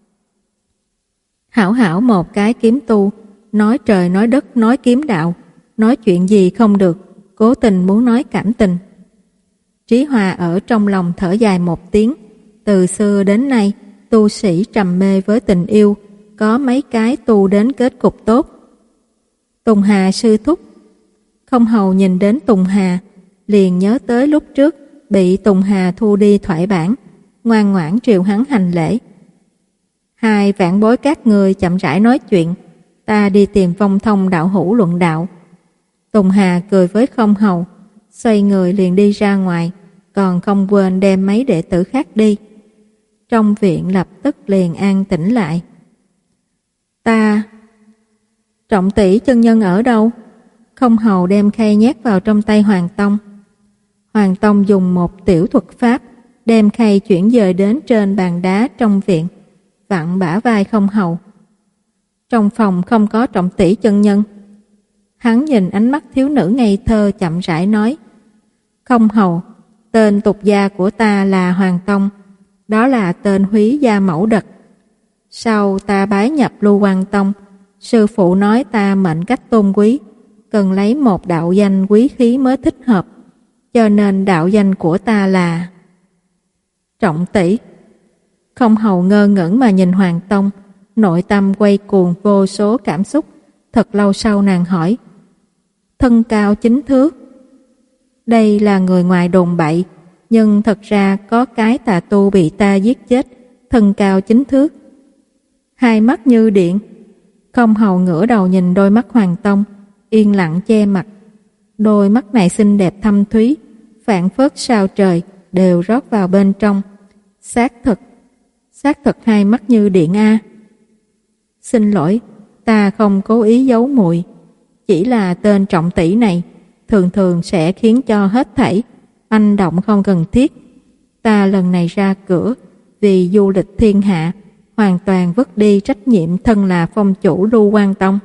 Speaker 1: Hảo hảo một cái kiếm tu, nói trời nói đất nói kiếm đạo, nói chuyện gì không được, cố tình muốn nói cảm tình. Trí Hòa ở trong lòng thở dài một tiếng. Từ xưa đến nay, tu sĩ trầm mê với tình yêu, có mấy cái tu đến kết cục tốt. Tùng Hà sư thúc. Không hầu nhìn đến Tùng Hà, liền nhớ tới lúc trước bị Tùng Hà thu đi thoại bản, ngoan ngoãn triều hắn hành lễ. Hai vạn bối các người chậm rãi nói chuyện, ta đi tìm Vong Thông đạo hữu luận đạo. Tùng Hà cười với Không hầu, xoay người liền đi ra ngoài, còn không quên đem mấy đệ tử khác đi. Trong viện lập tức liền an tĩnh lại. Ta... Trọng tỷ chân nhân ở đâu? Không hầu đem khay nhét vào trong tay Hoàng Tông. Hoàng Tông dùng một tiểu thuật pháp, đem khay chuyển dời đến trên bàn đá trong viện, vặn bả vai Không hầu. Trong phòng không có Trọng tỷ chân nhân. Hắn nhìn ánh mắt thiếu nữ ngây thơ chậm rãi nói: Không hầu, tên tục gia của ta là Hoàng Tông, đó là tên Húy gia mẫu đật. Sau ta bái nhập Lưu Quang Tông, sư phụ nói ta mệnh cách tôn quý, cần lấy một đạo danh quý khí mới thích hợp, cho nên đạo danh của ta là Trọng tỷ. Không hầu ngơ ngẩn mà nhìn Hoàng Tông, nội tâm quay cuồng vô số cảm xúc. Thật lâu sau nàng hỏi: thân cao chín thước. Đây là người ngoài đồn bậy, nhưng thật ra có cái tà tu bị ta giết chết, thân cao chín thước. Hai mắt như điện. Không hầu ngửa đầu nhìn đôi mắt Hoàng Tông, yên lặng che mặt. Đôi mắt này xinh đẹp thâm thúy, phảng phất sao trời đều rót vào bên trong. Xác thực, xác thực hai mắt như điện a. Xin lỗi, ta không cố ý giấu muội, chỉ là tên Trọng tỷ này thường thường sẽ khiến cho hết thảy anh động không cần thiết. Ta lần này ra cửa vì du lịch thiên hạ, hoàn toàn vứt đi trách nhiệm thân là phong chủ Lưu Quang Tông.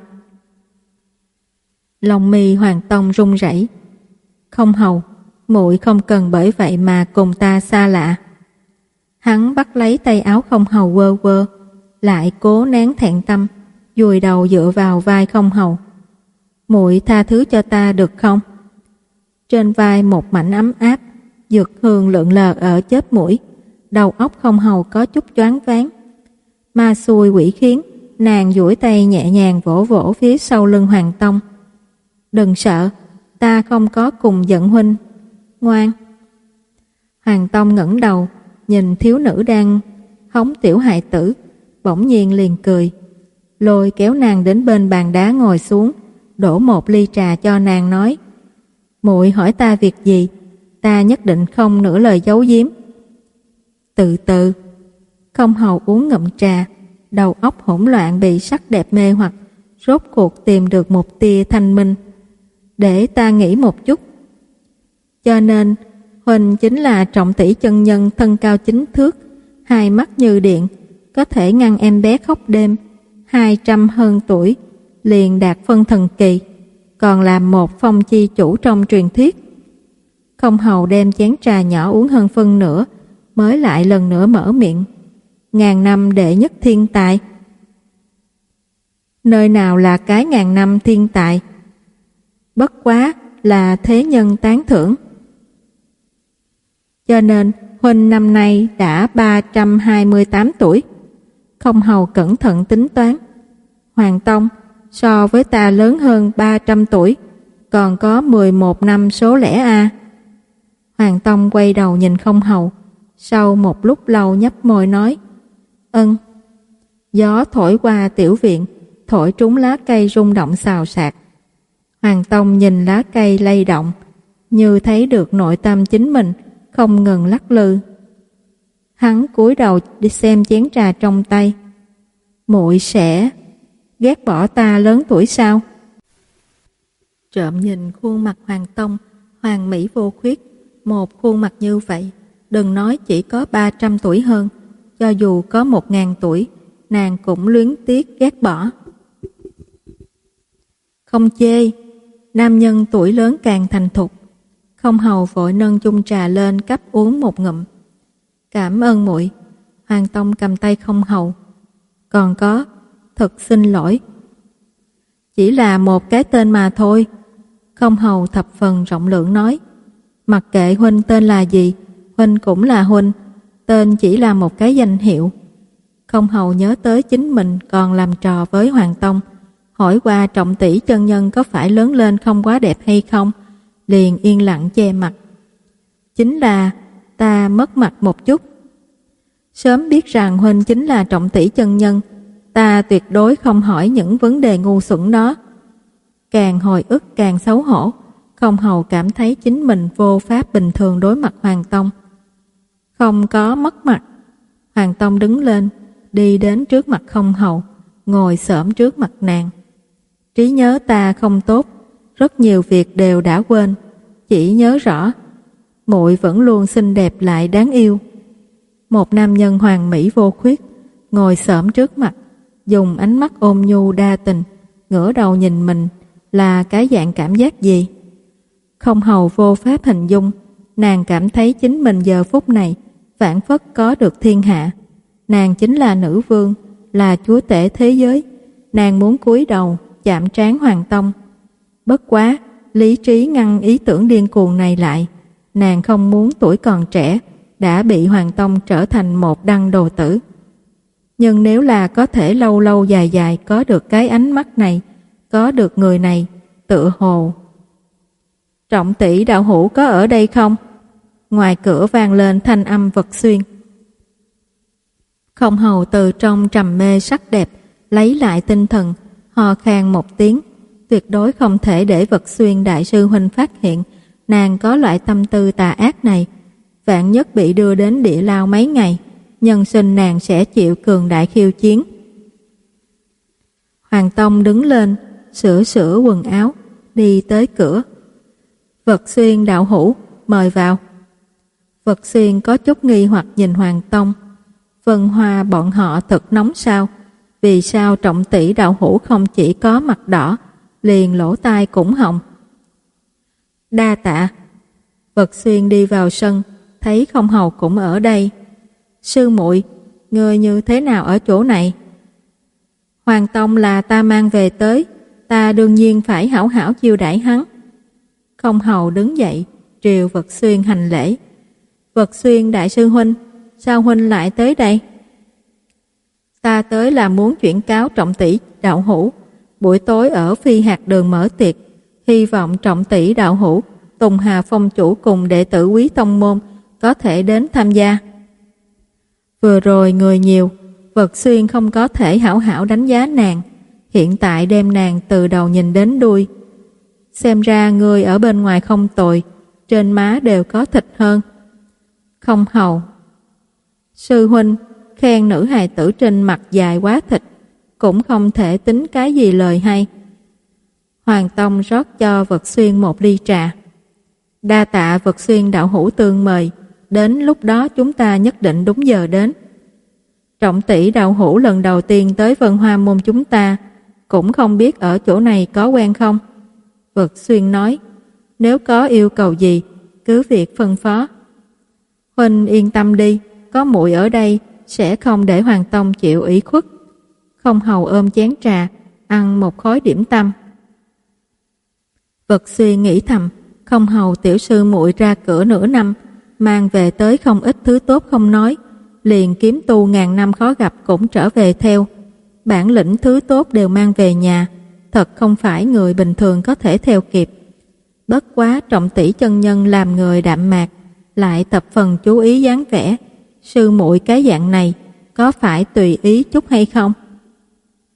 Speaker 1: Lòng mi Hoàng Tông run rẩy. Không hầu, muội không cần bởi vậy mà cùng ta xa lạ. Hắn bắt lấy tay áo Không hầu quơ quơ, lại cố nén thẹn tâm, vùi đầu dựa vào vai Không hầu. Muội tha thứ cho ta được không? Trên vai một mảnh ấm áp, dược hương lượn lờ ở chớp mũi, đầu óc Không hầu có chút choáng váng. Ma xui quỷ khiến, nàng duỗi tay nhẹ nhàng vỗ vỗ phía sau lưng Hoàng Tông. Đừng sợ, ta không có cùng giận huynh. Ngoan. Hoàng Tông ngẩng đầu, nhìn thiếu nữ đang hống tiểu hài tử, bỗng nhiên liền cười, lôi kéo nàng đến bên bàn đá ngồi xuống, đổ một ly trà cho nàng nói: muội hỏi ta việc gì, ta nhất định không nửa lời giấu giếm. Từ từ. Không hầu uống ngụm trà, đầu óc hỗn loạn bị sắc đẹp mê hoặc, rốt cuộc tìm được một tia thanh minh. Để ta nghĩ một chút. Cho nên huynh chính là Trọng tỷ chân nhân, thân cao chín thước, hai mắt như điện, có thể ngăn em bé khóc đêm, hai trăm hơn tuổi, liền đạt phân thần kỳ, còn làm một phong chi chủ trong truyền thuyết. Không hầu đem chén trà nhỏ uống hơn phân nửa, mới lại lần nữa mở miệng: ngàn năm đệ nhất thiên tài. Nơi nào là cái ngàn năm thiên tài? Bất quá là thế nhân tán thưởng. Cho nên huynh năm nay đã ba trăm hai mươi tám tuổi. Không hầu cẩn thận tính toán. Hoàng Tông so với ta lớn hơn ba trăm tuổi, còn có mười một năm số lẻ a. Hoàng Tông quay đầu nhìn Không hầu, sau một lúc lâu nhấp môi nói: ân. Gió thổi qua tiểu viện, thổi trúng lá cây rung động xào xạc. Hoàng Tông nhìn lá cây lay động, như thấy được nội tâm chính mình, không ngừng lắc lư. Hắn cúi đầu đi xem chén trà trong tay. Muội sẽ ghét bỏ ta lớn tuổi sao? Trộm nhìn khuôn mặt Hoàng Tông, hoàn mỹ vô khuyết, một khuôn mặt như vậy, đừng nói chỉ có ba trăm tuổi hơn, cho dù có một ngàn tuổi, nàng cũng luyến tiếc ghét bỏ. Không chê, nam nhân tuổi lớn càng thành thục. Không hầu vội nâng chung trà lên cấp uống một ngụm. Cảm ơn muội. Hoàng Tông cầm tay không hầu. Còn có, thật xin lỗi. Chỉ là một cái tên mà thôi. Không hầu thập phần rộng lượng nói. Mặc kệ huynh tên là gì, huynh cũng là huynh. Tên chỉ là một cái danh hiệu. Không hầu nhớ tới chính mình còn làm trò với Hoàng Tông, hỏi qua Trọng tỷ chân nhân có phải lớn lên không quá đẹp hay không, liền yên lặng che mặt. Chính là ta mất mặt một chút. Sớm biết rằng huynh chính là Trọng tỷ chân nhân, ta tuyệt đối không hỏi những vấn đề ngu xuẩn đó. Càng hồi ức càng xấu hổ, Không hầu cảm thấy chính mình vô pháp bình thường đối mặt Hoàng Tông. Không có mất mặt. Hoàng Tông đứng lên, đi đến trước mặt Không hầu, ngồi xổm trước mặt nàng. Trí nhớ ta không tốt, rất nhiều việc đều đã quên, chỉ nhớ rõ muội vẫn luôn xinh đẹp lại đáng yêu. Một nam nhân hoàn mỹ vô khuyết ngồi xổm trước mặt, dùng ánh mắt ôn nhu đa tình ngửa đầu nhìn mình, là cái dạng cảm giác gì? Không hầu vô pháp hình dung. Nàng cảm thấy chính mình giờ phút này phảng phất có được thiên hạ. Nàng chính là nữ vương, là chúa tể thế giới. Nàng muốn cúi đầu chạm trán Hoàng Tông. Bất quá, lý trí ngăn ý tưởng điên cuồng này lại. Nàng không muốn tuổi còn trẻ đã bị Hoàng Tông trở thành một đăng đồ tử. Nhưng nếu là có thể lâu lâu dài dài có được cái ánh mắt này, có được người này, tựa hồ. Trọng tỷ đạo hữu có ở đây không? Ngoài cửa vang lên thanh âm Vật Xuyên. Không hầu từ trong trầm mê sắc đẹp lấy lại tinh thần, hò khan một tiếng. Tuyệt đối không thể để Vật Xuyên đại sư huynh phát hiện nàng có loại tâm tư tà ác này. Vạn nhất bị đưa đến địa lao mấy ngày, nhân sinh nàng sẽ chịu cường đại khiêu chiến. Hoàng Tông đứng lên, sửa sửa quần áo, đi tới cửa. Vật Xuyên đạo hữu, mời vào. Vật Xuyên có chút nghi hoặc nhìn Hoàng Tông. Vân Hoa bọn họ thật nóng sao? Vì sao Trọng tỷ đạo hữu không chỉ có mặt đỏ, liền lỗ tai cũng hồng? Đa tạ. Vật Xuyên đi vào sân, thấy Không hầu cũng ở đây. Sư muội, ngươi như thế nào ở chỗ này? Hoàng Tông là ta mang về tới, ta đương nhiên phải hảo hảo chiêu đãi hắn. Không hầu đứng dậy, triều Vật Xuyên hành lễ. Vật Xuyên đại sư huynh, sao huynh lại tới đây? Ta tới là muốn chuyển cáo Trọng tỷ đạo hữu, buổi tối ở Phi Hạt Đường mở tiệc, hy vọng Trọng tỷ đạo hữu, Tùng Hà Phong chủ cùng đệ tử Quý tông môn có thể đến tham gia. Vừa rồi người nhiều, Vật Xuyên không có thể hảo hảo đánh giá nàng, hiện tại đem nàng từ đầu nhìn đến đuôi. Xem ra người ở bên ngoài không tồi, trên má đều có thịt hơn. Không hầu. Sư huynh khen nữ hài tử trên mặt dài quá thịt, cũng không thể tính cái gì lời hay. Hoàng Tông rót cho Vật Xuyên một ly trà. Đa tạ Vật Xuyên đạo hữu tương mời, đến lúc đó chúng ta nhất định đúng giờ đến. Trọng tỷ đạo hữu lần đầu tiên tới Vân Hoa môn chúng ta, cũng không biết ở chỗ này có quen không? Vật Xuyên nói, nếu có yêu cầu gì, cứ việc phân phó. Huynh yên tâm đi, có muội ở đây, sẽ không để Hoàng Tông chịu ủy khuất. Không hầu ôm chén trà, ăn một khối điểm tâm. Vật Xuyên nghĩ thầm, Không hầu tiểu sư muội ra cửa nửa năm, mang về tới không ít thứ tốt không nói, liền kiếm tu ngàn năm khó gặp cũng trở về theo. Bản lĩnh thứ tốt đều mang về nhà, thật không phải người bình thường có thể theo kịp. Bất quá Trọng tỷ chân nhân làm người đạm mạc, lại tập phần chú ý dáng vẻ. Sư muội cái dạng này có phải tùy ý chút hay không?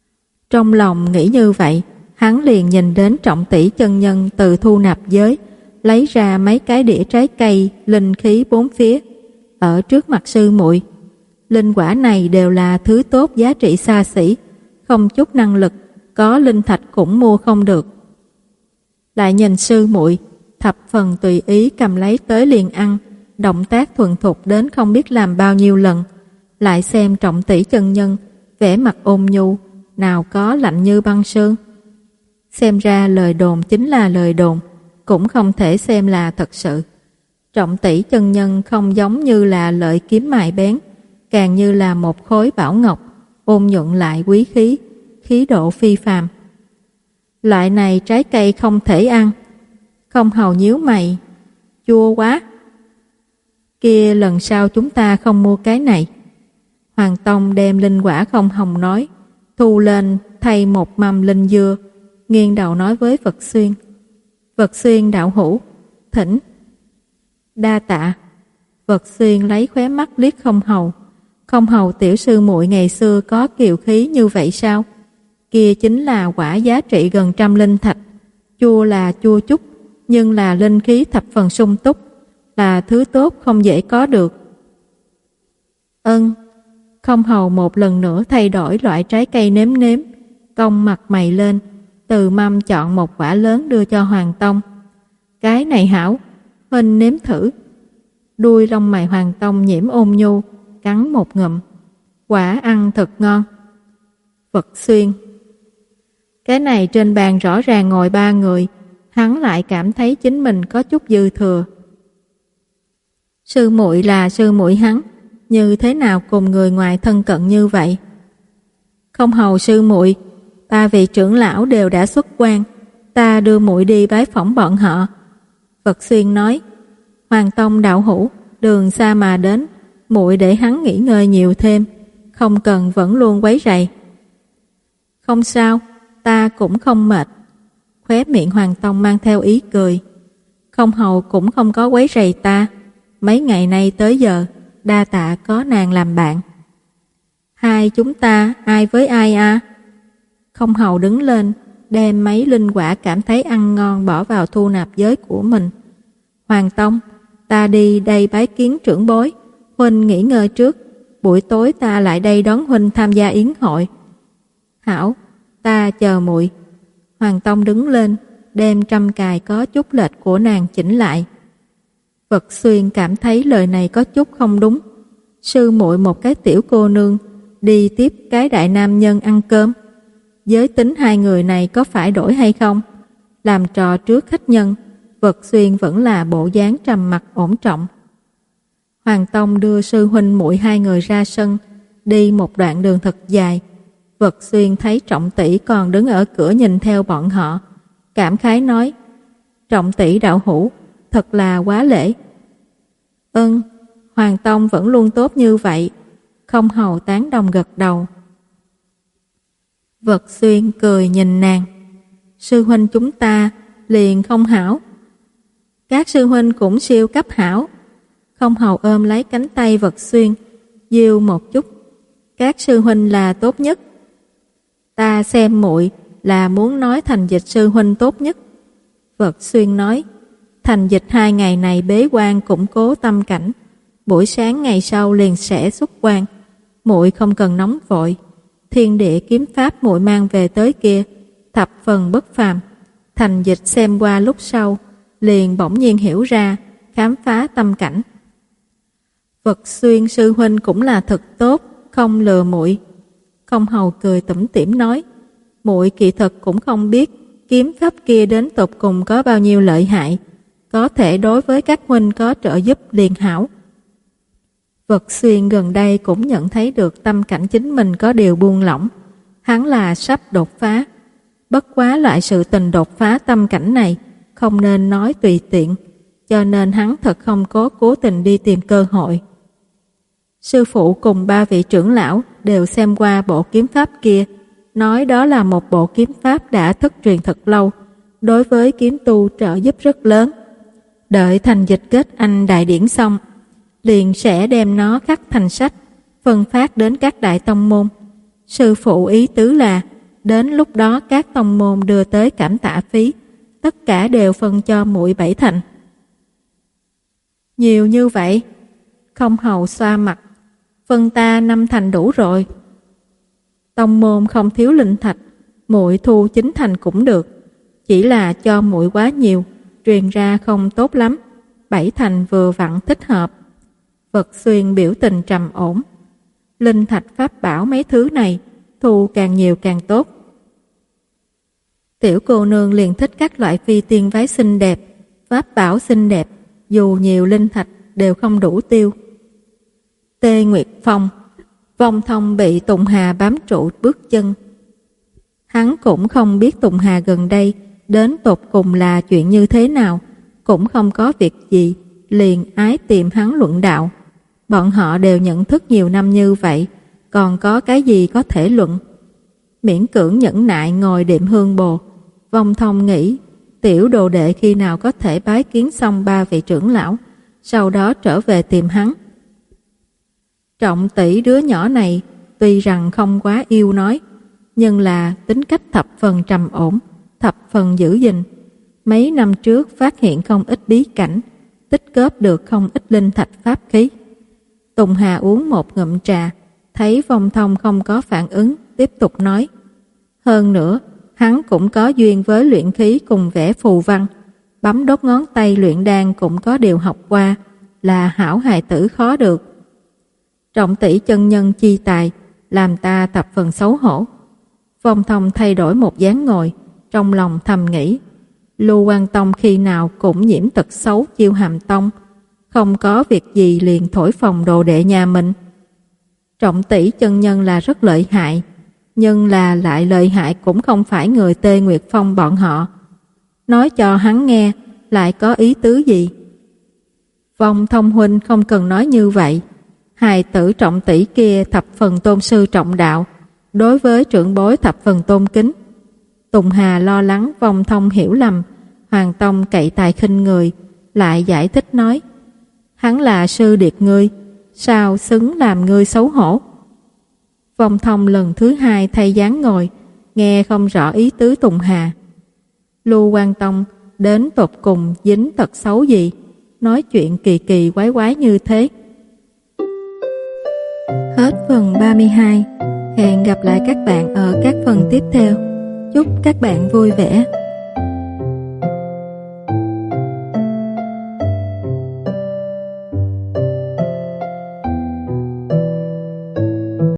Speaker 1: Trong lòng nghĩ như vậy, hắn liền nhìn đến Trọng tỷ chân nhân từ thu nạp giới lấy ra mấy cái đĩa trái cây linh khí bốn phía ở trước mặt sư muội. Linh quả này đều là thứ tốt giá trị xa xỉ, không chút năng lực, có linh thạch cũng mua không được. Lại nhìn sư muội, thập phần tùy ý cầm lấy tới liền ăn, động tác thuần thục đến không biết làm bao nhiêu lần. Lại xem Trọng tỷ chân nhân, vẻ mặt ôn nhu, nào có lạnh như băng sương. Xem ra lời đồn chính là lời đồn, cũng không thể xem là thật sự. Trọng tỷ chân nhân không giống như là lợi kiếm mài bén, càng như là một khối bảo ngọc, ôn nhuận lại quý khí, khí độ phi phàm. Loại này trái cây không thể ăn. Không hầu nhíu mày, chua quá. Kia lần sau chúng ta không mua cái này. Hoàng Tông đem linh quả không hồng nói, thu lên thay một mâm linh dưa, nghiêng đầu nói với Vật Xuyên. Vật Xuyên đạo hữu, thỉnh. Đa tạ. Vật Xuyên lấy khóe mắt liếc Không Hầu. Không Hầu tiểu sư muội ngày xưa có kiều khí như vậy sao? Kia chính là quả giá trị gần trăm linh thạch. Chua là chua chút, nhưng là linh khí thập phần sung túc, là thứ tốt không dễ có được. Ân. Không Hầu một lần nữa thay đổi loại trái cây nếm nếm, cong mặt mày lên, từ mâm chọn một quả lớn đưa cho Hoàng Tông. Cái này hảo, huynh nếm thử. Đuôi lông mày Hoàng Tông nhiễm ôn nhu, cắn một ngụm. Quả ăn thật ngon. Vật Xuyên. Cái này trên bàn rõ ràng ngồi ba người, hắn lại cảm thấy chính mình có chút dư thừa. Sư muội là sư muội hắn, như thế nào cùng người ngoài thân cận như vậy? Không Hầu sư muội, ba vị trưởng lão đều đã xuất quan, ta đưa muội đi bái phỏng bọn họ. Vật Xuyên nói, Hoàng Tông đạo hữu, đường xa mà đến, muội để hắn nghỉ ngơi nhiều thêm, không cần vẫn luôn quấy rầy. Không sao, ta cũng không mệt. Khóe miệng Hoàng Tông mang theo ý cười. Không Hầu cũng không có quấy rầy ta, mấy ngày nay tới giờ đa tạ có nàng làm bạn. Hai chúng ta ai với ai à? Không Hầu đứng lên, đem mấy linh quả cảm thấy ăn ngon bỏ vào thu nạp giới của mình. Hoàng Tông, ta đi đây bái kiến trưởng bối, huynh nghỉ ngơi trước, buổi tối ta lại đây đón huynh tham gia yến hội. Hảo, ta chờ muội. Hoàng Tông đứng lên, đem trăm cài có chút lệch của nàng chỉnh lại. Vật Xuyên cảm thấy lời này có chút không đúng. Sư muội một cái tiểu cô nương đi tiếp cái đại nam nhân ăn cơm, giới tính hai người này có phải đổi hay không? Làm trò trước khách nhân, Vật Xuyên vẫn là bộ dáng trầm mặc ổn trọng. Hoàng Tông đưa sư huynh muội hai người ra sân, đi một đoạn đường thật dài. Vật Xuyên thấy Trọng tỷ còn đứng ở cửa nhìn theo bọn họ, cảm khái nói, Trọng tỷ đạo hữu, thật là quá lễ. Ân, Hoàng Tông vẫn luôn tốt như vậy. Không Hầu tán đồng gật đầu. Vật Xuyên cười nhìn nàng, sư huynh chúng ta liền không hảo. Các sư huynh cũng siêu cấp hảo. Không Hầu ôm lấy cánh tay Vật Xuyên, dìu một chút. Các sư huynh là tốt nhất. Ta xem muội là muốn nói Thành Dịch sư huynh tốt nhất. Vật Xuyên nói, Thành Dịch hai ngày này bế quan củng cố tâm cảnh, buổi sáng ngày sau liền sẽ xuất quan. Muội không cần nóng vội. Thiên địa kiếm pháp muội mang về tới kia thập phần bất phàm. Thành Dịch xem qua lúc sau liền bỗng nhiên hiểu ra, khám phá tâm cảnh. Vật Xuyên sư huynh cũng là thật tốt, không lừa muội. Không Hầu cười tủm tỉm nói, muội kỳ thực cũng không biết kiếm pháp kia đến tột cùng có bao nhiêu lợi hại, có thể đối với các huynh có trợ giúp liền hảo. Vật Xuyên gần đây cũng nhận thấy được tâm cảnh chính mình có điều buông lỏng, hắn là sắp đột phá. Bất quá loại sự tình đột phá tâm cảnh này không nên nói tùy tiện, cho nên hắn thật không có cố tình đi tìm cơ hội. Sư phụ cùng ba vị trưởng lão đều xem qua bộ kiếm pháp kia, nói đó là một bộ kiếm pháp đã thất truyền thật lâu, đối với kiếm tu trợ giúp rất lớn. Đợi Thành Dịch kết anh đại điển xong, liền sẽ đem nó khắc thành sách, phân phát đến các đại tông môn. Sư phụ ý tứ là đến lúc đó các tông môn đưa tới cảm tạ phí, tất cả đều phân cho muội bảy thành. Nhiều như vậy? Không hầu xoa mặt. Phân ta năm thành đủ rồi. Tông môn không thiếu linh thạch, muội thu chín thành cũng được. Chỉ là cho muội quá nhiều, truyền ra không tốt lắm. Bảy thành vừa vặn thích hợp. Vật Xuyên biểu tình trầm ổn. Linh thạch pháp bảo mấy thứ này, thu càng nhiều càng tốt. Tiểu cô nương liền thích các loại phi tiên váy xinh đẹp, pháp bảo xinh đẹp, dù nhiều linh thạch đều không đủ tiêu. Tê Nguyệt Phong, Vong Thông bị Tùng Hà bám trụ bước chân. Hắn cũng không biết Tùng Hà gần đây đến tột cùng là chuyện như thế nào, cũng không có việc gì, liền ái tìm hắn luận đạo. Bọn họ đều nhận thức nhiều năm như vậy, còn có cái gì có thể luận. Miễn cưỡng nhẫn nại ngồi đệm hương bồ. Vong Thông nghĩ tiểu đồ đệ khi nào có thể bái kiến xong ba vị trưởng lão, sau đó trở về tìm hắn. Trọng tỷ đứa nhỏ này tuy rằng không quá yêu nói, nhưng là tính cách thập phần trầm ổn, thập phần giữ gìn. Mấy năm trước phát hiện không ít bí cảnh, tích góp được không ít linh thạch pháp khí. Tùng Hà uống một ngụm trà, thấy Vong Thông không có phản ứng, tiếp tục nói. Hơn nữa, hắn cũng có duyên với luyện khí cùng vẽ phù văn, bấm đốt ngón tay luyện đan cũng có điều học qua, là hảo hài tử khó được. Trọng tỷ chân nhân chi tài, làm ta thập phần xấu hổ. Vong Thông thay đổi một dáng ngồi, trong lòng thầm nghĩ. Lưu Quan Tông khi nào cũng nhiễm tật xấu chiêu hàm tông, không có việc gì liền thổi phồng đồ đệ nhà mình. Trọng tỷ chân nhân là rất lợi hại, nhưng là lại lợi hại cũng không phải người Tê Nguyệt Phong bọn họ. Nói cho hắn nghe lại có ý tứ gì? Vong Thông huynh không cần nói như vậy. Hài tử Trọng tỷ kia thập phần tôn sư trọng đạo, đối với trưởng bối thập phần tôn kính. Tùng Hà lo lắng Vong Thông hiểu lầm, Hoàng Tông cậy tài khinh người, lại giải thích nói. Hắn là sư điệt ngươi, sao xứng làm ngươi xấu hổ? Vong Thông lần thứ hai thay dáng ngồi, nghe không rõ ý tứ Tùng Hà. Lưu Quan Tông đến tột cùng dính tật xấu gì, nói chuyện kỳ kỳ quái quái như thế. Hết phần ba mươi hai. Hẹn gặp lại các bạn ở các phần tiếp theo. Chúc các bạn vui vẻ.